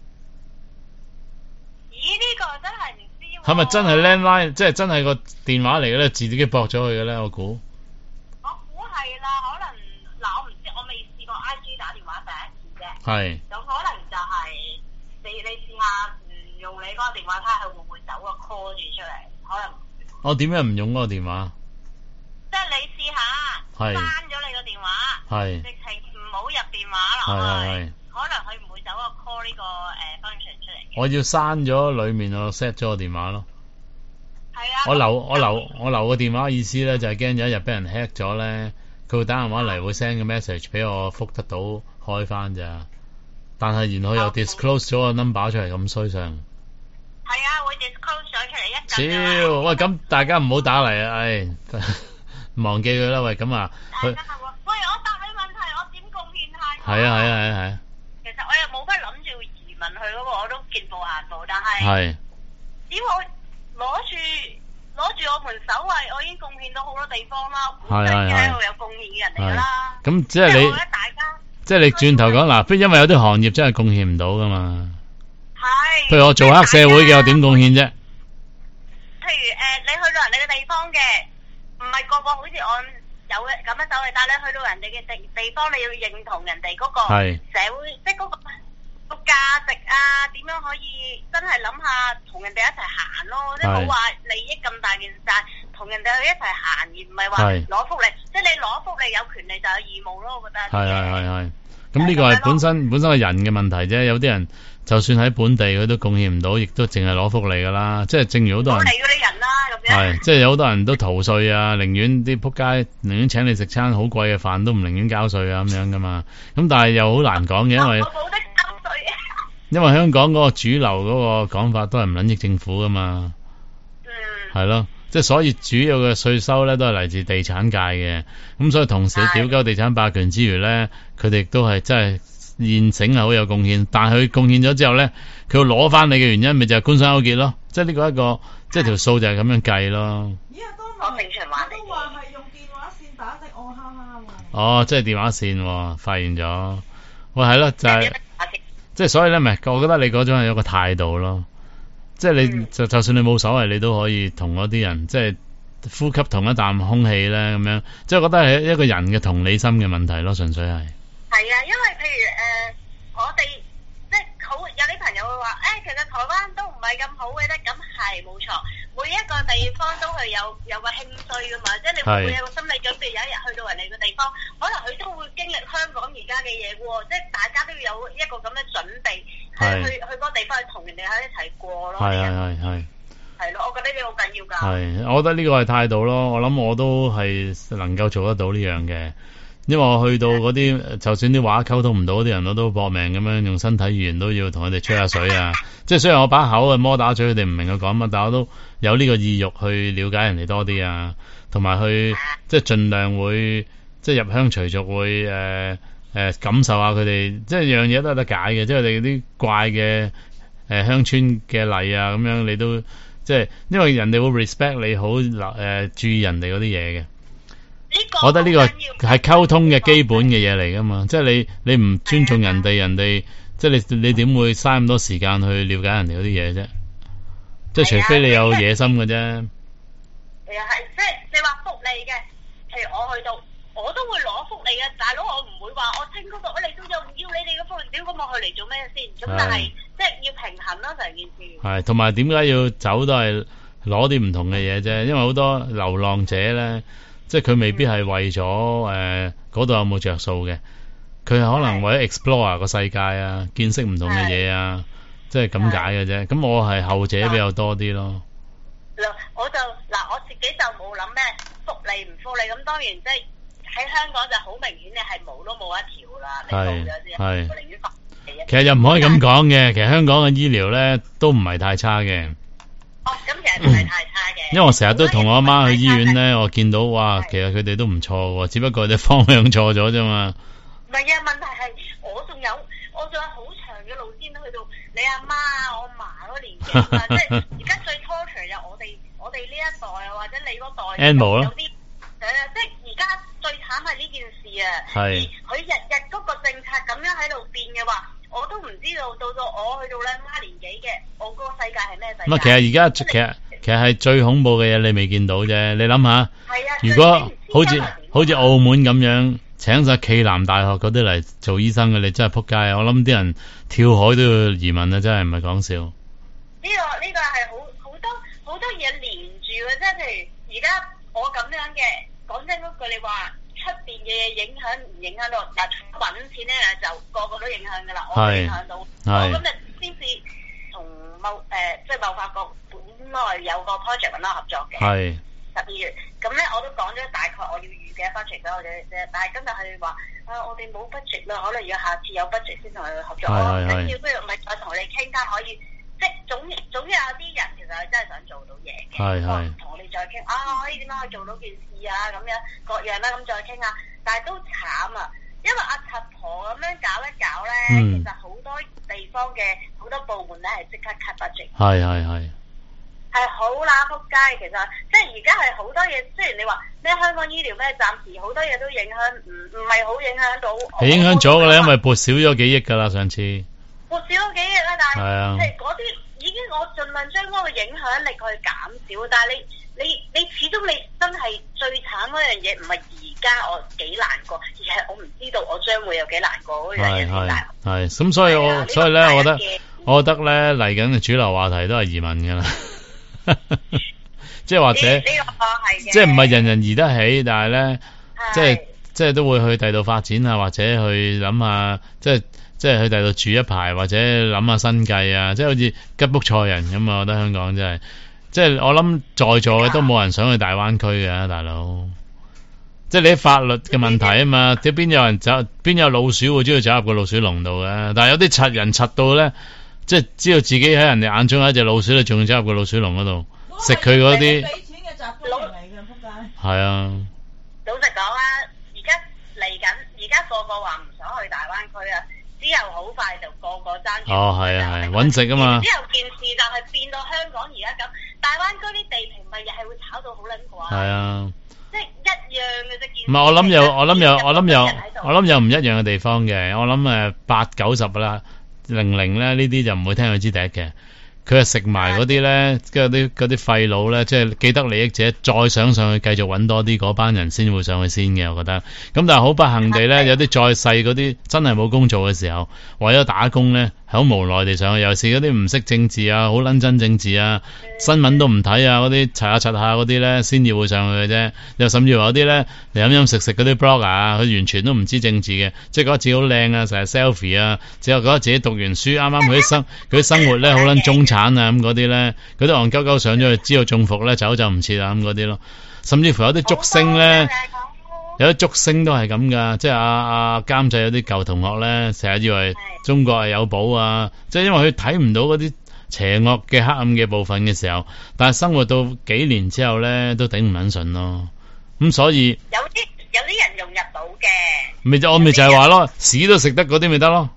咦，呢個真係唔知喎。 係咪真係 landline？即係真係個電話嚟嘅咧？自己駁咗佢嘅咧？我估。 我估係啦，可能嗱，我唔知，我未試過 IG 打電話第一次啫。 係。 咁可能就係你試下唔用你嗰個電話，睇下佢會唔會走個 call 住出嚟？可能。我點解唔用嗰個電話？ 即係你試下刪咗你個電話，直情唔好入電話落去，可能佢唔會走個 call 呢個function 出嚟嘅。我要刪咗裏面我 set 咗個電話咯。 係啊。 我留個電話意思咧，就係驚有一日俾人 hack 咗咧，佢會打電話嚟，會 send 個 message 俾我覆得到開翻咋。但係然後又 disclose 咗個 number 出嚟，咁衰上。 係啊，會 disclose 咗出嚟一陣。 超喂，咁大家唔好打嚟啊！忘記佢啦，喂，咁啊， 喂，我答你問題，我點貢獻下？ 係啊。 其實我又冇乜諗住移民去嗰個，我都見步行步，但係只要我攞住我盤手藝，我已經貢獻到好多地方啦。本身已經喺度有貢獻嘅人嚟㗎啦。 咁即係你，即係你轉頭講嗱，因為有啲行業真係貢獻唔到㗎嘛。係。譬如我做黑社會嘅，我點貢獻啫？ 譬如你去到人哋嘅地方嘅。唔係個個好似我有咁樣走嚟，但係你去到人哋嘅地方，你要認同人哋嗰個社會，即係嗰個價值啊，點樣可以真係諗下同人哋一齊行咯，即係冇話利益咁大件事，但係同人哋去一齊行，而唔係話攞福利，即係你攞福利有權利就有義務咯，我覺得。係。 咁呢個係本身係人嘅問題啫，有啲人就算喺本地佢都貢獻唔到，亦都淨係攞福利噶啦，即係正如好多人。 福利嗰啲人啦，咁樣。 即係有好多人都逃稅啊，寧願啲仆街，寧願請你食餐好貴嘅飯，都唔寧願交稅啊，咁樣噶嘛。咁但係又好難講嘅，因為我冇得交稅。 因為香港嗰個主流嗰個講法都係唔撚益政府噶嘛。係咯。即係所以主要嘅稅收咧都係嚟自地產界嘅，咁所以同時屌鳩地產霸權之餘咧，佢哋都係真係現成係好有貢獻，但係佢貢獻咗之後咧，佢要攞翻你嘅原因咪就係官商勾結咯，即係呢個一個即係條數就係咁樣計咯。 咦？我正常話都話係用電話線打的，我哈哈喎。 哦，即係電話線，發現咗。喂，係咯，就係即係所以咧，咪我覺得你嗰種係有個態度咯。即係你就算你冇所謂，你都可以同嗰啲人即係呼吸同一啖空氣咧，咁樣即係覺得係一個人嘅同理心嘅問題咯，純粹係。 係啊，因為譬如我哋即係好有啲朋友會話，其實台灣都唔係咁好嘅啫，咁係冇錯，每一個地方都係有個興衰噶嘛，即係你會有個心理準備，有一日去到人哋嘅地方，可能佢都會經歷香港而家嘅嘢喎，即係大家都要有一個咁嘅準備。去嗰個地方去同人哋喺一齊過咯。係咯，我覺得呢個好緊要㗎。 我覺得呢個係態度咯。我諗我都係能夠做得到呢樣嘅，因為我去到嗰啲，就算啲話溝通唔到啲人，我都搏命咁樣用身體語言都要同佢哋吹下水啊。即係雖然我把口摩打嘴，佢哋唔明我講乜，但我都有呢個意欲去了解人哋多啲啊，同埋去即係盡量會即係入鄉隨俗會感受下佢哋，即係樣嘢都有得解嘅，即係佢哋啲怪嘅鄉村嘅例啊，咁樣你都即係，因為人哋會 respect 你好注意人哋嗰啲嘢嘅。我覺得呢個係溝通嘅基本嘅嘢嚟噶嘛，即係你唔尊重人哋，人哋即係你點會嘥咁多時間去了解人哋嗰啲嘢啫？即係除非你有野心嘅啫。 係即係你話福利嘅，譬如我去到。 我都會攞福利嘅，大佬我唔會話我清嗰度我嚟到又唔要你哋嘅福利，屌咁我去嚟做咩先？咁但係即係要平衡咯成件事。係， 同埋點解要走都係攞啲唔同嘅嘢啫，因為好多流浪者咧，即係佢未必係為咗嗰度有冇着數嘅，佢係可能為咗 explore 個世界啊，見識唔同嘅嘢啊，即係咁解嘅啫。咁我係後者比較多啲咯。 我自己就冇諗咩福利唔福利，咁當然即係喺香港就好明顯你係冇都冇一條啦，你冇咗先，我寧願其實又唔可以咁講嘅，其實香港嘅醫療咧都唔係太差嘅。 哦，咁其實唔係太差嘅。 因為我成日都同我阿媽去醫院咧，我見到哇，其實佢哋都唔錯喎，只不過啲方向錯咗啫嘛。 唔係啊，問題係我仲有好長嘅路先去到你阿媽啊、我嫲嗰年紀啊，即係而家最 torture 就我哋呢一代啊，或者你嗰代有啲即係而家最慘係呢件事啊。係。佢日日嗰個政策咁樣喺度變嘅話，我都唔知道到我去到你媽年紀嘅，我嗰個世界係咩世界？ 咁啊，其實而家其實係最恐怖嘅嘢，你未見到啫。你諗下，如果好似澳門咁樣請晒暨南大學嗰啲嚟做醫生嘅，你真係撲街啊！我諗啲人跳海都要移民啊，真係唔係講笑。 呢個係好多嘢連住嘅，即係譬如而家我咁樣嘅，講真嗰句，你話出邊嘅嘢影響唔影響到？嗱，揾錢咧就個個都影響噶啦，我影響到。我今日先至同即係貿發局本來有個 project 揾我合作嘅。係。12月，咁咧我都講咗大概我要預嘅 budget 俾我哋啫，但係今日佢哋話我哋冇 budget 啦，可能要下次有 budget 先同佢合作。唔緊要，不如咪再同你傾下可以，即係總有啲人其實係真係想做到嘢嘅。同我哋再傾可以點樣去做到件事啊？咁樣各樣啦，咁再傾下。但係都慘啊，因為阿柒婆咁樣搞一搞咧，其實好多地方嘅好多部門咧係即刻 cut budget。係好乸撲街，其實即係而家係好多嘢，雖然你話咩香港醫療咩，暫時好多嘢都影響，唔係好影響到。係影響咗㗎啦，因為撥少咗幾億㗎啦，上次。撥少咗幾億啦，但係嗰啲已經我盡量將嗰個影響力去減少，但係你始終你真係最慘嗰樣嘢，唔係而家我幾難過，而係我唔知道我將會有幾難過嗰樣嘢幾難。係咁，所以咧，我覺得咧嚟緊嘅主流話題都係移民㗎啦。即係或者，即係唔係人人移得起，但係咧，即係都會去第度發展啊，或者去諗下，即係去第度住一排，或者諗下生計啊，即係好似吉卜賽人咁啊！我覺得香港真係，即係我諗在座嘅都冇人想去大灣區嘅，大佬。即係你啲法律嘅問題啊嘛，邊有老鼠會知道走入個老鼠籠度嘅？但係有啲賊人賊到咧。即係知道自己喺人哋眼中係一隻老鼠，你仲要走入個老鼠籠嗰度食佢嗰啲。俾錢嘅集中營嚟嘅，仆街。係啊。老實講啦，而家個個話唔想去大灣區啊，之後好快就個個爭住。係揾食啊嘛。之後件事就係變到香港而家咁，大灣區啲地皮咪又係會炒到好撚貴。係啊。即係一樣嘅啫。唔係我諗有唔一樣嘅地方嘅，我諗8、90啦。00咧呢啲就唔會聽佢支笛嘅，佢係食埋嗰啲咧，跟住嗰啲廢佬咧，即係既得利益者，再想上去繼續揾多啲嗰班人先會上去先嘅，我覺得。咁但係好不幸地咧，有啲再細嗰啲真係冇工做嘅時候，為咗打工咧，係好無奈地上去。尤其是嗰啲唔識政治啊，好撚真政治啊，新聞都唔睇啊，嗰啲查下嗰啲咧，先至會上去嘅啫。又甚至話有啲咧，你飲食嗰啲 blogger 啊，佢完全都唔知政治嘅，即係覺得自己好靚啊，成日 selfie 啊，之後覺得自己讀完書，啱啱佢啲生活咧好撚中產啊，咁嗰啲咧，嗰啲戇鳩鳩上咗去，知道中伏咧走就唔切啊，咁嗰啲咯。甚至乎有啲竹升咧，有啲竹升都係咁噶，即係阿監製有啲舊同學咧，成日以為中國係有寶啊，即係因為佢睇唔到嗰啲邪惡嘅黑暗嘅部分嘅時候，但係生活到幾年之後咧，都頂唔撚順咯。咁所以有啲人融入到嘅，我咪就係話咯，屎都食得嗰啲咪得咯。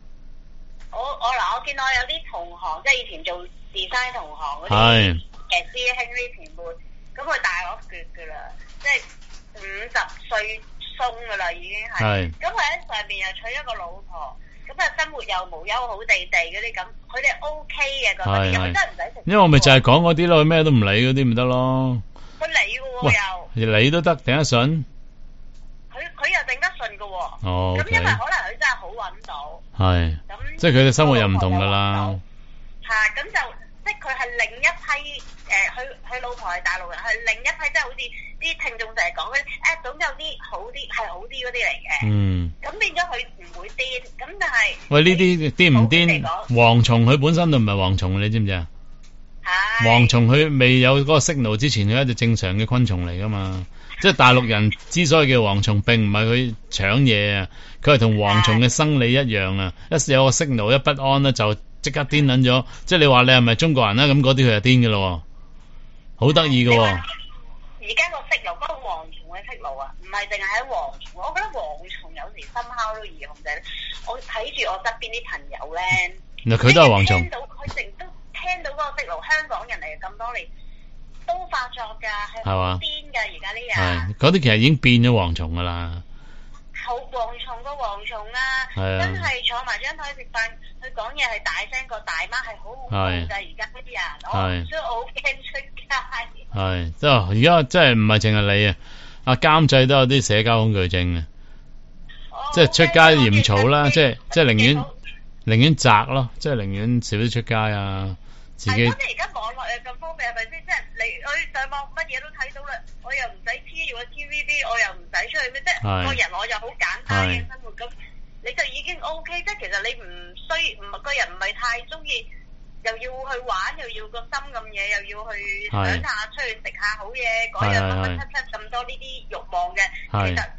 我見到有啲同行，即係以前做 design 同行嗰啲師兄啲前輩，咁佢大我一橛噶啦，即係50歲鬆噶啦已經係。咁佢喺上面又娶一個老婆，咁啊生活又無憂好地嗰啲咁，佢哋 OK 嘅嗰啲，佢真係唔使食。因為我咪就係講嗰啲咯，佢咩都唔理嗰啲咪得咯。佢理嘅喎又。理都得，頂得順。佢佢又整得順㗎喎。 哦， 咁因為可能佢真係好揾到。 係。 咁即係佢哋生活又唔同㗎啦。 咁就即係佢係另一批佢老婆係大陸人，係另一批，即係好似啲聽眾成日講嗰啲總有啲好啲係好啲嗰啲嚟嘅。嗯。咁變咗佢唔會癲，咁但係喂呢啲癲唔癲？蝗蟲佢本身都唔係蝗蟲，你知唔知啊？係。蝗蟲佢未有嗰個signal之前，佢係一隻正常嘅昆蟲嚟㗎嘛。即係大陸人之所以叫蝗蟲，並唔係佢搶嘢啊，佢係同蝗蟲嘅生理一樣啊。一有個 signal 一不安咧，就即刻癲撚咗。即係你話你係咪中國人啦？咁嗰啲佢就癲㗎咯。好得意㗎喎！ 而家個色流嗰個蝗蟲嘅色流啊，唔係淨係喺蝗蟲，我覺得蝗蟲有時深烤都易控制。我睇住我側邊啲朋友咧， 嗱佢都係蝗蟲， 聽到佢成都聽到嗰個色流，香港人嚟咁多年都發作㗎，係好癲㗎而家啲人。 嗰啲其實已經變咗蝗蟲㗎啦。 好蝗蟲個蝗蟲啊！真係坐埋張台食飯，佢講嘢係大聲過大媽，係好恐怖㗎！而家嗰啲人，所以我好驚出街。係， 即係而家真係唔係淨係你啊！阿監製都有啲社交恐懼症啊！即係出街嫌嘈啦，即係寧願宅咯，即係寧願少啲出街啊！自己。 係，而家網絡又咁方便，係咪先？即係你去上網乜嘢都睇到啦，我又唔使黐住個 TVB，我又唔使出去咩？即係個人我又好簡單嘅生活，咁你就已經 OK。即係其實你個人唔係太中意，又要去玩，又要個心咁嘢，又要去想下出去食下好嘢，嗰樣乜七咁多呢啲慾望嘅，其實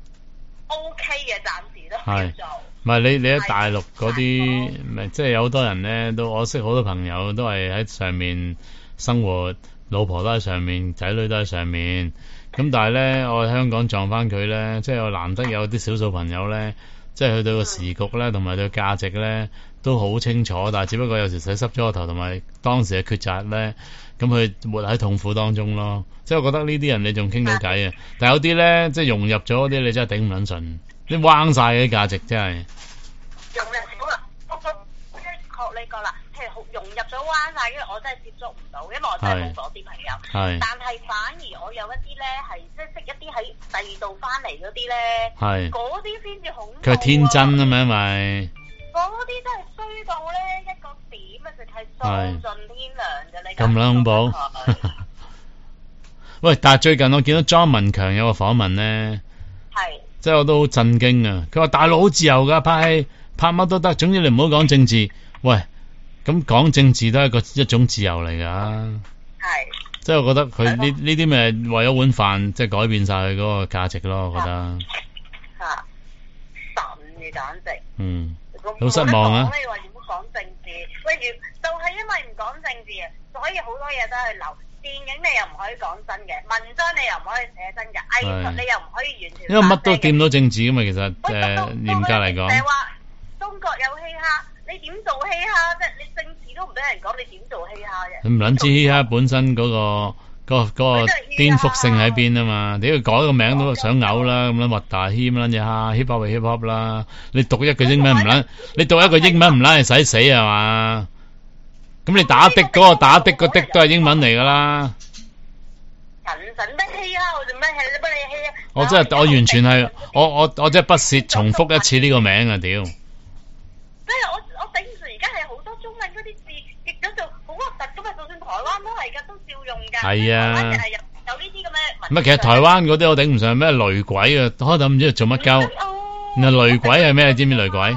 OK 嘅，暫時都係做。 唔係你喺大陸嗰啲，咪即係有好多人咧，都我識好多朋友都係喺上面生活，老婆都喺上面，仔女都喺上面。咁但係咧，我喺香港撞翻佢咧，即係我難得有啲少數朋友咧，即係佢對個時局咧，同埋對價值咧都好清楚，但係只不過有時洗濕咗個頭，同埋當時嘅抉擇咧，咁佢活喺痛苦當中咯。即係我覺得呢啲人你仲傾到偈啊，但係有啲咧即係融入咗嗰啲，你真係頂唔撚順，你彎晒嘅價值真係。 融入咗啦，我學你講啦，譬如融入咗彎晒，因為我真係接觸唔到，因為我真係冇嗰啲朋友。係。但係反而我有一啲咧係即係識一啲喺第二度翻嚟嗰啲咧，係嗰啲先至恐怖。 佢係天真啊嘛，因為嗰啲真係衰到咧一個點啊，直係喪盡天良嘅你。 咁撚恐怖。喂，但係最近我見到莊文強有個訪問咧，係即係我都好震驚啊！佢話大陸好自由㗎，拍乜都得，總之你唔好講政治。喂，咁講政治都係一種自由嚟㗎。係，即係我覺得佢呢啲咪為咗碗飯，即係改變晒佢嗰個價值咯。我覺得嚇神嘅簡直。嗯， 好失望啊！ 你話如果講政治，喂，就係因為唔講政治啊，所以好多嘢都係留。電影你又唔可以講真嘅，文章你又唔可以寫真嘅，藝術你又唔可以完全。 因為乜都掂到政治㗎嘛，其實嚴格嚟講。 成日話中國有嘻哈，你點做嘻哈啫？你政治都唔俾人講，你點做嘻哈啫？ 你唔撚知嘻哈本身嗰個顛覆性喺邊啊嘛？你要改個名都想嘔啦，咁樣核大謙撚嘢哈 hip hop 係 hip hop 啦，你讀一句英文唔撚，你讀一個英文唔撚係使死係嘛？咁你打的嗰個打的個的都係英文嚟噶啦。 神的氣啊！我做咩氣？你幫你氣啊！ 我完全係我真係不屑重複一次呢個名啊！屌！ 即係我頂唔順，而家係好多中文嗰啲字譯咗做好核突噶嘛，就算台灣都係噶，都照用噶。係啊。台灣就係有呢啲咁嘅。唔係，其實台灣嗰啲我頂唔順咩雷鬼啊，開頭唔知做乜鳩。然後雷鬼係咩？你知唔知雷鬼？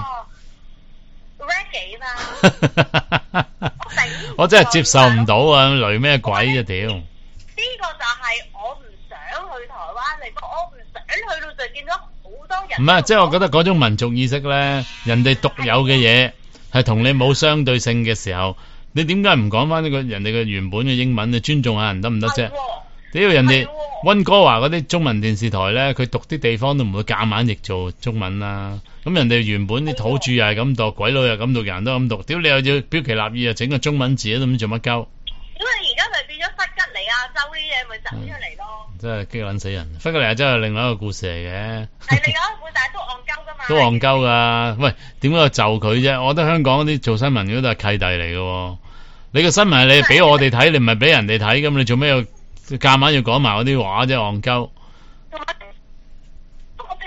我真係接受唔到啊！雷咩鬼啊屌！呢個就係我唔想去台灣嚟，我唔想去到就見到好多人。唔係，即係我覺得嗰種民族意識咧，人哋獨有嘅嘢係同你冇相對性嘅時候，你點解唔講翻呢個人哋嘅原本嘅英文？你尊重下人得唔得啫？屌人哋溫哥華嗰啲中文電視台咧，佢讀啲地方都唔會夾硬譯做中文啦。咁人哋原本啲土著又係咁讀，鬼佬又咁讀，人都咁讀。屌你又要標奇立異啊，整個中文字都唔知做乜鳩。因為而家咪變咗弗吉尼亞州呢嘢咪走出嚟咯。真係激撚死人！弗吉尼亞州係另外一個故事嚟嘅。係另外一個故事，但係都戇鳩噶嘛。都戇鳩噶，喂，點解要就佢啫？我覺得香港嗰啲做新聞嗰啲都係契弟嚟嘅。你個新聞係你俾我哋睇，你唔係俾人哋睇咁，你做咩要夾硬要講埋嗰啲話啫？戇鳩。我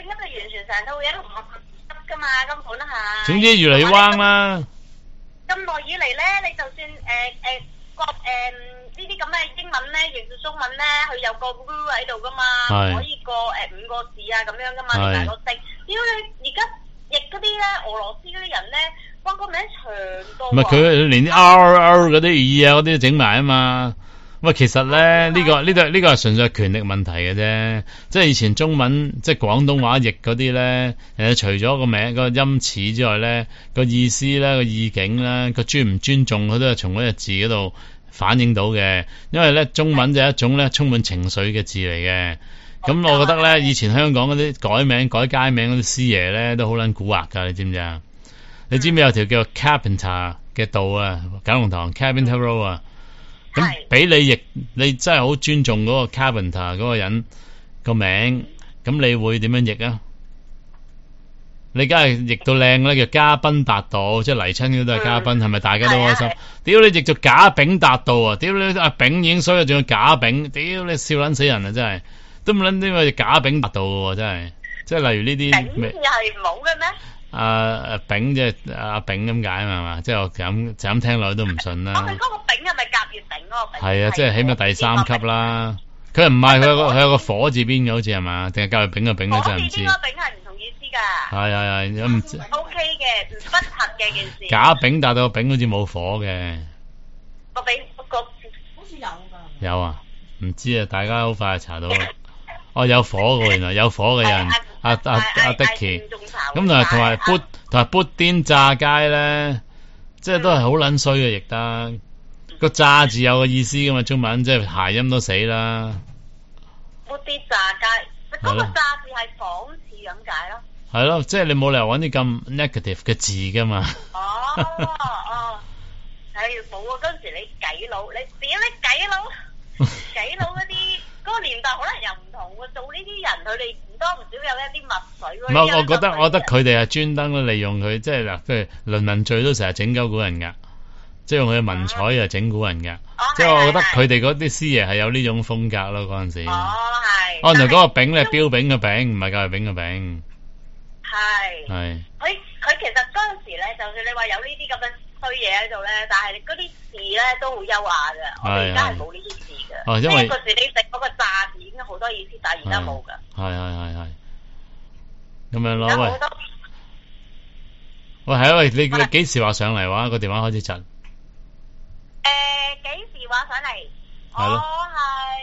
成套嘢都唔得噶嘛，根本係。 總之越嚟越彎啦。 咁耐以嚟咧，你就算呢啲咁嘅英文咧，譯做中文咧，佢有個 rule 喺度噶嘛，唔可以過5個字啊咁樣噶嘛，連埋個姓。屌你而家譯嗰啲咧，俄羅斯嗰啲人咧，哇個名長到。唔係佢連啲 R 嗰啲 E 啊嗰啲都整埋啊嘛。喂，其實咧呢個係純粹係權力問題嘅啫，即係以前中文即係廣東話譯嗰啲咧，除咗個名個音詞之外咧，個意思咧個意境咧個尊唔尊重，佢都係從嗰隻字嗰度反映到嘅。因為咧中文就係一種咧充滿情緒嘅字嚟嘅。咁我覺得咧以前香港嗰啲改名改街名嗰啲師爺咧都好撚蠱惑㗎，你知唔知啊？你知唔知有條叫 Carpenter 嘅道啊？九龍塘 Carpenter Road 啊？咁俾你譯，你真係好尊重嗰個 Carpenter 嗰個人個名，咁你會點樣譯啊？你梗係譯到靚咧，叫嘉賓達道，即係嚟親嗰都係嘉賓，係咪大家都開心？屌你譯做賈炳達道啊！屌你阿炳已經衰咗，仲要賈炳，屌你笑撚死人啊！真係都唔撚呢個賈炳達道喎，真係，即係例如呢啲炳係冇嘅咩？ 炳即係阿炳咁解嘛，即係我就咁聽落去都唔信啦。 佢嗰個炳係咪甲乙丙嗰個丙？ 係啊，即係起碼第3級啦。佢唔係佢有個火字邊嘅，好似係嘛？定係甲乙丙嘅丙咧？真係唔知。火字邊個丙係唔同意思㗎。係，唔知。O K 嘅，唔不合嘅件事。 賈炳達到個丙好似冇火嘅。 個丙個好似有㗎。 有啊，唔知啊，大家好快就查到。哦，有火嘅，原來有火嘅人。阿 Dicky， 咁同埋砵甸炸街咧，即係都係好撚衰嘅，亦得個炸字有個意思噶嘛，中文即係諧音都死啦。 砵甸炸街，嗰個炸字係諷刺咁解咯。 係咯，即係你冇理由揾啲咁 negative 嘅字噶嘛。 冇啊！嗰陣時你鬼佬，你鬼佬嗰啲。嗰個年代可能又唔同喎，做呢啲人佢哋唔多唔少有一啲墨水嗰啲。唔係，我覺得佢哋係專登利用佢，即係嗱，譬如倫文罪都成日整鳩古人㗎，即係用佢嘅文采啊整古人㗎。即係我覺得佢哋嗰啲師爺係有呢種風格咯，嗰陣時。原來嗰個丙咧，標炳嘅丙，唔係甲乙丙嘅丙。係。佢其實嗰陣時咧，就算你話有呢啲咁嘅衰嘢喺度咧，但係嗰啲字咧都好優雅嘅。我哋而家係冇呢啲字嘅。因為個字你食嗰個炸字已經好多意思，但係而家冇㗎。係。咁樣咯，喂，係啊，喂，你幾時話上嚟話個電話開始窒？ 幾時話上嚟？我係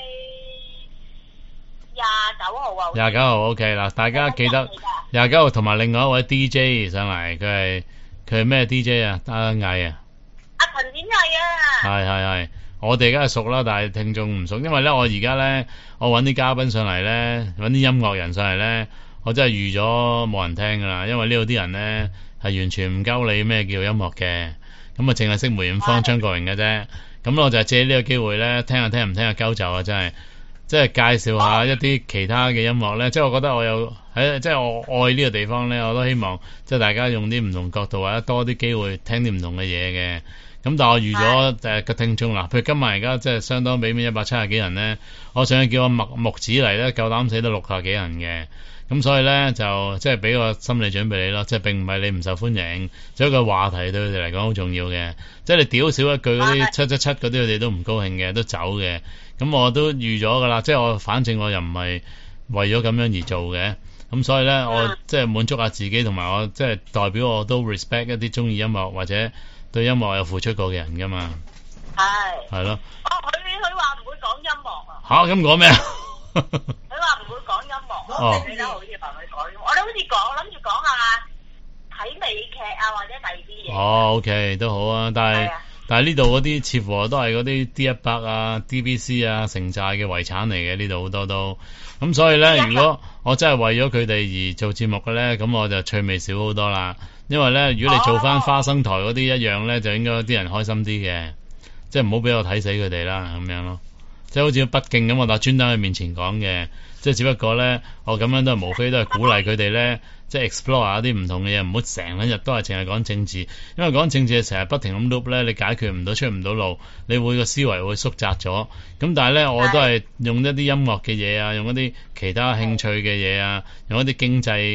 29號啊。29 號 OK 嗱，大家記得29號同埋另外一位 DJ 上嚟，佢係咩 DJ 啊？阿毅啊？ 阿陳展毅啊？ 係。我哋梗係熟啦，但係聽眾唔熟，因為咧我而家咧我揾啲嘉賓上嚟咧，揾啲音樂人上嚟咧，我真係預咗冇人聽噶啦，因為呢度啲人咧係完全唔鳩你咩叫音樂嘅，咁啊淨係識梅艷芳、張國榮嘅啫，咁我就借呢個機會咧聽下唔聽下鳩就啊，真係即係介紹下一啲其他嘅音樂咧，即係我覺得我有即係我愛呢個地方咧，我都希望即係大家用啲唔同角度或者多啲機會聽啲唔同嘅嘢嘅。咁但係我預咗個聽眾啦，譬如今日而家即係相當俾面170幾人咧，我想叫個木子嚟咧，夠膽死得60幾人嘅，咁所以咧就即係俾個心理準備你咯，即係並唔係你唔受歡迎，只係個話題對佢哋嚟講好重要嘅，即係你屌少一句嗰啲777嗰啲，佢哋都唔高興嘅，都走嘅，咁我都預咗噶啦，即係我反正我又唔係為咗咁樣而做嘅，咁所以咧我即係滿足下自己，同埋我即係代表我都 respect 一啲中意音樂或者對音樂有付出過嘅人噶嘛，係咯。佢話唔會講音樂啊。吓，咁講咩啊？佢話唔會講音樂。你都好似話佢講音樂，我哋好似諗住講下睇美劇啊，或者第二啲嘢。OK 都好啊，但係呢度嗰啲似乎都係嗰啲 D100啊、DBC 啊、城寨嘅遺產嚟嘅，呢度好多都。咁所以咧，如果我真係為咗佢哋而做節目嘅咧，咁我就趣味少好多啦。因為咧，如果你做翻花生台嗰啲一樣咧，就應該啲人開心啲嘅，即係唔好俾我睇死佢哋啦，咁樣咯。即係好似不敬咁，我但專登喺面前講嘅，即係只不過咧，我咁樣都係無非都係鼓勵佢哋咧，即係 explore 一啲唔同嘅嘢，唔好成日都係淨係講政治，因為講政治成日不停咁 loop 咧，你解決唔到，出唔到路，你會個思維會縮窄咗。咁但係咧，我都係用一啲音樂嘅嘢啊，用一啲其他興趣嘅嘢啊，用一啲經濟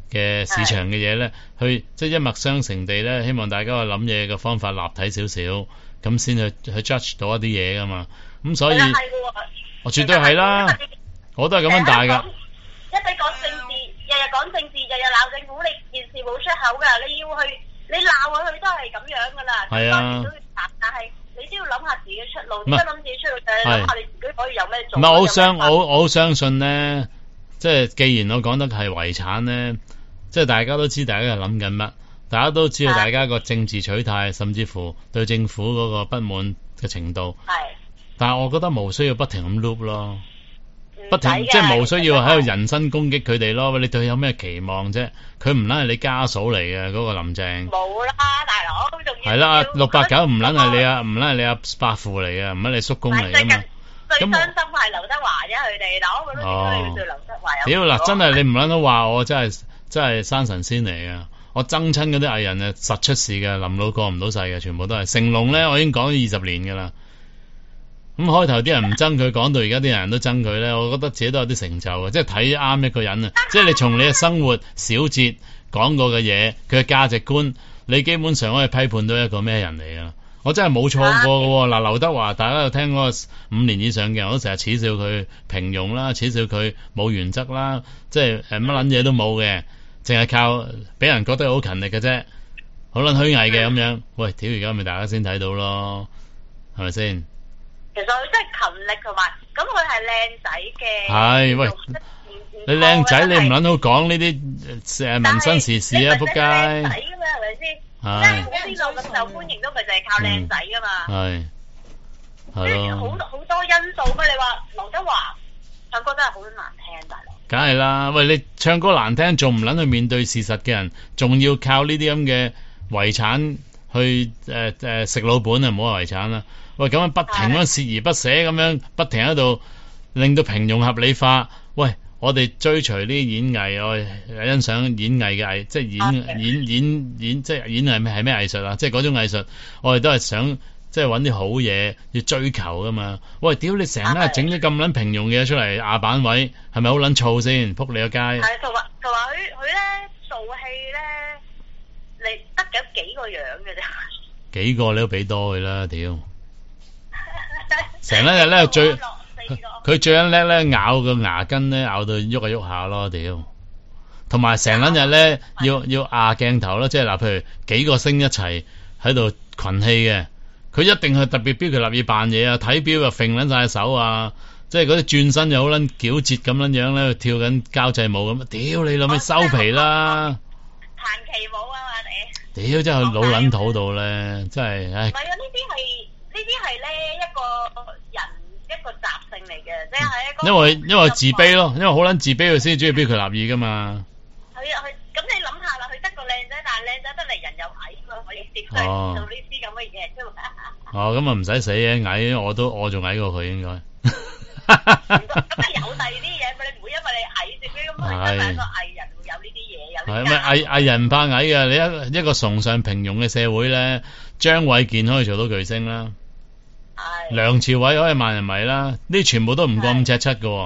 嘅市場嘅嘢咧，去即係一脈相承地咧，希望大家去諗嘢嘅方法立體少少，咁先去 judge 到一啲嘢噶嘛。咁所以我絕對係啦，我都係咁樣大㗎。 一俾講政治，日日講政治，日日鬧政府，你件事冇出口㗎。你要去，你鬧佢都係咁樣㗎啦。係啊。但係你都要諗下自己出路，點解諗自己出路就係諗下你自己可以有咩做。唔係我好相信咧，即係既然我講得係遺產咧，即係大家都知大家係諗緊乜，大家都知道大家個政治取態，甚至乎對政府嗰個不滿嘅程度。係。但係我覺得冇需要不停咁 loop 咯。不停即係冇需要喺度人身攻擊佢哋咯，你對佢有咩期望啫？佢唔撚係你家嫂嚟嘅嗰個林鄭。冇啦，大佬，仲要係啦，689唔撚係你啊，唔撚係你阿伯父嚟嘅，唔係你叔公嚟㗎嘛。最傷心係劉德華啫，佢哋，但我覺得點解要對劉德華有？屌嗱，真係你唔撚都話我真係山神仙嚟嘅，我憎親嗰啲藝人啊，實出事嘅，臨老過唔到世嘅，全部都係。成龍咧，我已經講咗20年㗎啦。咁開頭啲人唔憎佢，講到而家啲人都憎佢咧，我覺得自己都有啲成就嘅，即係睇啱一個人啊！即係你從你嘅生活小節講過嘅嘢，佢嘅價值觀，你基本上可以批判到一個咩人嚟啊！我真係冇錯過嘅。嗱，劉德華大家有聽過5年以上嘅人，我都成日恥笑佢平庸啦，恥笑佢冇原則啦，即係乜撚嘢都冇嘅，淨係靠俾人覺得好勤力嘅啫，好撚虛偽嘅咁樣。喂，屌而家咪大家先睇到咯，係咪先？其實佢真係勤力同埋，咁佢係靚仔嘅。係喂，你靚仔你唔撚好講呢啲民生時事啊，仆街。靚仔㗎嘛，係咪先？係。即係呢度咁受歡迎都咪就係靠靚仔㗎嘛。係。係咯。好多因素咩？你話劉德華唱歌真係好難聽，大佬。梗係啦，喂，你唱歌難聽，仲唔撚去面對事實嘅人，仲要靠呢啲咁嘅遺產去食老本啊！唔好話遺產啦。喂，咁樣不停咁鍥而不捨咁樣，不停喺度令到平庸合理化。喂，我哋追隨呢啲演藝，我欣賞演藝嘅藝，即係演即係演藝係咩藝術啊？即係嗰種藝術，我哋都係想即係揾啲好嘢要追求噶嘛。喂，屌你成日整啲咁撚平庸嘅嘢出嚟壓板位，係咪好撚燥先？撲你個街！係同埋佢咧做戲咧，你得咗幾個樣嘅啫。幾個你都俾多佢啦，屌！成日咧佢最撚叻咧咬個牙根咧咬到喐下咯，屌！同埋成撚日咧要壓鏡頭咯，即係嗱，譬如幾個星一齊喺度群戲嘅，佢一定係特別標奇立異扮嘢啊，睇錶又揈撚晒手啊，即係嗰啲轉身又好撚矯捷咁樣樣咧，跳緊交際舞咁，屌你諗起收皮啦！彈旗舞啊嘛你！屌真係老撚土到咧，真係唉！唔係啊，呢啲係咧一個人一個習性嚟嘅，即係一個因為自卑咯，因為好撚自卑佢先中意標奇立異噶嘛。係啊，咁你諗下啦，佢得個靚仔，但係靚仔得嚟人又矮嘛，可以接受呢啲咁嘅嘢啫嘛。哦，咁啊唔使死嘅矮，我仲矮過佢應該。咁你有第二啲嘢嘛？你唔會因為你矮自己咁，你真係一個藝人會有呢啲嘢有。係咪藝人唔怕矮嘅？你一個崇尚平庸嘅社會咧，張衛健可以做到巨星啦。梁朝偉可以萬人迷啦，呢全部都唔過5尺7嘅。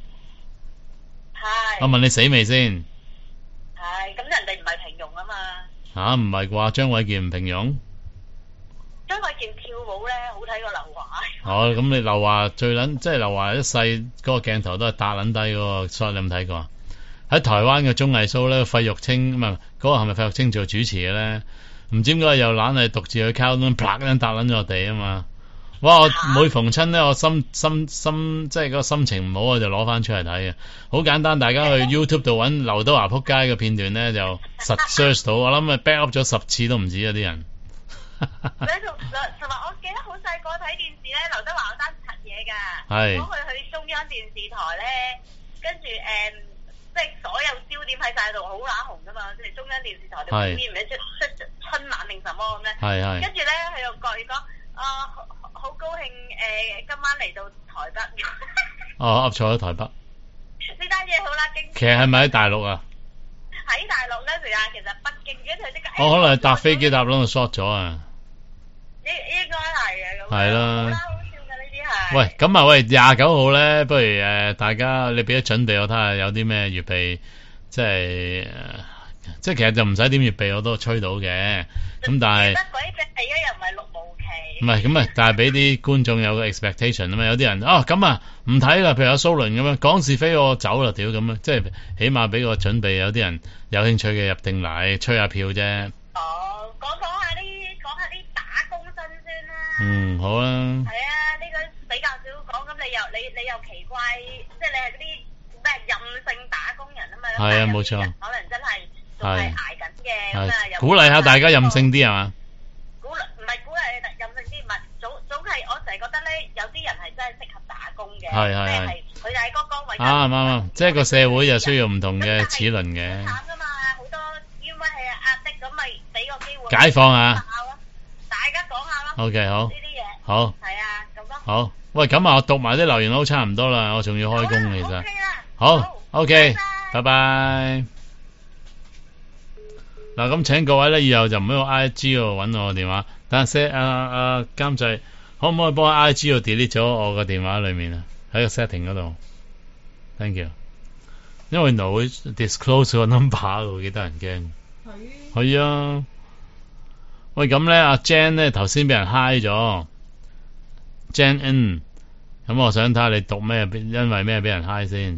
係。我問你死未先？係，咁人哋唔係平庸啊嘛。吓，唔係啩？張衛健唔平庸？張衛健跳舞咧，好睇過劉華。哦，咁你劉華最撚，即係劉華一世嗰個鏡頭都係搭撚低嗰個 shot，你有冇睇過？喺台灣嘅綜藝 show 咧，費玉清唔係嗰個係咪費玉清做主持嘅咧？唔知點解又懶係獨自去靠咁啪咁搭撚咗落地啊嘛！哇！我每逢親咧，我心即係個心情唔好，我就攞翻出嚟睇嘅。好簡單，大家去 YouTube 度揾劉德華撲街嘅片段咧，就實 search 到。我諗啊 back up 咗10次都唔止啊啲人。同埋我記得好細個睇電視咧，劉德華有單柒嘢㗎。係。講佢去中央電視台咧，跟住即係所有焦點喺晒度，好乸紅㗎嘛！即係中央電視台度表演唔係出春晚定什麼咁咧。係。跟住咧，佢又國語講好高興今晚嚟到台北。哦，噏錯咗台北。呢單嘢好啦，驚。其實係咪喺大陸啊？喺大陸咧，其實北京嘅佢即刻。我可能係搭飛機搭到 short 咗啊。應該係嘅咁。係啦。好笑㗎呢啲係。喂，咁啊，喂，29號咧，不如大家你俾啲準備，我睇下有啲咩預備，即係即係其實就唔使點預備我都吹到嘅，咁但係得鬼隻係又唔係6無期。 唔係咁啊，但係俾啲觀眾有個 expectation 啊嘛，有啲人咁啊唔睇啦，譬如阿蘇倫咁樣講是非我走啦屌咁樣，即係起碼俾個準備，有啲人有興趣嘅入定嚟吹下票啫。 講下啲打工新先啦。 好啊。 係啊，呢個比較少講，咁你又奇怪，即係你係嗰啲咩任性打工人啊嘛。 係啊，冇錯。 可能真係仲係捱緊嘅，咁啊又鼓勵下大家任性啲係嘛？ 唔係鼓勵你任性啲，唔係總係我成日覺得咧，有啲人係真係適合打工嘅，即係佢哋喺嗰個崗位。 啱，即係個社會就需要唔同嘅齒輪嘅。 慘㗎嘛，好多因為係壓迫，咁咪俾個機會解放啊！ 大家講下咯。 OK， 好。 呢啲嘢。 好。 係啊，咁咯。 好，喂，咁啊，我讀埋啲留言都差唔多啦，我仲要開工其實。好 ，OK，拜拜。嗱，咁請各位咧，以後就唔喺個 IG 度揾我電話，但係監製可唔可以幫我 IG 度 delete 咗我個電話裏面啊？喺個 setting 嗰度 ，thank you。因為原來會 disclose 個 number 喎，幾得人驚。係啊。喂，咁咧，阿 Jan 咧頭先俾人 high 咗 ，Jan N， 咁我想睇下你讀咩，因為咩俾人 high 先。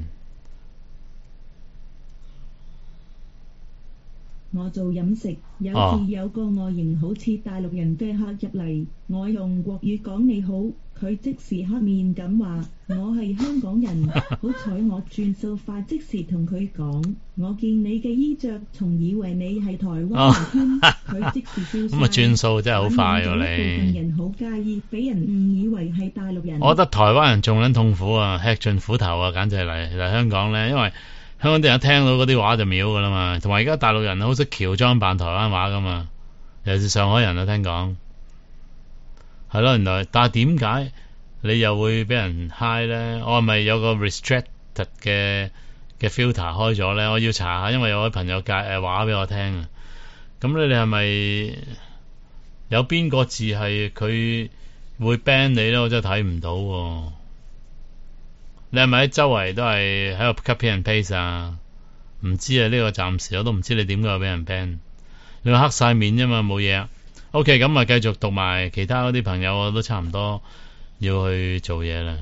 我做飲食，有次有個外形好似大陸人嘅客入嚟，我用國語講你好，佢即時黑面咁話我係香港人，好彩我轉數快，即時同佢講，我見你嘅衣着，從以為你係台灣人，佢即時笑晒。咁啊轉數真係好快喎你。 部分人好介意，俾人誤以為係大陸人。 我覺得台灣人仲撚痛苦啊，吃盡苦頭啊，簡直係嚟香港咧，因為香港啲人一聽到嗰啲話就秒噶啦嘛，同埋而家大陸人好識喬裝扮台灣話噶嘛，尤其是上海人啊，聽講係咯，原來但係點解你又會俾人 high 咧？我係咪有個 restricted 嘅 filter 開咗咧？我要查下，因為有位朋友話俾我聽啊。咁你係咪有邊個字係佢會 ban 你咧？我真係睇唔到喎。你係咪喺周圍都係喺度 copy and paste 啊？唔知啊，呢個暫時我都唔知你點解會俾人 ban。你話黑晒面啫嘛，冇嘢啊。OK， 咁啊繼續讀埋其他嗰啲朋友，我都差唔多要去做嘢啦。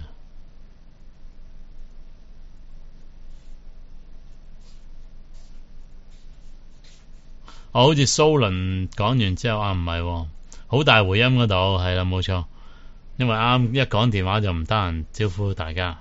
好似蘇倫講完之後唔係，好大回音嗰度係啦，冇錯。因為啱一講電話就唔得閒招呼大家。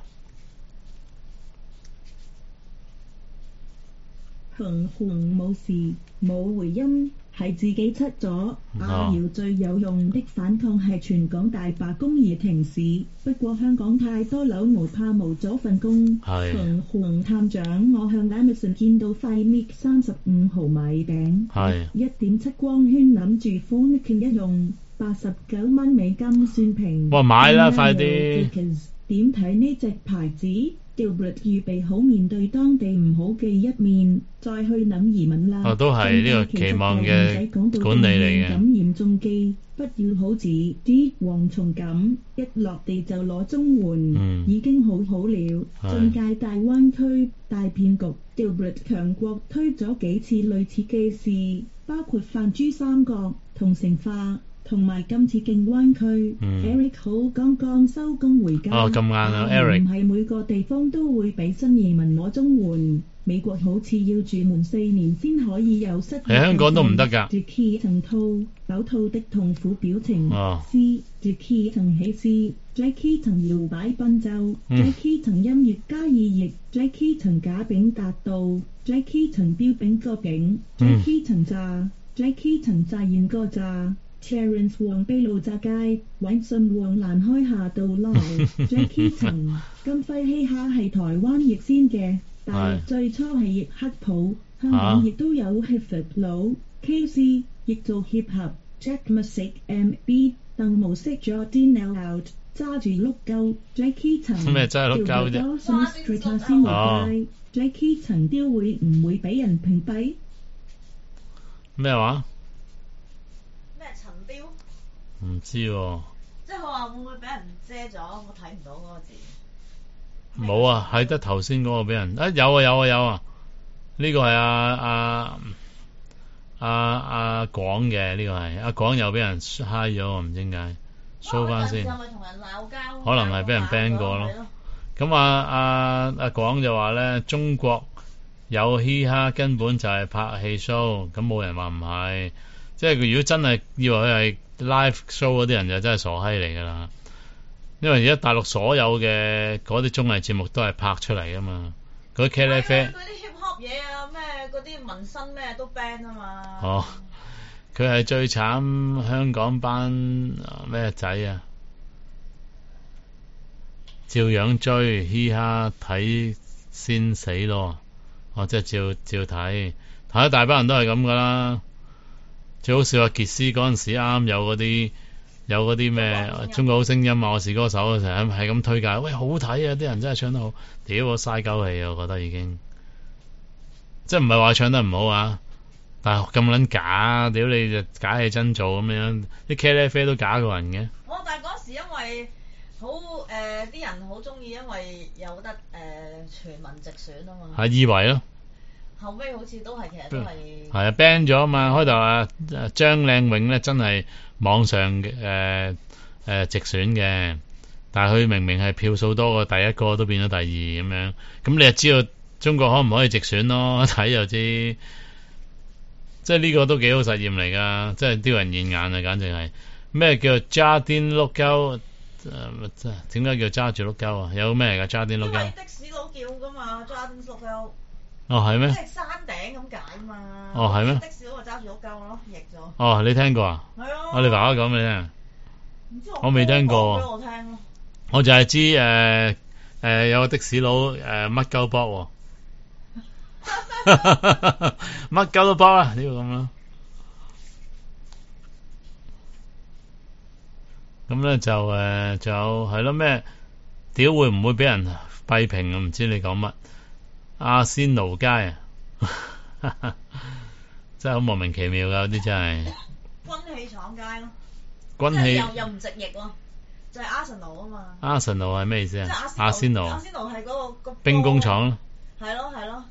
紅冇事冇回音，係自己出咗。阿姚最有用的反抗係全港大罷工而停市，不過香港太多樓無怕無咗份工。紅探長，我向 Amazon 見到塊 MiG 35毫米餅，1.7光圈，諗住 phone 一用89蚊美金算平。 哇，買啦快啲！ 點睇呢隻牌子？Dilbert 預備好面對當地唔好嘅一面，再去諗移民啦。 都係呢個期望嘅管理嚟嘅。 感染中基，不要好似啲蝗蟲咁，一落地就攞綜援，已經好好了。進界大灣區大騙局 ，Dilbert 強國推咗幾次類似嘅事，包括泛珠三角、同城化。同埋今次勁灣區，Eric 好剛剛收工回家。咁啱啊 ，Eric 唔係每個地方都會俾新移民攞綜援。美國好似要住滿4年先可以有失業。喺香港都唔得㗎。Jackie 曾手套的痛苦表情。Jackie 曾起詩 ，Jackie 曾搖擺奔奏 ，Jackie 曾音樂加意譯 ，Jackie 曾假餅達到 ，Jackie 曾標炳個景 ，Jackie 曾炸 ，Jackie 曾炸完個炸。Terence 黃卑路炸街，揾信黃蘭開下道路。Jackie 曾金輝希哈係台灣譯先嘅，但係最初係譯黑譜，香港亦都有 hip hop 佬 KC 譯做 hip hop。Jack Music MB 鄧模式 Jordan Out 揸住碌鳩 Jackie 曾咩真係碌鳩啫 ？Street 先落街 Jackie 曾雕會唔會俾人屏蔽？ 咩話？唔知喎， 即係佢話會唔會俾人遮咗？我睇唔到嗰個字。 冇啊，係得頭先嗰個俾人有啊，呢個係阿廣嘅呢個係阿廣又俾人 high 咗，我唔知點解 show 翻先， 係咪同人鬧交？ 可能係俾人 ban 過咯。咁阿廣就話咧，中國有嘻哈根本就係拍戲 show， 咁冇人話唔係。即係如果真係以為佢係 live show 嗰啲人就真係傻閪嚟噶啦。因為而家大陸所有嘅嗰啲綜藝節目都係拍出嚟噶嘛，嗰啲茄喱啡， 嗰啲 hip hop 嘢啊，咩嗰啲紋身咩都 ban 啊嘛。 哦，佢係最慘，香港班咩仔啊，照樣追嘻哈睇先死咯。哦，即係照睇，睇一大班人都係咁噶啦。最好笑阿傑斯嗰陣時啱有嗰啲咩中國好聲音啊，我是歌手成日係咁推介，喂好睇啊！啲人真係唱得好，屌我嘥鳩氣啊！我覺得已經即係唔係話唱得唔好啊，但係咁撚假，屌你就假戲真做咁樣，啲茄喱啡都假過人嘅。 但係嗰時因為好啲人好中意，因為有得全民直選啊嘛。 係以為咯。 後尾好似都係，其實都係係啊 ban 咗啊嘛。開頭張靚穎咧真係網上直選嘅，但係佢明明係票數多過第一個，都變咗第二咁樣。咁你就知道中國可唔可以直選咯？一睇就知，即係呢個都幾好實驗嚟噶，即係丟人現眼啊！簡直係咩叫揸癲碌鳩？點解叫揸住碌鳩啊？有咩嚟噶揸癲碌鳩？ 因為的士佬叫噶嘛，揸癲碌鳩。 哦，係咩？ 即係山頂咁解嘛。 哦，係咩？ 的士佬就揸住碌鳩咯，譯咗。 哦，你聽過啊？ 係啊。 我哋爸爸講俾你聽。 唔知我未聽過。 俾我聽咯。 我就係知有個的士佬乜鳩卜喎，乜鳩都卜啊！呢個咁咯。咁咧就仲有係咯咩？屌會唔會俾人批評啊？唔知你講乜？阿仙奴街啊，真係好莫名其妙噶，有啲真係。 軍器廠街咯。 軍器又唔直譯喎，就係阿仙奴啊嘛。 阿仙奴係咩意思啊？阿仙奴。 阿仙奴係嗰個兵工廠咯。 係咯。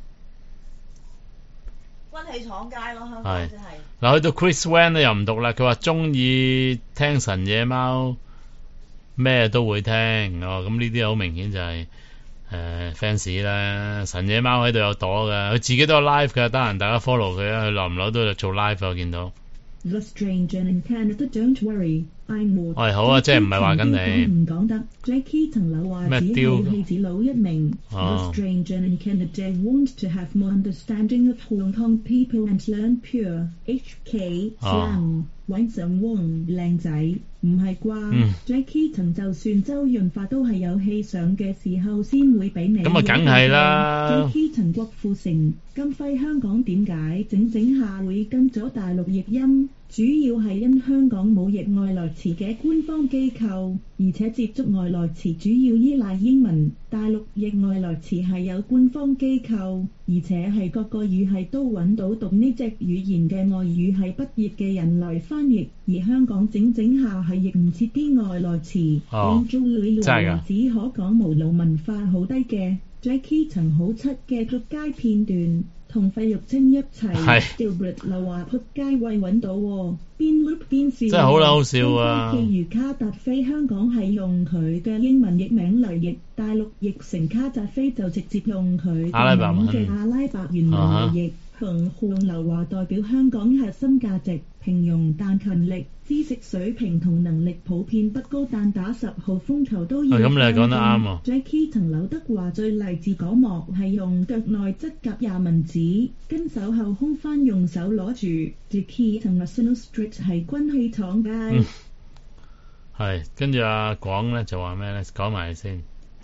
軍器廠街咯，香港即係。 嗱，去到 Chris Wan 咧又唔讀啦，佢話中意聽神野貓，咩都會聽哦。咁呢啲好明顯就係fans 啦。神野貓喺度有朵噶，佢自己都有 live 噶，得閒大家 follow 佢啊，佢留唔留都做 live 我見到。 The stranger in Canada, don't worry, I'm more。 好啊，即係唔係話緊你。 唔講得 ，Jackie 層樓話只係戲子佬一名。The stranger in Canada wants to have more understanding of Hong Kong people and learn pure HK slang。揾上汪靚仔，唔係啩？Jackie 層就算周潤發都係有戲上嘅時候先會俾你。 咁啊，梗係啦。 Jackie 層郭富城、金輝香港點解整下會跟咗大陸譯音？主要係因香港冇譯外來詞嘅官方機構，而且接觸外來詞主要依賴英文。大陸譯外來詞係有官方機構，而且係各個語系都揾到讀呢隻語言嘅外語系畢業嘅人來翻譯，而香港整下係譯唔切啲外來詞，令做女來只可講無腦文化好低嘅。Jackie 層好七嘅逐街片段。同費玉清一齊 Dilbert 劉華撲街位揾到喎，邊 loop 邊笑， 真係好嬲笑啊！ 譬如卡達菲，香港係用佢嘅英文譯名嚟譯，大陸譯成卡達菲就直接用佢名嘅阿拉伯原文嚟譯。用劉華代表香港核心價值，平庸但勤力，知識水平同能力普遍不高，但打10號風球都要。 咁你係講得啱喎。 Jackie 層劉德華最勵志嗰幕係用腳內側夾廿文字，跟手後空翻用手攞住。Jackie 層 National Street 係軍器廠街。 係，跟住阿廣咧就話咩咧？講埋先。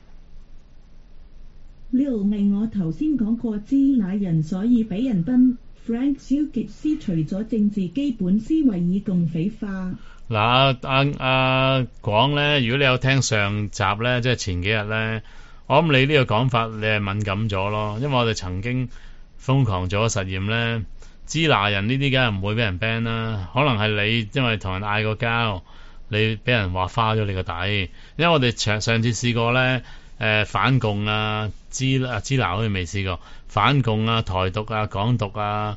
Lil 係我頭先講過知乃人，所以俾人崩。Frank 蕭傑斯除咗政治基本思維以共匪化。 嗱，阿廣咧，如果你有聽上集咧，即係前幾日咧，我諗你呢個講法你係敏感咗咯，因為我哋曾經瘋狂做咗實驗咧，支那人呢啲梗係唔會俾人 ban 啦，可能係你因為同人嗌過交，你俾人話花咗你個底，因為我哋上次試過咧。反共啊，支那好似未試過反共啊，台獨啊，港獨啊，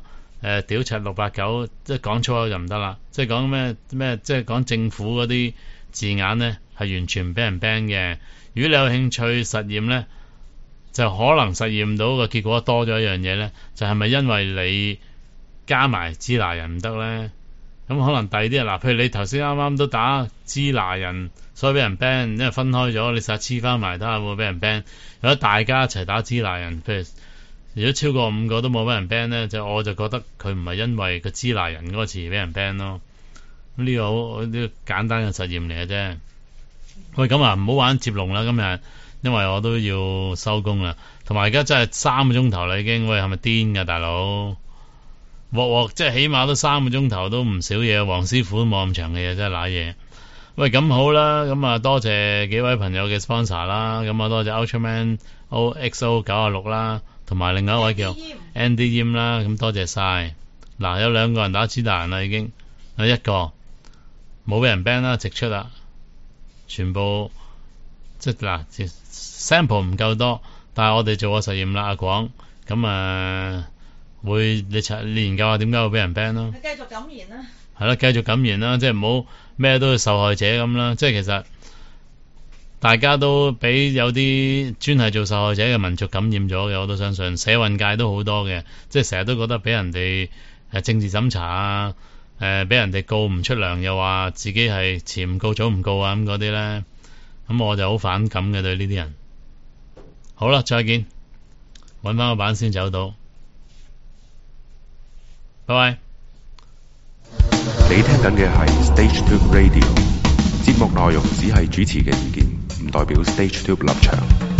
屌柒689，即係講粗口就唔得啦。即係講咩，即係講政府嗰啲字眼咧，係完全唔俾人 ban 嘅。如果你有興趣實驗咧，就可能實驗到個結果多咗一樣嘢咧，就係咪因為你加埋支那人唔得咧？咁可能第二啲嗱，譬如你頭先啱啱都打支那人，所以俾人 ban， 因為分開咗，你實黐翻埋睇下會唔會俾人 ban。如果大家一齊打支那人，譬如如果超過5個都冇俾人 ban 咧，我就覺得佢唔係因為個支那人嗰個詞俾人 ban 咯。咁呢個好呢個簡單嘅實驗嚟嘅啫。喂，咁啊唔好玩接龍啦，今日因為我都要收工啦，同埋而家真係3個鐘頭啦已經。喂，係咪癲㗎大佬？鑊即係起碼都3個鐘頭都唔少嘢，黃師傅都冇咁長嘅嘢，真係瀨嘢。喂，咁好啦，咁啊多謝幾位朋友嘅 sponsor 啦，咁啊多謝 Ultraman OXO96 啦，同埋另外一位叫 Andy Yim 啦，咁多謝晒。嗱，有2個人打支那人啦已經，有1個冇俾人 ban 啦，直出啦，全部即係嗱 sample 唔夠多，但係我哋做個實驗啦，阿廣咁會你研究下點解會俾人 ban 咯？你繼續感言啦。係啦，繼續感言啦，即係唔好咩都係受害者咁啦。即係其實大家都俾有啲專係做受害者嘅民族感染咗嘅，我都相信社運界都好多嘅，即係成日都覺得俾人哋政治審查啊，俾人哋告唔出糧，又話自己係遲唔告早唔告啊咁嗰啲咧，咁我就好反感嘅對呢啲人。好啦，再見，搵翻個版先走到。拜拜。 你聽緊嘅係 StageTube Radio， 節目內容只係主持嘅意見，唔代表 StageTube 立場。